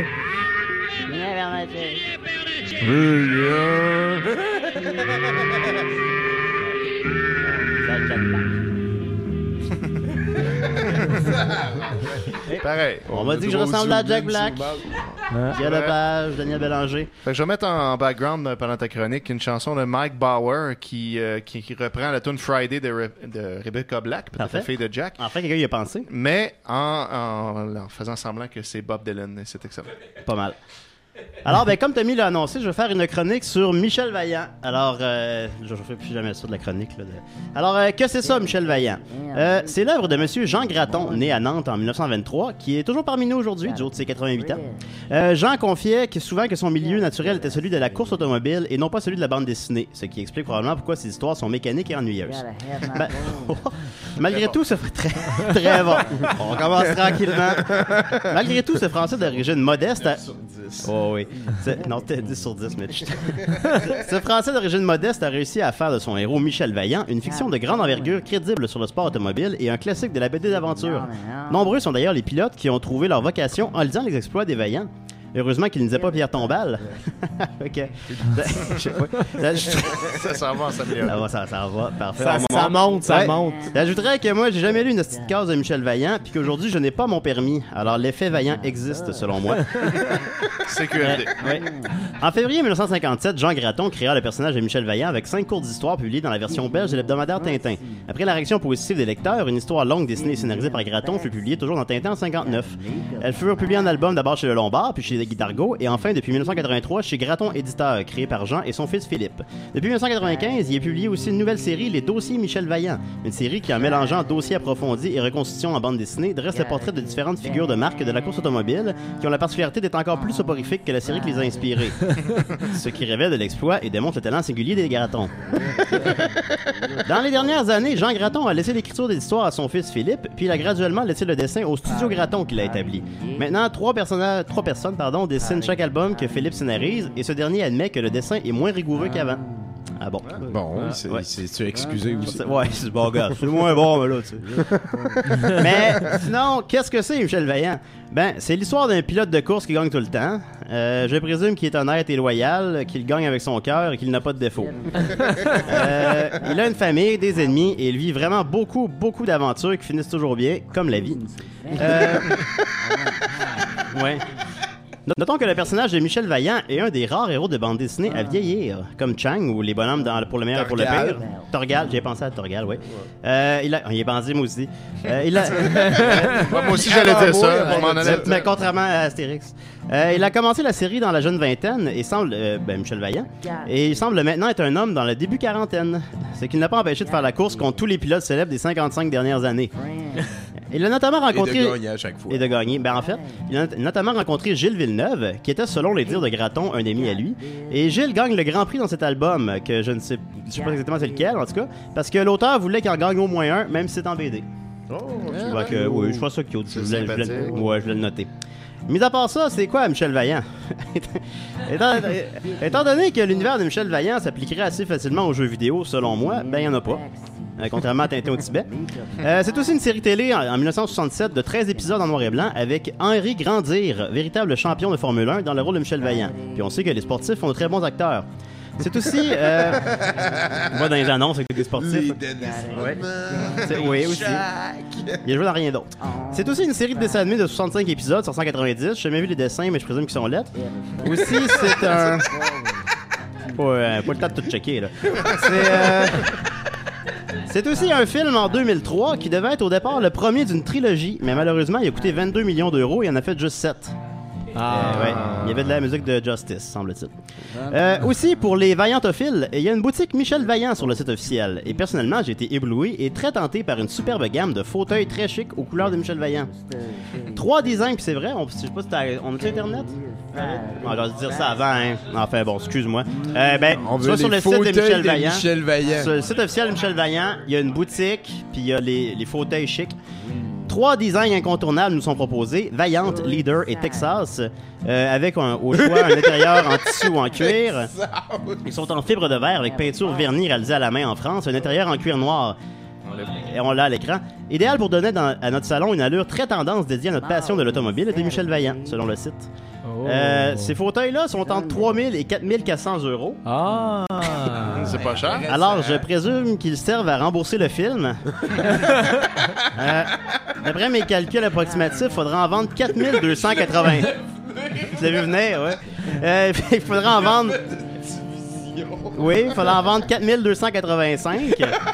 Pareil. On m'a dit que je ressemble à Jack Black. Hein? Pierre Lepage, Daniel Bélanger. Fait que je vais mettre en, en background euh, pendant ta chronique une chanson de Mike Bauer qui, euh, qui, qui reprend la tune Friday de, Re- de Rebecca Black, peut-être Parfait. la fille de Jack. Enfin, quelqu'un y a pensé. Mais en, en, en faisant semblant que c'est Bob Dylan. et C'est excellent. Pas mal. Alors, ben, comme Tommy l'a annoncé, je vais faire une chronique sur Michel Vaillant. Alors, euh, je ne fais plus jamais ça de la chronique. Là, de- Alors, euh, que c'est ça, Michel Vaillant? Euh, c'est l'œuvre de Monsieur Jean Gratton, né à Nantes en mille neuf cent vingt-trois, qui est toujours parmi nous aujourd'hui, du haut de ses quatre-vingt-huit ans. Euh, Jean confiait que souvent que son milieu naturel était celui de la course automobile et non pas celui de la bande dessinée, ce qui explique probablement pourquoi ses histoires sont mécaniques et ennuyeuses. Ben, malgré tout, ce très, très bon. On commence tranquillement. Malgré tout, ce Français d'origine modeste a... Oh Oh oui. C'est- Non, t'es dix sur dix, Mitch. Ce Français d'origine modeste a réussi à faire de son héros Michel Vaillant une fiction de grande envergure crédible sur le sport automobile et un classique de la B D d'aventure. Nombreux sont d'ailleurs les pilotes qui ont trouvé leur vocation en lisant les exploits des Vaillants. Heureusement qu'il ne disait pas Pierre Tombal. OK. Je sais pas. Ça s'en va en s'améliorant. Ça va, ça, ça va, parfait. Ça- On ça monte. monte, ça Ouais. monte. J'ajouterais que moi, j'ai jamais lu une petite case de Michel Vaillant, puis qu'aujourd'hui, je n'ai pas mon permis. Alors, l'effet Vaillant existe, selon moi. C Q L D. Euh, ouais. En février mille neuf cent cinquante-sept, Jean Graton créa le personnage de Michel Vaillant avec cinq courtes histoires publiées dans la version belge de l'hebdomadaire Tintin. Après la réaction positive des lecteurs, une histoire longue dessinée et scénarisée par Graton fut publiée toujours dans Tintin en cinquante-neuf. Elles furent publiées en album d'abord chez Le Lombard, puis chez Guy Dargaud, et enfin depuis mille neuf cent quatre-vingt-trois chez Graton Éditeur, créé par Jean et son fils Philippe. Depuis mille neuf cent quatre-vingt-quinze, il est publié aussi une nouvelle série, Les Dossiers Michel Vaillant, une série qui, en mélangeant dossiers approfondis et reconstitutions en bande dessinée, dresse le portrait de différentes figures de marque de la course automobile qui ont la particularité d'être encore plus soporifiques que la série qui les a inspirés. Ce qui révèle de l'exploit et démontre le talent singulier des Gratons. Dans les dernières années, Jean Graton a laissé l'écriture des histoires à son fils Philippe, puis il a graduellement laissé le dessin au studio Graton qu'il a établi. Maintenant, trois, personnages, trois personnes pardon, dessinent chaque album que Philippe scénarise, et ce dernier admet que le dessin est moins rigoureux qu'avant. Ah bon? Bon, c'est, Ouais. c'est, tu es excusé aussi. Ouais, c'est bon, gars. C'est moins bon, mais là, tu sais. Mais sinon, qu'est-ce que c'est, Michel Vaillant? Ben, c'est l'histoire d'un pilote de course qui gagne tout le temps. Euh, je présume qu'il est honnête et loyal, qu'il gagne avec son cœur et qu'il n'a pas de défaut. Euh, il a une famille, des ennemis, et il vit vraiment beaucoup, beaucoup d'aventures qui finissent toujours bien, comme la vie. Euh... Ouais. Notons que le personnage de Michel Vaillant est un des rares héros de bande dessinée à vieillir, comme Chang ou les bonhommes dans Pour le meilleur et pour le Torgal. pire. Torgal, j'ai pensé à Torgal, oui. Euh, il a... Il est bandé, moi aussi. Euh, il a... Moi aussi, j'allais dire ça. Je m'en allais Mais contrairement à Astérix. Euh, il a commencé la série dans la jeune vingtaine et semble, euh, ben, Michel Vaillant, et il semble maintenant être un homme dans le début quarantaine, ce qui ne l'a pas empêché de faire la course contre tous les pilotes célèbres des cinquante-cinq dernières années. Il a notamment rencontré... Et de gagner à chaque fois. Et de gagner. Ben, en fait, il a notamment rencontré Gilles Villeneuve, qui était, selon les dires de Graton, un ami à lui. Et Gilles gagne le Grand Prix dans cet album, que je ne sais, je sais pas exactement c'est lequel, en tout cas, parce que l'auteur voulait qu'il en gagne au moins un, même si c'est en B D. Oh, Je vois que, oui, je vois ça cute. Je voulais, je voulais- sympathique. ouais, je voulais le noter. Mis à part ça, c'est quoi Michel Vaillant? étant, étant donné que l'univers de Michel Vaillant s'appliquerait assez facilement aux jeux vidéo, selon moi, ben il n'y en a pas. Euh, contrairement à Tintin au Tibet. Euh, c'est aussi une série télé en, en mille neuf cent soixante-sept de treize épisodes en noir et blanc avec Henri Grandir, véritable champion de Formule un, dans le rôle de Michel Vaillant. Puis on sait que les sportifs ont de très bons acteurs. C'est aussi... Euh, on voit dans les annonces avec des sportifs. Ouais. C'est- Oui, aussi. Il a joué dans rien d'autre. C'est aussi une série de dessins animés de soixante-cinq épisodes sur cent quatre-vingt-dix. J'ai jamais vu les dessins, mais je présume qu'ils sont lettres. Aussi, c'est un... Ouais, pas le temps de tout checker, là. C'est... Euh... C'est aussi un film en deux mille trois qui devait être au départ le premier d'une trilogie, mais malheureusement, il a coûté vingt-deux millions d'euros et il en a fait juste sept. Ah. Euh, ouais. Il y avait de la musique de Justice, semble-t-il. Euh, aussi, pour les vaillantophiles, il y a une boutique Michel Vaillant sur le site officiel. Et personnellement, j'ai été ébloui et très tenté par une superbe gamme de fauteuils très chics aux couleurs de Michel Vaillant. Trois designs, puis c'est vrai, on, je sais pas si t'as, on a-tu Internet? On va dire ça avant, hein. Enfin bon, excuse-moi. Euh, ben, On tu veut vas sur les le site de fauteuils Michel de Vaillant. Michel Vaillant. Sur le site officiel de Michel Vaillant, il y a une boutique, puis il y a les, les fauteuils chics. Trois designs incontournables nous sont proposés, Vaillante, Leader et Texas, euh, avec un, au choix un intérieur en tissu ou en cuir. Ils sont en fibre de verre avec peinture vernie réalisée à la main en France, un intérieur en cuir noir. Et on l'a à l'écran. Idéal pour donner dans- à notre salon une allure très tendance dédiée à notre passion de l'automobile et de Michel Vaillant, selon le site. Euh, ces fauteuils-là sont entre trois mille et quatre mille quatre cents euros. Ah! C'est pas cher. Alors, je présume qu'ils servent à rembourser le film. Euh, D'après mes calculs approximatifs, il faudra en vendre quatre mille deux cent quatre-vingts. Vous l'avez vu venir, ouais. Euh, il faudra en vendre... Oui, il faudra en vendre quatre mille deux cent quatre-vingt-cinq.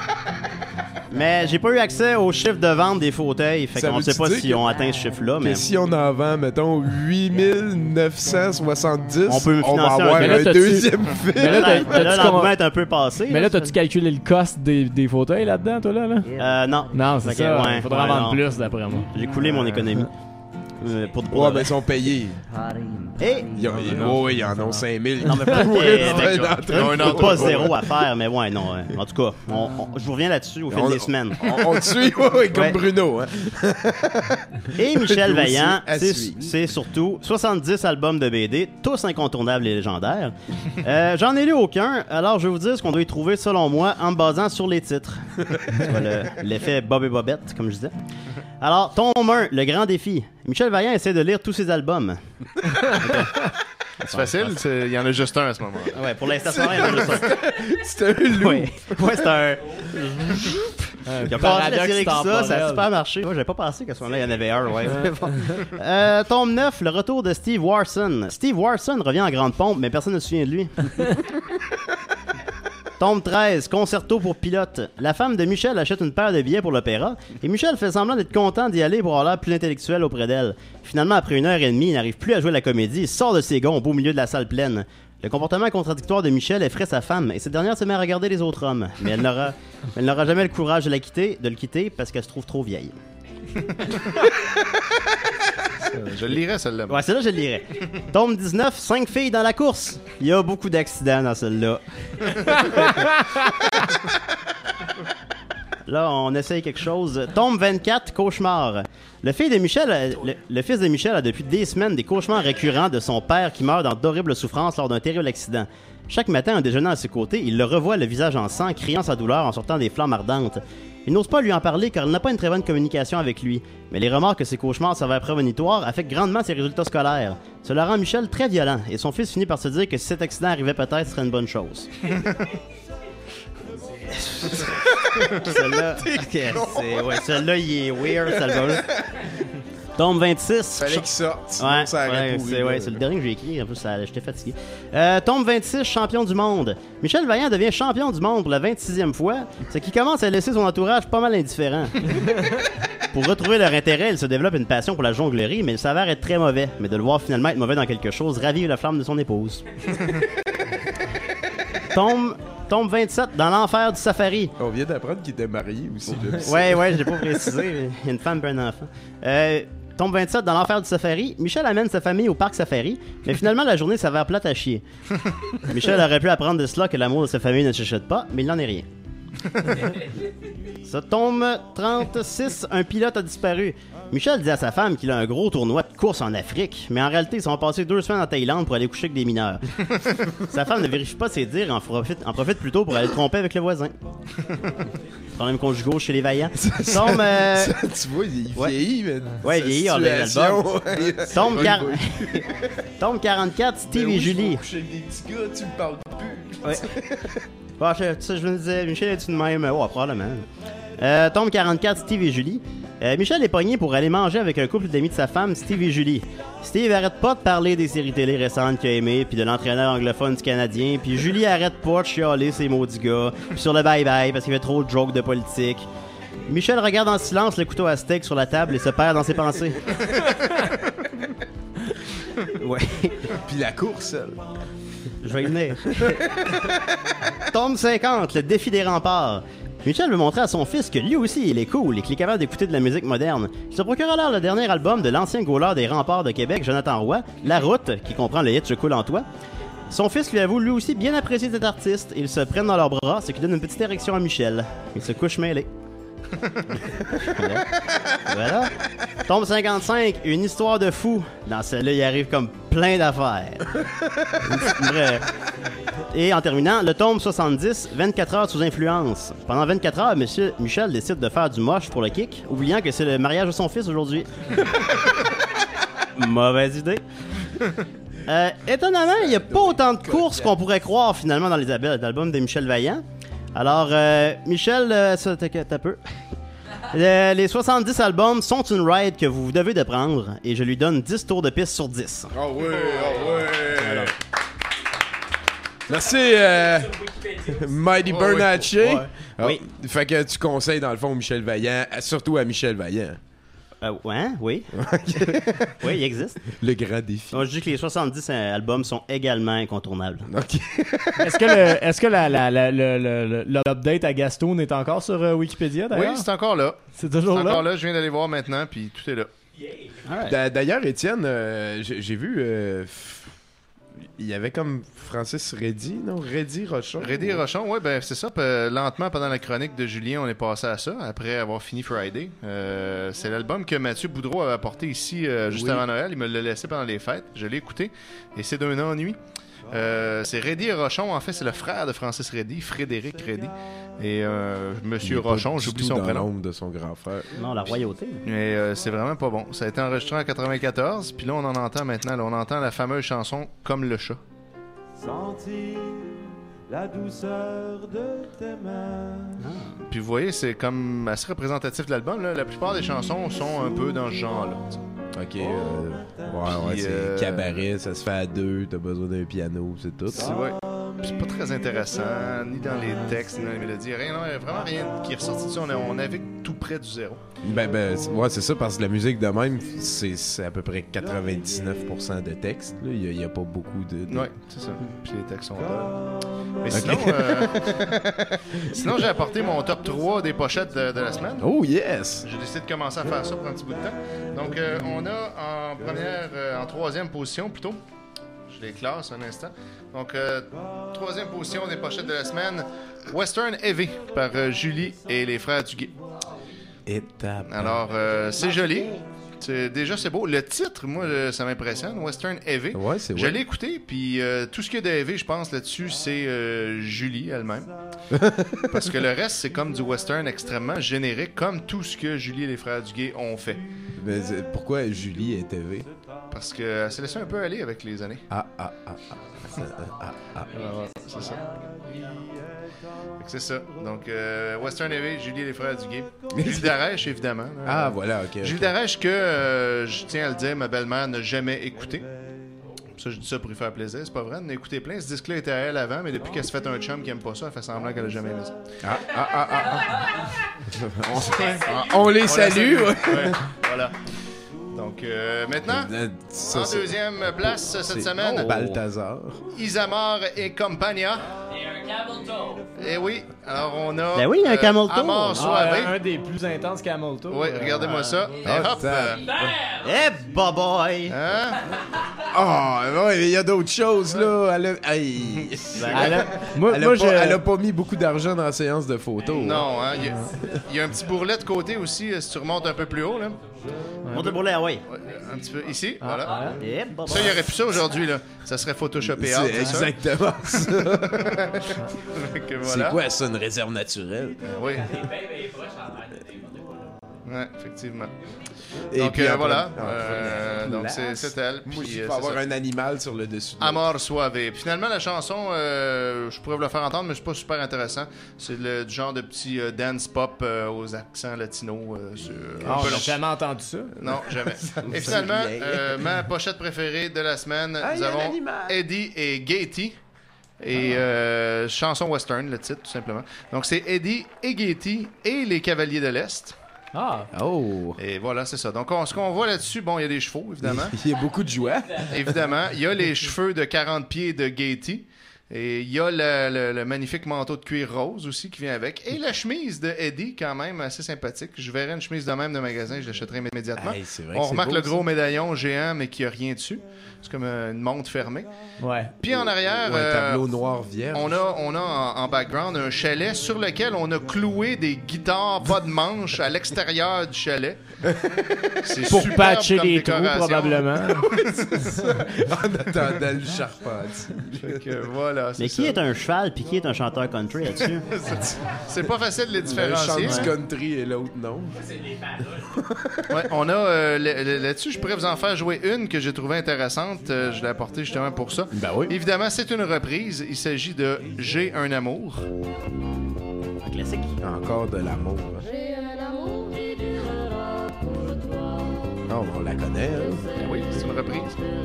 Mais j'ai pas eu accès au chiffre de vente des fauteuils, fait Ça qu'on veut-tu sait pas dire si que- on atteint ce chiffre-là. Que Mais si on en vend, mettons, huit mille neuf cent soixante-dix, on peut me va financer avoir un Mais là, un t'as-tu- deuxième film. Mais là, t'as- là, t'as-tu l'engouement comment- est un peu passé. Mais là, t'as-tu calculé le cost des, des fauteuils là-dedans, toi, là? là? Euh, non. Non, c'est Ok, ça. ouais, Il faudra ouais, en vendre non. plus, d'après moi. J'ai coulé mon économie. Euh, pour, pour Ouais, de ben vrai. ils sont payés. Et... Ils ont- ils- oh, oui, ils en ont cinq mille. Non, mais peut-être Oui, qu'il dans y a le pas train. zéro à faire, mais ouais, non. hein. En tout cas, on- on- je vous reviens là-dessus au fil On- des semaines. On, on te suit, oui, oui, comme Ouais. Bruno. Hein. Et Michel Lui aussi, Vaillant, à c'est suivre. c'est surtout soixante-dix albums de B D, tous incontournables et légendaires. Euh, J'en ai lu aucun, alors je vais vous dire ce qu'on doit y trouver selon moi en me basant sur les titres. Tu vois, le- l'effet Bob et Bobette, comme je disais. Alors, tome un, Le Grand Défi. Michel Vaillant essaie de lire tous ses albums. C'est facile, c'est- il y en a juste un à ce moment-là. Ouais, pour l'instant, il y en a juste un. C'est un loup. Ouais, ouais c'est un. Il a passé la série que ça, ça a temporel. super marché. Moi, j'avais pas pensé qu'à ce moment-là, il y en avait un, ouais. Bon. Euh, tome neuf, le retour de Steve Warson. Steve Warson revient en grande pompe, mais personne ne se souvient de lui. Tome treize, concerto pour pilote. La femme de Michel achète une paire de billets pour l'opéra et Michel fait semblant d'être content d'y aller pour avoir l'air plus intellectuel auprès d'elle. Finalement, après une heure et demie, il n'arrive plus à jouer la comédie, il sort de ses gonds au beau milieu de la salle pleine. Le comportement contradictoire de Michel effraie sa femme et cette dernière se met à regarder les autres hommes. Mais elle n'aura, elle n'aura jamais le courage de la quitter, de le quitter parce qu'elle se trouve trop vieille. Je le lirais, celle-là. Ouais, celle-là, je le lirais. Tome dix-neuf, cinq filles dans la course. Il y a beaucoup d'accidents dans celle-là. Là, on essaye quelque chose. Tome vingt-quatre, cauchemar. Le fils de Michel, a- le, le fils de Michel a depuis des semaines des cauchemars récurrents de son père qui meurt dans d'horribles souffrances lors d'un terrible accident. Chaque matin, en déjeunant à ses côtés, il le revoit le visage en sang, criant sa douleur en sortant des flammes ardentes. Il n'ose pas lui en parler car il n'a pas une très bonne communication avec lui. Mais les remords que ses cauchemars s'avèrent prémonitoires affectent grandement ses résultats scolaires. Cela rend Michel très violent et son fils finit par se dire que si cet accident arrivait peut-être, ce serait une bonne chose. Celle-là, ok, c'est, ouais, celle-là, il est weird, celle-là. Tome vingt-six. Fallait qu'il sorte, sinon Ouais, ça aurait ouais, pourri, c'est, là. ouais, c'est le dernier que j'ai écrit. En plus, ça- j'étais fatigué. Euh, tome vingt-six, champion du monde. Michel Vaillant devient champion du monde pour la vingt-sixième fois, ce qui commence à laisser son entourage pas mal indifférent. Pour retrouver leur intérêt, il se développe une passion pour la jonglerie, mais il s'avère être très mauvais. Mais de le voir finalement être mauvais dans quelque chose ravive la flamme de son épouse. Tome, tome vingt-sept, dans l'enfer du safari. On vient d'apprendre qu'il était marié aussi. j'aime ça. Ouais, ouais, je l'ai pas précisé. mais Il y a une femme et un enfant. Euh, tombe vingt-sept, dans l'enfer du safari. Michel amène sa famille au parc safari, mais finalement, la journée s'avère plate à chier. Michel aurait pu apprendre de cela que l'amour de sa famille ne s'achète pas, mais il n'en est rien. Ça tombe trente-six, un pilote a disparu. Michel dit à sa femme qu'il a un gros tournoi de course en Afrique, mais en réalité, ils sont passés deux semaines en Thaïlande pour aller coucher avec des mineurs. Sa femme ne vérifie pas ses dires et en profite, en profite plutôt pour aller tromper avec le voisin. Problèmes conjugaux chez les vaillants. Tombe, euh, Ça, tu vois, il ouais. vieillit, mais. Ouais, sa vieillit, on a l'album. situation, Tombe, ouais, quar- ouais. Tombe quarante-quatre, Steve Ben oui, et je vais Julie. coucher avec des petits gars, tu me parles plus. Ouais. Bon, je, tu sais, je me disais, Michel est-tu de même? Ouais, probablement. Euh, tombe quarante-quatre, Steve et Julie. Euh, Michel est pogné pour aller manger avec un couple d'amis de sa femme, Steve et Julie. Steve arrête pas de parler des séries télé récentes qu'il a aimées, puis de l'entraîneur anglophone du Canadien, puis Julie arrête pas de chialer ses maudits gars, puis sur le bye-bye parce qu'il fait trop de jokes de politique. Michel regarde en silence le couteau à steak sur la table et se perd dans ses pensées. Ouais. Puis la course, elle. Je vais y venir. Tombe cinquante, le défi des remparts. Michel veut montrer à son fils que lui aussi il est cool et qu'il est capable d'écouter de la musique moderne. Il se procure alors le dernier album de l'ancien goaler des remparts de Québec, Jonathan Roy, La Route, qui comprend le hit Je coule en toi. Son fils lui avoue lui aussi bien apprécier cet artiste et ils se prennent dans leurs bras, ce qui donne une petite érection à Michel. Ils se couchent mêlés. Voilà. Voilà. Tombe cinquante-cinq, une histoire de fou. Dans celle-là, il arrive comme plein d'affaires. Bref. Et en terminant, le tome soixante-dix, vingt-quatre heures sous influence. Pendant vingt-quatre heures, monsieur Michel décide de faire du moche pour le kick, oubliant que c'est le mariage de son fils aujourd'hui. Mauvaise idée. Euh, étonnamment, il n'y a pas autant de courses qu'on pourrait croire finalement dans les ab- albums de Michel Vaillant. Alors, euh, Michel, euh, ça t'inquiète un peu. Le- les soixante-dix albums sont une ride que vous devez de prendre et je lui donne dix tours de piste sur dix. Oh oui, oh oui. Merci, euh, Mighty Oh, Bernatchez. oui. Ouais. Ah, Oui. Fait que tu conseilles, dans le fond, Michel Vaillant, surtout à Michel Vaillant. Euh, ouais, oui. Oui, il existe. Le grand défi. Moi, je dis que les soixante-dix euh, albums sont également incontournables. OK. Est-ce que, le, est-ce que la, la, la, le, le, le- l'update à Gaston est encore sur euh, Wikipédia, Oui, d'ailleurs? c'est encore là. C'est toujours C'est là? encore là, je viens d'aller voir maintenant, puis tout est là. Ouais. D'a- D'ailleurs, Étienne, euh, j'ai j'ai vu... euh, f- il y avait comme Francis Reddy, non? Reddy Rochon. Reddy Rochon, oui, ben c'est ça. P- lentement, pendant la chronique de Julien, on est passé à ça, après avoir fini Friday. Euh, c'est l'album que Mathieu Boudreau avait apporté ici euh, juste Oui. avant Noël. Il me l'a laissé pendant les fêtes. Je l'ai écouté et c'est d'un ennui. Euh, c'est Reddy Rochon, en fait, c'est le frère de Francis Reddy, Frédéric Reddy. Et euh, Monsieur Rochon, j'oublie son prénom. de son grand frère. Non, la royauté. Mais euh, c'est vraiment pas bon. Ça a été enregistré en quatre-vingt-quatorze, puis là on en entend maintenant. Là, on entend la fameuse chanson Comme le chat. Sentir la douceur de tes mains. Puis vous voyez, c'est comme assez représentatif de l'album. Là. La plupart des chansons sont un peu dans ce genre-là. Ok, euh, ouais, ouais, Puis, c'est euh, cabaret, ça se fait à deux, t'as besoin d'un piano, c'est tout. C'est ouais. Puis c'est pas très intéressant, ni dans les textes, ni dans les mélodies. Rien, non, il y a vraiment rien qui est ressorti de ça. On, est- on navigue tout près du zéro. Ben, ben, c'est- ouais, c'est ça, parce que la musique de même, c'est c'est à peu près quatre-vingt-dix-neuf pour cent de texte. là. Il n'y a, a pas beaucoup de. de- Ouais, c'est ça. Puis les textes sont là. Mais Ok. sinon, euh, sinon j'ai apporté mon top trois des pochettes de, de la semaine. Oh yes! J'ai décidé de commencer à faire ça pour un petit bout de temps. Donc, euh, on a en première, euh, en troisième position plutôt. Je les classe un instant. Donc, euh, troisième position des pochettes de la semaine, Western Heavy par euh, Julie et les frères Duguay. Étape. Alors, euh, c'est joli. C'est- déjà, c'est beau. Le titre, moi, euh, ça m'impressionne. Western Heavy. Ouais, c'est Je ouais. l'ai écouté, puis euh, tout ce qu'il y a de heavy, je pense, là-dessus, c'est euh, Julie elle-même. Parce que le reste, c'est comme du western extrêmement générique, comme tout ce que Julie et les frères Duguay ont fait. Mais c'est- pourquoi Julie est T V? Parce qu'elle s'est laissée un peu aller avec les années. Ah, ah, ah, ah. Ah, ah, ah. Alors, c'est ça. Fait que c'est ça. Donc, euh, Western Heavy, Julie et les frères Duguay. Jules Darèche, évidemment. Ah, voilà, ok. ok. Jules Darèche que, euh, je tiens à le dire, ma belle-mère n'a jamais écouté. Ça, je dis ça pour lui faire plaisir. C'est pas vrai, elle en a écouté plein. Ce disque-là était à elle avant, mais depuis qu'elle se fait un chum qui aime pas ça, elle fait semblant qu'elle a jamais aimé ça. Ah, ah, ah, ah, ah. on, on les la salue. ouais. Ouais, voilà. Donc, euh, maintenant, Euh, ça, en c'est- deuxième place cette c'est- semaine, oh. Balthazar. Isamar et Compagnia. Et un camel toe. Et oui, alors on a. Ben oui, il y a un camel toe. Amor Ah, Soave. un des plus intenses Camel Toe. Oui, euh, regardez-moi ça. Et Ah, hop. ça- euh, Eh, boy! hein? Ah, ouais, mais il y a d'autres choses, là. Elle a, Aïe. Elle a- moi, elle, a moi, pas, je- elle a pas mis beaucoup d'argent dans la séance de photos. hein. Non, hein, il y, a- il y a un petit bourrelet de côté aussi, euh, si tu remontes un peu plus haut, là. Monte le bourrelet, ah ouais. Ouais, un petit peu ici, voilà. Eh, boy. Ça, il y aurait plus ça aujourd'hui, là. Ça serait photoshopé out, C'est c'est ça? exactement ça. Fait que voilà. C'est quoi ça, une réserve naturelle? Oui. Ouais, effectivement. Et donc, puis euh, en voilà. pre- en Euh, première donc, c'est place, c'est elle. Moi, puis, il euh, faut c'est avoir ça. un animal sur le dessus. de Amor Suave. Puis finalement, la chanson, euh, je pourrais vous la faire entendre, mais c'est pas super intéressant. C'est le du genre de petit euh, dance pop euh, aux accents latinos. Euh, sur, Ah, un peu on long. a jamais entendu ça. Non, jamais. me Et dit finalement, rien. euh, ma pochette préférée de la semaine, Ah, nous il y a un avons animal. Eddie et Gaty. Et euh, chanson western, le titre, tout simplement. Donc, c'est Eddie et Gaty et les Cavaliers de l'Est. Ah. Oh. Et voilà, c'est ça. Donc, on- ce qu'on voit là-dessus, bon, il y a des chevaux, évidemment. Il y a beaucoup de joie. Évidemment. Il y a les cheveux de quarante pieds de Gaty. Et il y a le, le- le magnifique manteau de cuir rose aussi qui vient avec. Et la chemise de Eddie, quand même, assez sympathique. Je verrais une chemise de même de magasin, je l'achèterais immédiatement. Hey, c'est vrai que On c'est remarque beau, le gros ça. médaillon géant, mais qui a rien dessus. C'est comme euh, une montre fermée. Ouais. Puis en arrière, Ou un euh, tableau noir vierge. on a, on a en, en background un chalet sur lequel on a cloué des guitares pas de manche à l'extérieur du chalet. C'est Pour superbe patcher comme les trous, décoration. probablement. Oui, c'est ça. En attendant le charpentier. Fait que voilà, c'est Mais qui ça. est un cheval puis qui est un chanteur country là-dessus? C'est pas facile de les Un chante différencier. du hein. country et l'autre non. Ouais, on a euh, le- le- là-dessus, je pourrais vous en faire jouer une que j'ai trouvée intéressante. Euh, je l'ai apportée justement pour ça. Ben oui. Évidemment, c'est une reprise. Il s'agit de J'ai un amour. Un classique. Encore de l'amour. hein. J'ai un amour qui durera pour toi. Non, on la connaît. hein. Ben oui, c'est une reprise.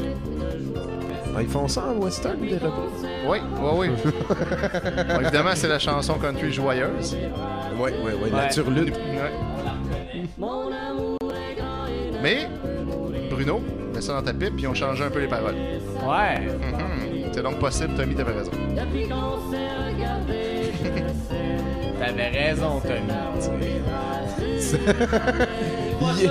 Ah, ils font ça en western, des reprises? Oui, oui, oui. Bon, évidemment, c'est la chanson country joyeuse. Oui, oui, oui. La turlute. Ouais. Mon amour est grand et neuf. Mais, Bruno, mets ça dans ta pipe, puis on change un peu les paroles. Ouais. Mhm. C'est donc possible, Tommy, t'avais raison. Depuis qu'on s'est regardé, je sais. T'avais raison, Tommy. Il est-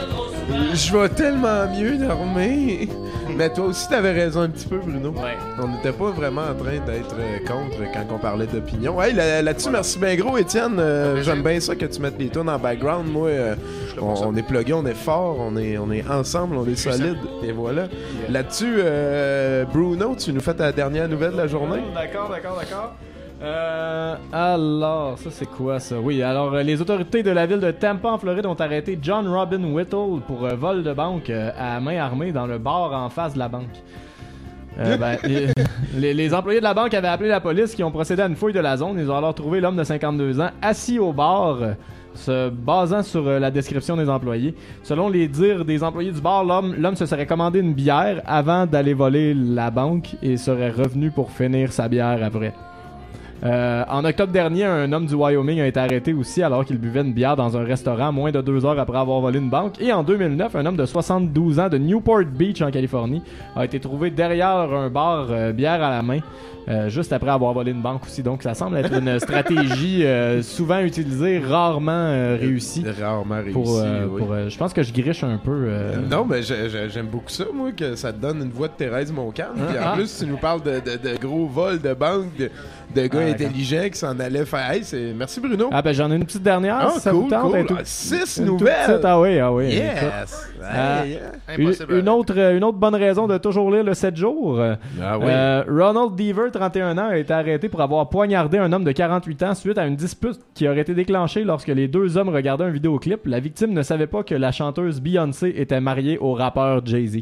Je vais tellement mieux dormir. Mais toi aussi, t'avais raison un petit peu, Bruno. Ouais. On n'était pas vraiment en train d'être euh, contre quand on parlait d'opinion. Hey, là- là-dessus, merci bien gros, Étienne. Euh, J'aime bien ça que tu mettes les tunes en background. Moi, euh, on, on est plugué, on est fort, on est, on est ensemble, on est solide. Et voilà. Là-dessus, euh, Bruno, tu nous fais ta dernière nouvelle de la journée. D'accord, d'accord, d'accord. Euh, alors, ça c'est quoi ça? Oui, alors euh, les autorités de la ville de Tampa en Floride ont arrêté John Robin Whittle pour euh, vol de banque euh, à main armée dans le bar en face de la banque. Euh, ben, les, les- les employés de la banque avaient appelé la police qui ont procédé à une fouille de la zone. Ils ont alors trouvé l'homme de cinquante-deux ans assis au bar, euh, se basant sur euh, la description des employés. Selon les dires des employés du bar, l'homme, l'homme se serait commandé une bière avant d'aller voler la banque et serait revenu pour finir sa bière après. Euh, en octobre dernier, un homme du Wyoming a été arrêté aussi alors qu'il buvait une bière dans un restaurant moins de deux heures après avoir volé une banque. Et en deux mille neuf, un homme de soixante-douze ans de Newport Beach en Californie a été trouvé derrière un bar, euh, bière à la main, euh, juste après avoir volé une banque aussi. Donc ça semble être une stratégie euh, souvent utilisée, rarement euh, réussie. Rarement réussi, Pour, euh, oui. pour, euh, je pense que je griche un peu. euh, Non, mais j'ai- j'ai- j'aime beaucoup ça, moi, que ça te donne une voix de Thérèse Montcalm. Puis en Ah. plus, tu nous parles de, de, de gros vols de banque, de, de gars Ah, intelligents qui s'en allaient faire. Hey, c'est... Merci, Bruno. Ah ben j'en ai une petite dernière, Ah, si ça cool, vous tente. cool. un tout- Ah, six une toute nouvelles. petite, ah oui, ah oui. Yes. écoute. Hey, Euh, yeah. une, Impossible. une autre, euh, une autre bonne raison de toujours lire le sept jours. Ah oui. Euh, Ronald Deaver, trente et un ans, a été arrêté pour avoir poignardé un homme de quarante-huit ans suite à une dispute qui aurait été déclenchée lorsque les deux hommes regardaient un vidéoclip. La victime ne savait pas que la chanteuse Beyoncé était mariée au rappeur Jay-Z.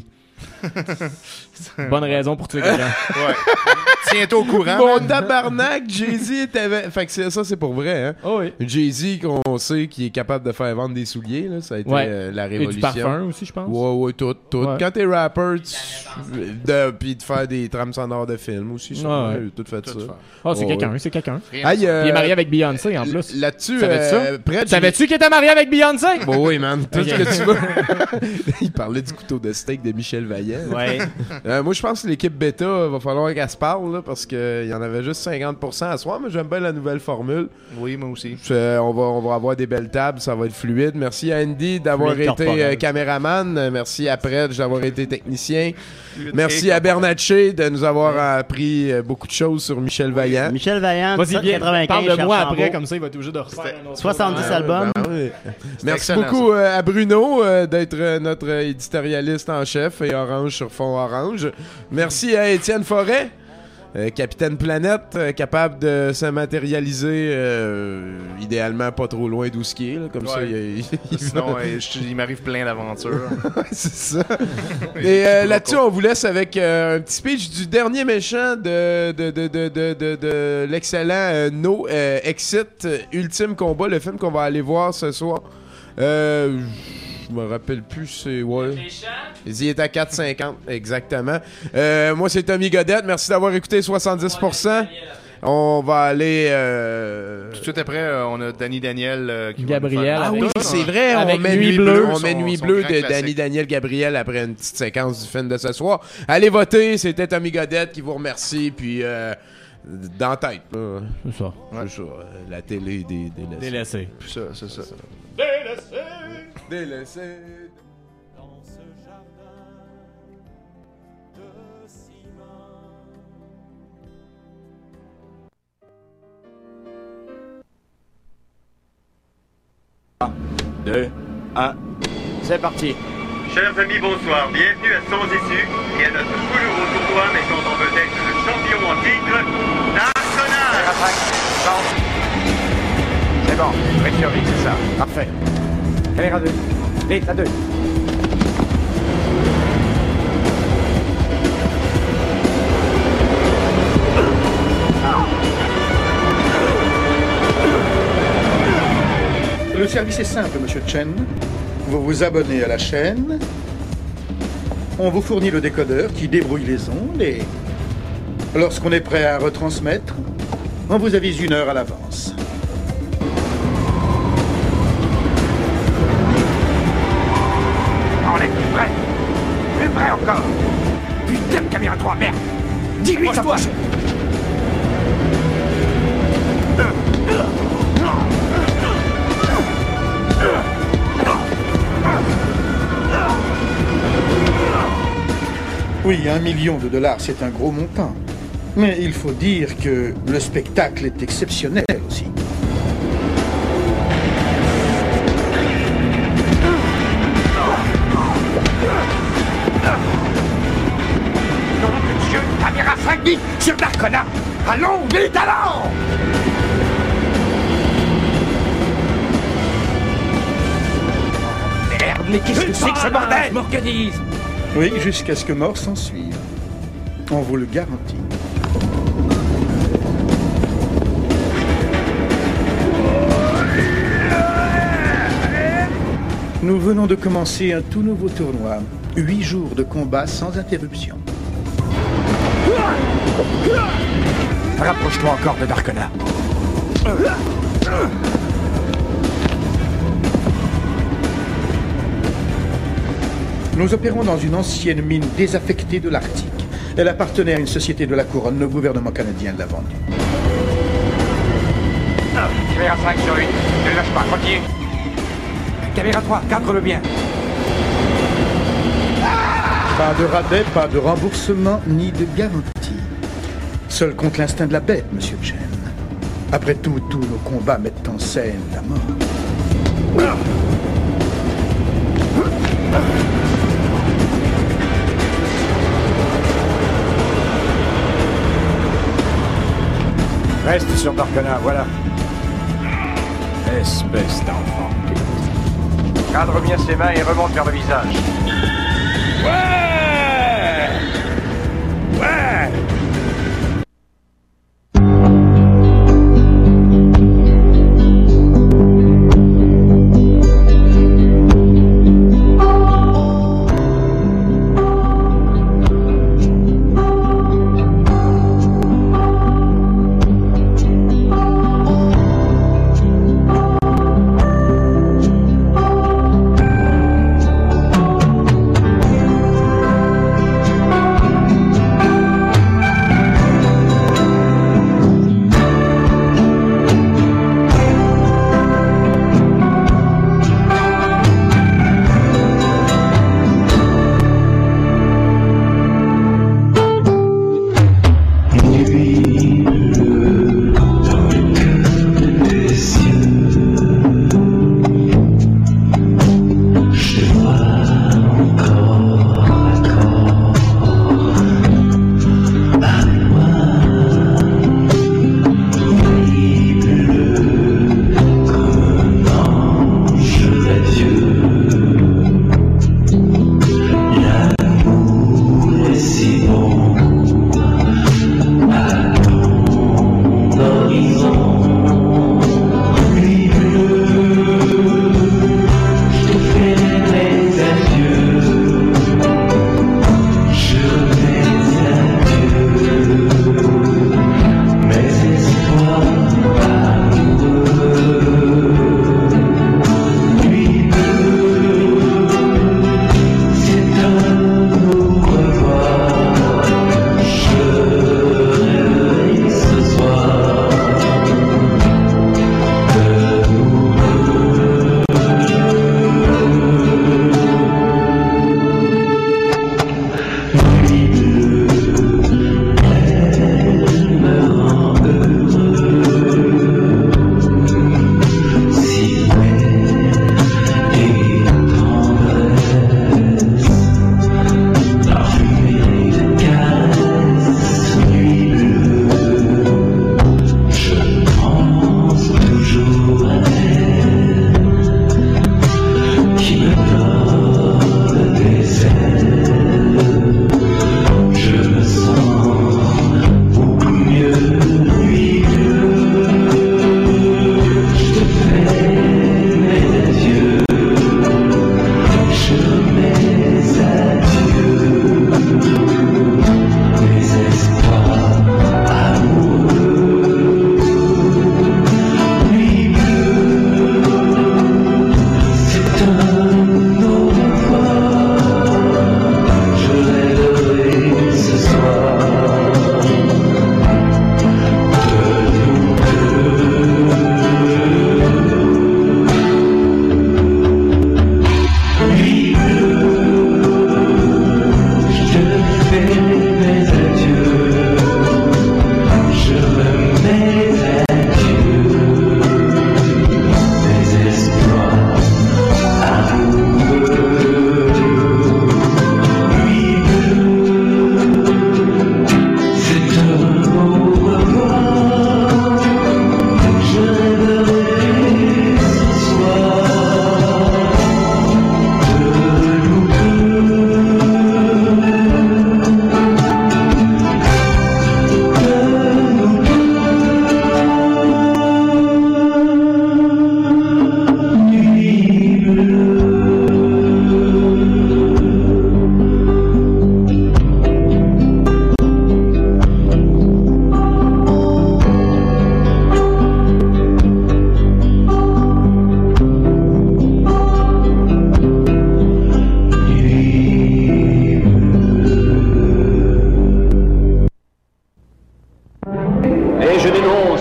Bonne raison pour tuer quelqu'un. Ouais. Tiens-toi au courant. Mon man. tabarnak, Jay-Z était... Fait que c'est- ça, c'est pour vrai, hein? Oh oui. Jay-Z, qu'on sait qui est capable de faire vendre des souliers, là, ça a été Ouais. euh, la Et du révolution. parfum aussi, je pense. Ouais, ouais, tout, tout. Ouais. Quand t'es rapper, tu... de... puis de faire des trames sonores de films aussi, ça, Ouais, ouais. j'ai tout fait ça. Oh, c'est Ouais, quelqu'un, ouais. c'est quelqu'un. Aïe, euh, Il est marié avec Beyoncé en plus. Là-dessus, Savais-tu euh, ça? près de- Savais-tu qu'il était marié avec Beyoncé? Bon, oui, man. Tout Ok. ce que tu veux. Il parlait du couteau de steak de Michel Vaillant. Ouais. Euh, moi, je pense que l'équipe bêta, va falloir qu'elle se parle, là, parce qu'il y en avait juste cinquante pour cent à soir, mais j'aime bien la nouvelle formule. Oui, moi aussi. Euh, on, va, on va avoir des belles tables, ça va être fluide. Merci à Andy d'avoir Fluide été corporel. euh, caméraman. Euh, Merci à Predge d'avoir été technicien. Fluide Merci et à Bernatchez de nous avoir appris euh, beaucoup de choses sur Michel Vaillant. Michel Vaillant, Vas-y, viens, quatre-vingt-quinze, parle de moi Cherche après, Chambaud. comme ça il va être obligé de refaire un autre. soixante-dix Ah, albums. ben oui. Merci excellent, beaucoup euh, à Bruno euh, d'être euh, notre éditorialiste en chef et orange sur fond orange. Merci à Étienne Forêt, euh, capitaine Planète, euh, capable de se matérialiser euh, idéalement pas trop loin d'où skier, là, comme Ouais. ça. Il, il- Sinon, euh, je- il m'arrive plein d'aventures. c'est ça. Et euh, là-dessus, on vous laisse avec euh, un petit speech du dernier méchant de, de, de, de, de, de, de l'excellent euh, No euh, Exit euh, Ultime Combat, le film qu'on va aller voir ce soir. Euh, je me rappelle plus, c'est... Ouais. Il est à quatre cinquante, exactement. Euh, moi, c'est Tommy Godette. Merci d'avoir écouté soixante-dix pour cent. On va aller... euh, Tout de suite après, euh, on a Danny Daniel euh, qui va Gabriel nous faire- Ah oui, avec- c'est vrai, on avec met Nuit Nuit Bleue. Bleue, on Son- met Nuit son Bleue grand de classique. Danny Daniel Gabriel après une petite séquence du film de ce soir. Allez voter, c'était Tommy Godette qui vous remercie, puis euh, dans la tête, là. C'est ça. C'est ça, euh, la télé des délaissés. Délaissé. Puis ça, c'est ça. Délaissés. Dans ce jardin de ciment. deux, un, c'est parti. Chers amis, bonsoir. Bienvenue à Sans Issue et à notre douloureux tournoi mettant en vedette le champion en titre national. C'est bon, reste sur vie, c'est ça. Parfait. Caméra deux. Vite, à deux. Le service est simple, monsieur Chen. Vous vous abonnez à la chaîne. On vous fournit le décodeur qui débrouille les ondes et lorsqu'on est prêt à retransmettre, on vous avise une heure à l'avance. On est plus près. Plus près encore. Putain de caméra trois, merde. Dis-lui, ça passe. Oui, un million de dollars, c'est un gros montant. Mais il faut dire que le spectacle est exceptionnel aussi. Nom de Dieu, caméra cinq vite sur Darkona. Allons, vite, allons! Oh, merde, mais qu'est-ce que c'est que ce bordel? M'organise. Oui, jusqu'à ce que mort s'en suive. On vous le garantit. Nous venons de commencer un tout nouveau tournoi. Huit jours de combat sans interruption. Rapproche-toi encore de Darkona. Nous opérons dans une ancienne mine désaffectée de l'Arctique. Elle appartenait à une société de la couronne. Le gouvernement canadien l'a vendue. Caméra cinq sur une. Ne le lâche pas, continue. Caméra trois, cadre-le bien. Pas de rabais, pas de remboursement, ni de garantie. Seul contre l'instinct de la bête, monsieur Chen. Après tout, tous nos combats mettent en scène la mort. Reste sur Darkona, voilà. Espèce d'enfant. Cadre bien ses mains et remonte vers le visage. Ouais! Ouais!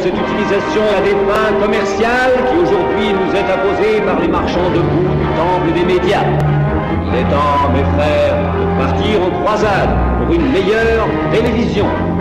cette utilisation à des fins commerciales qui aujourd'hui nous est imposée par les marchands de boue du temple des médias. Il est temps, mes frères, de partir en croisade pour une meilleure télévision.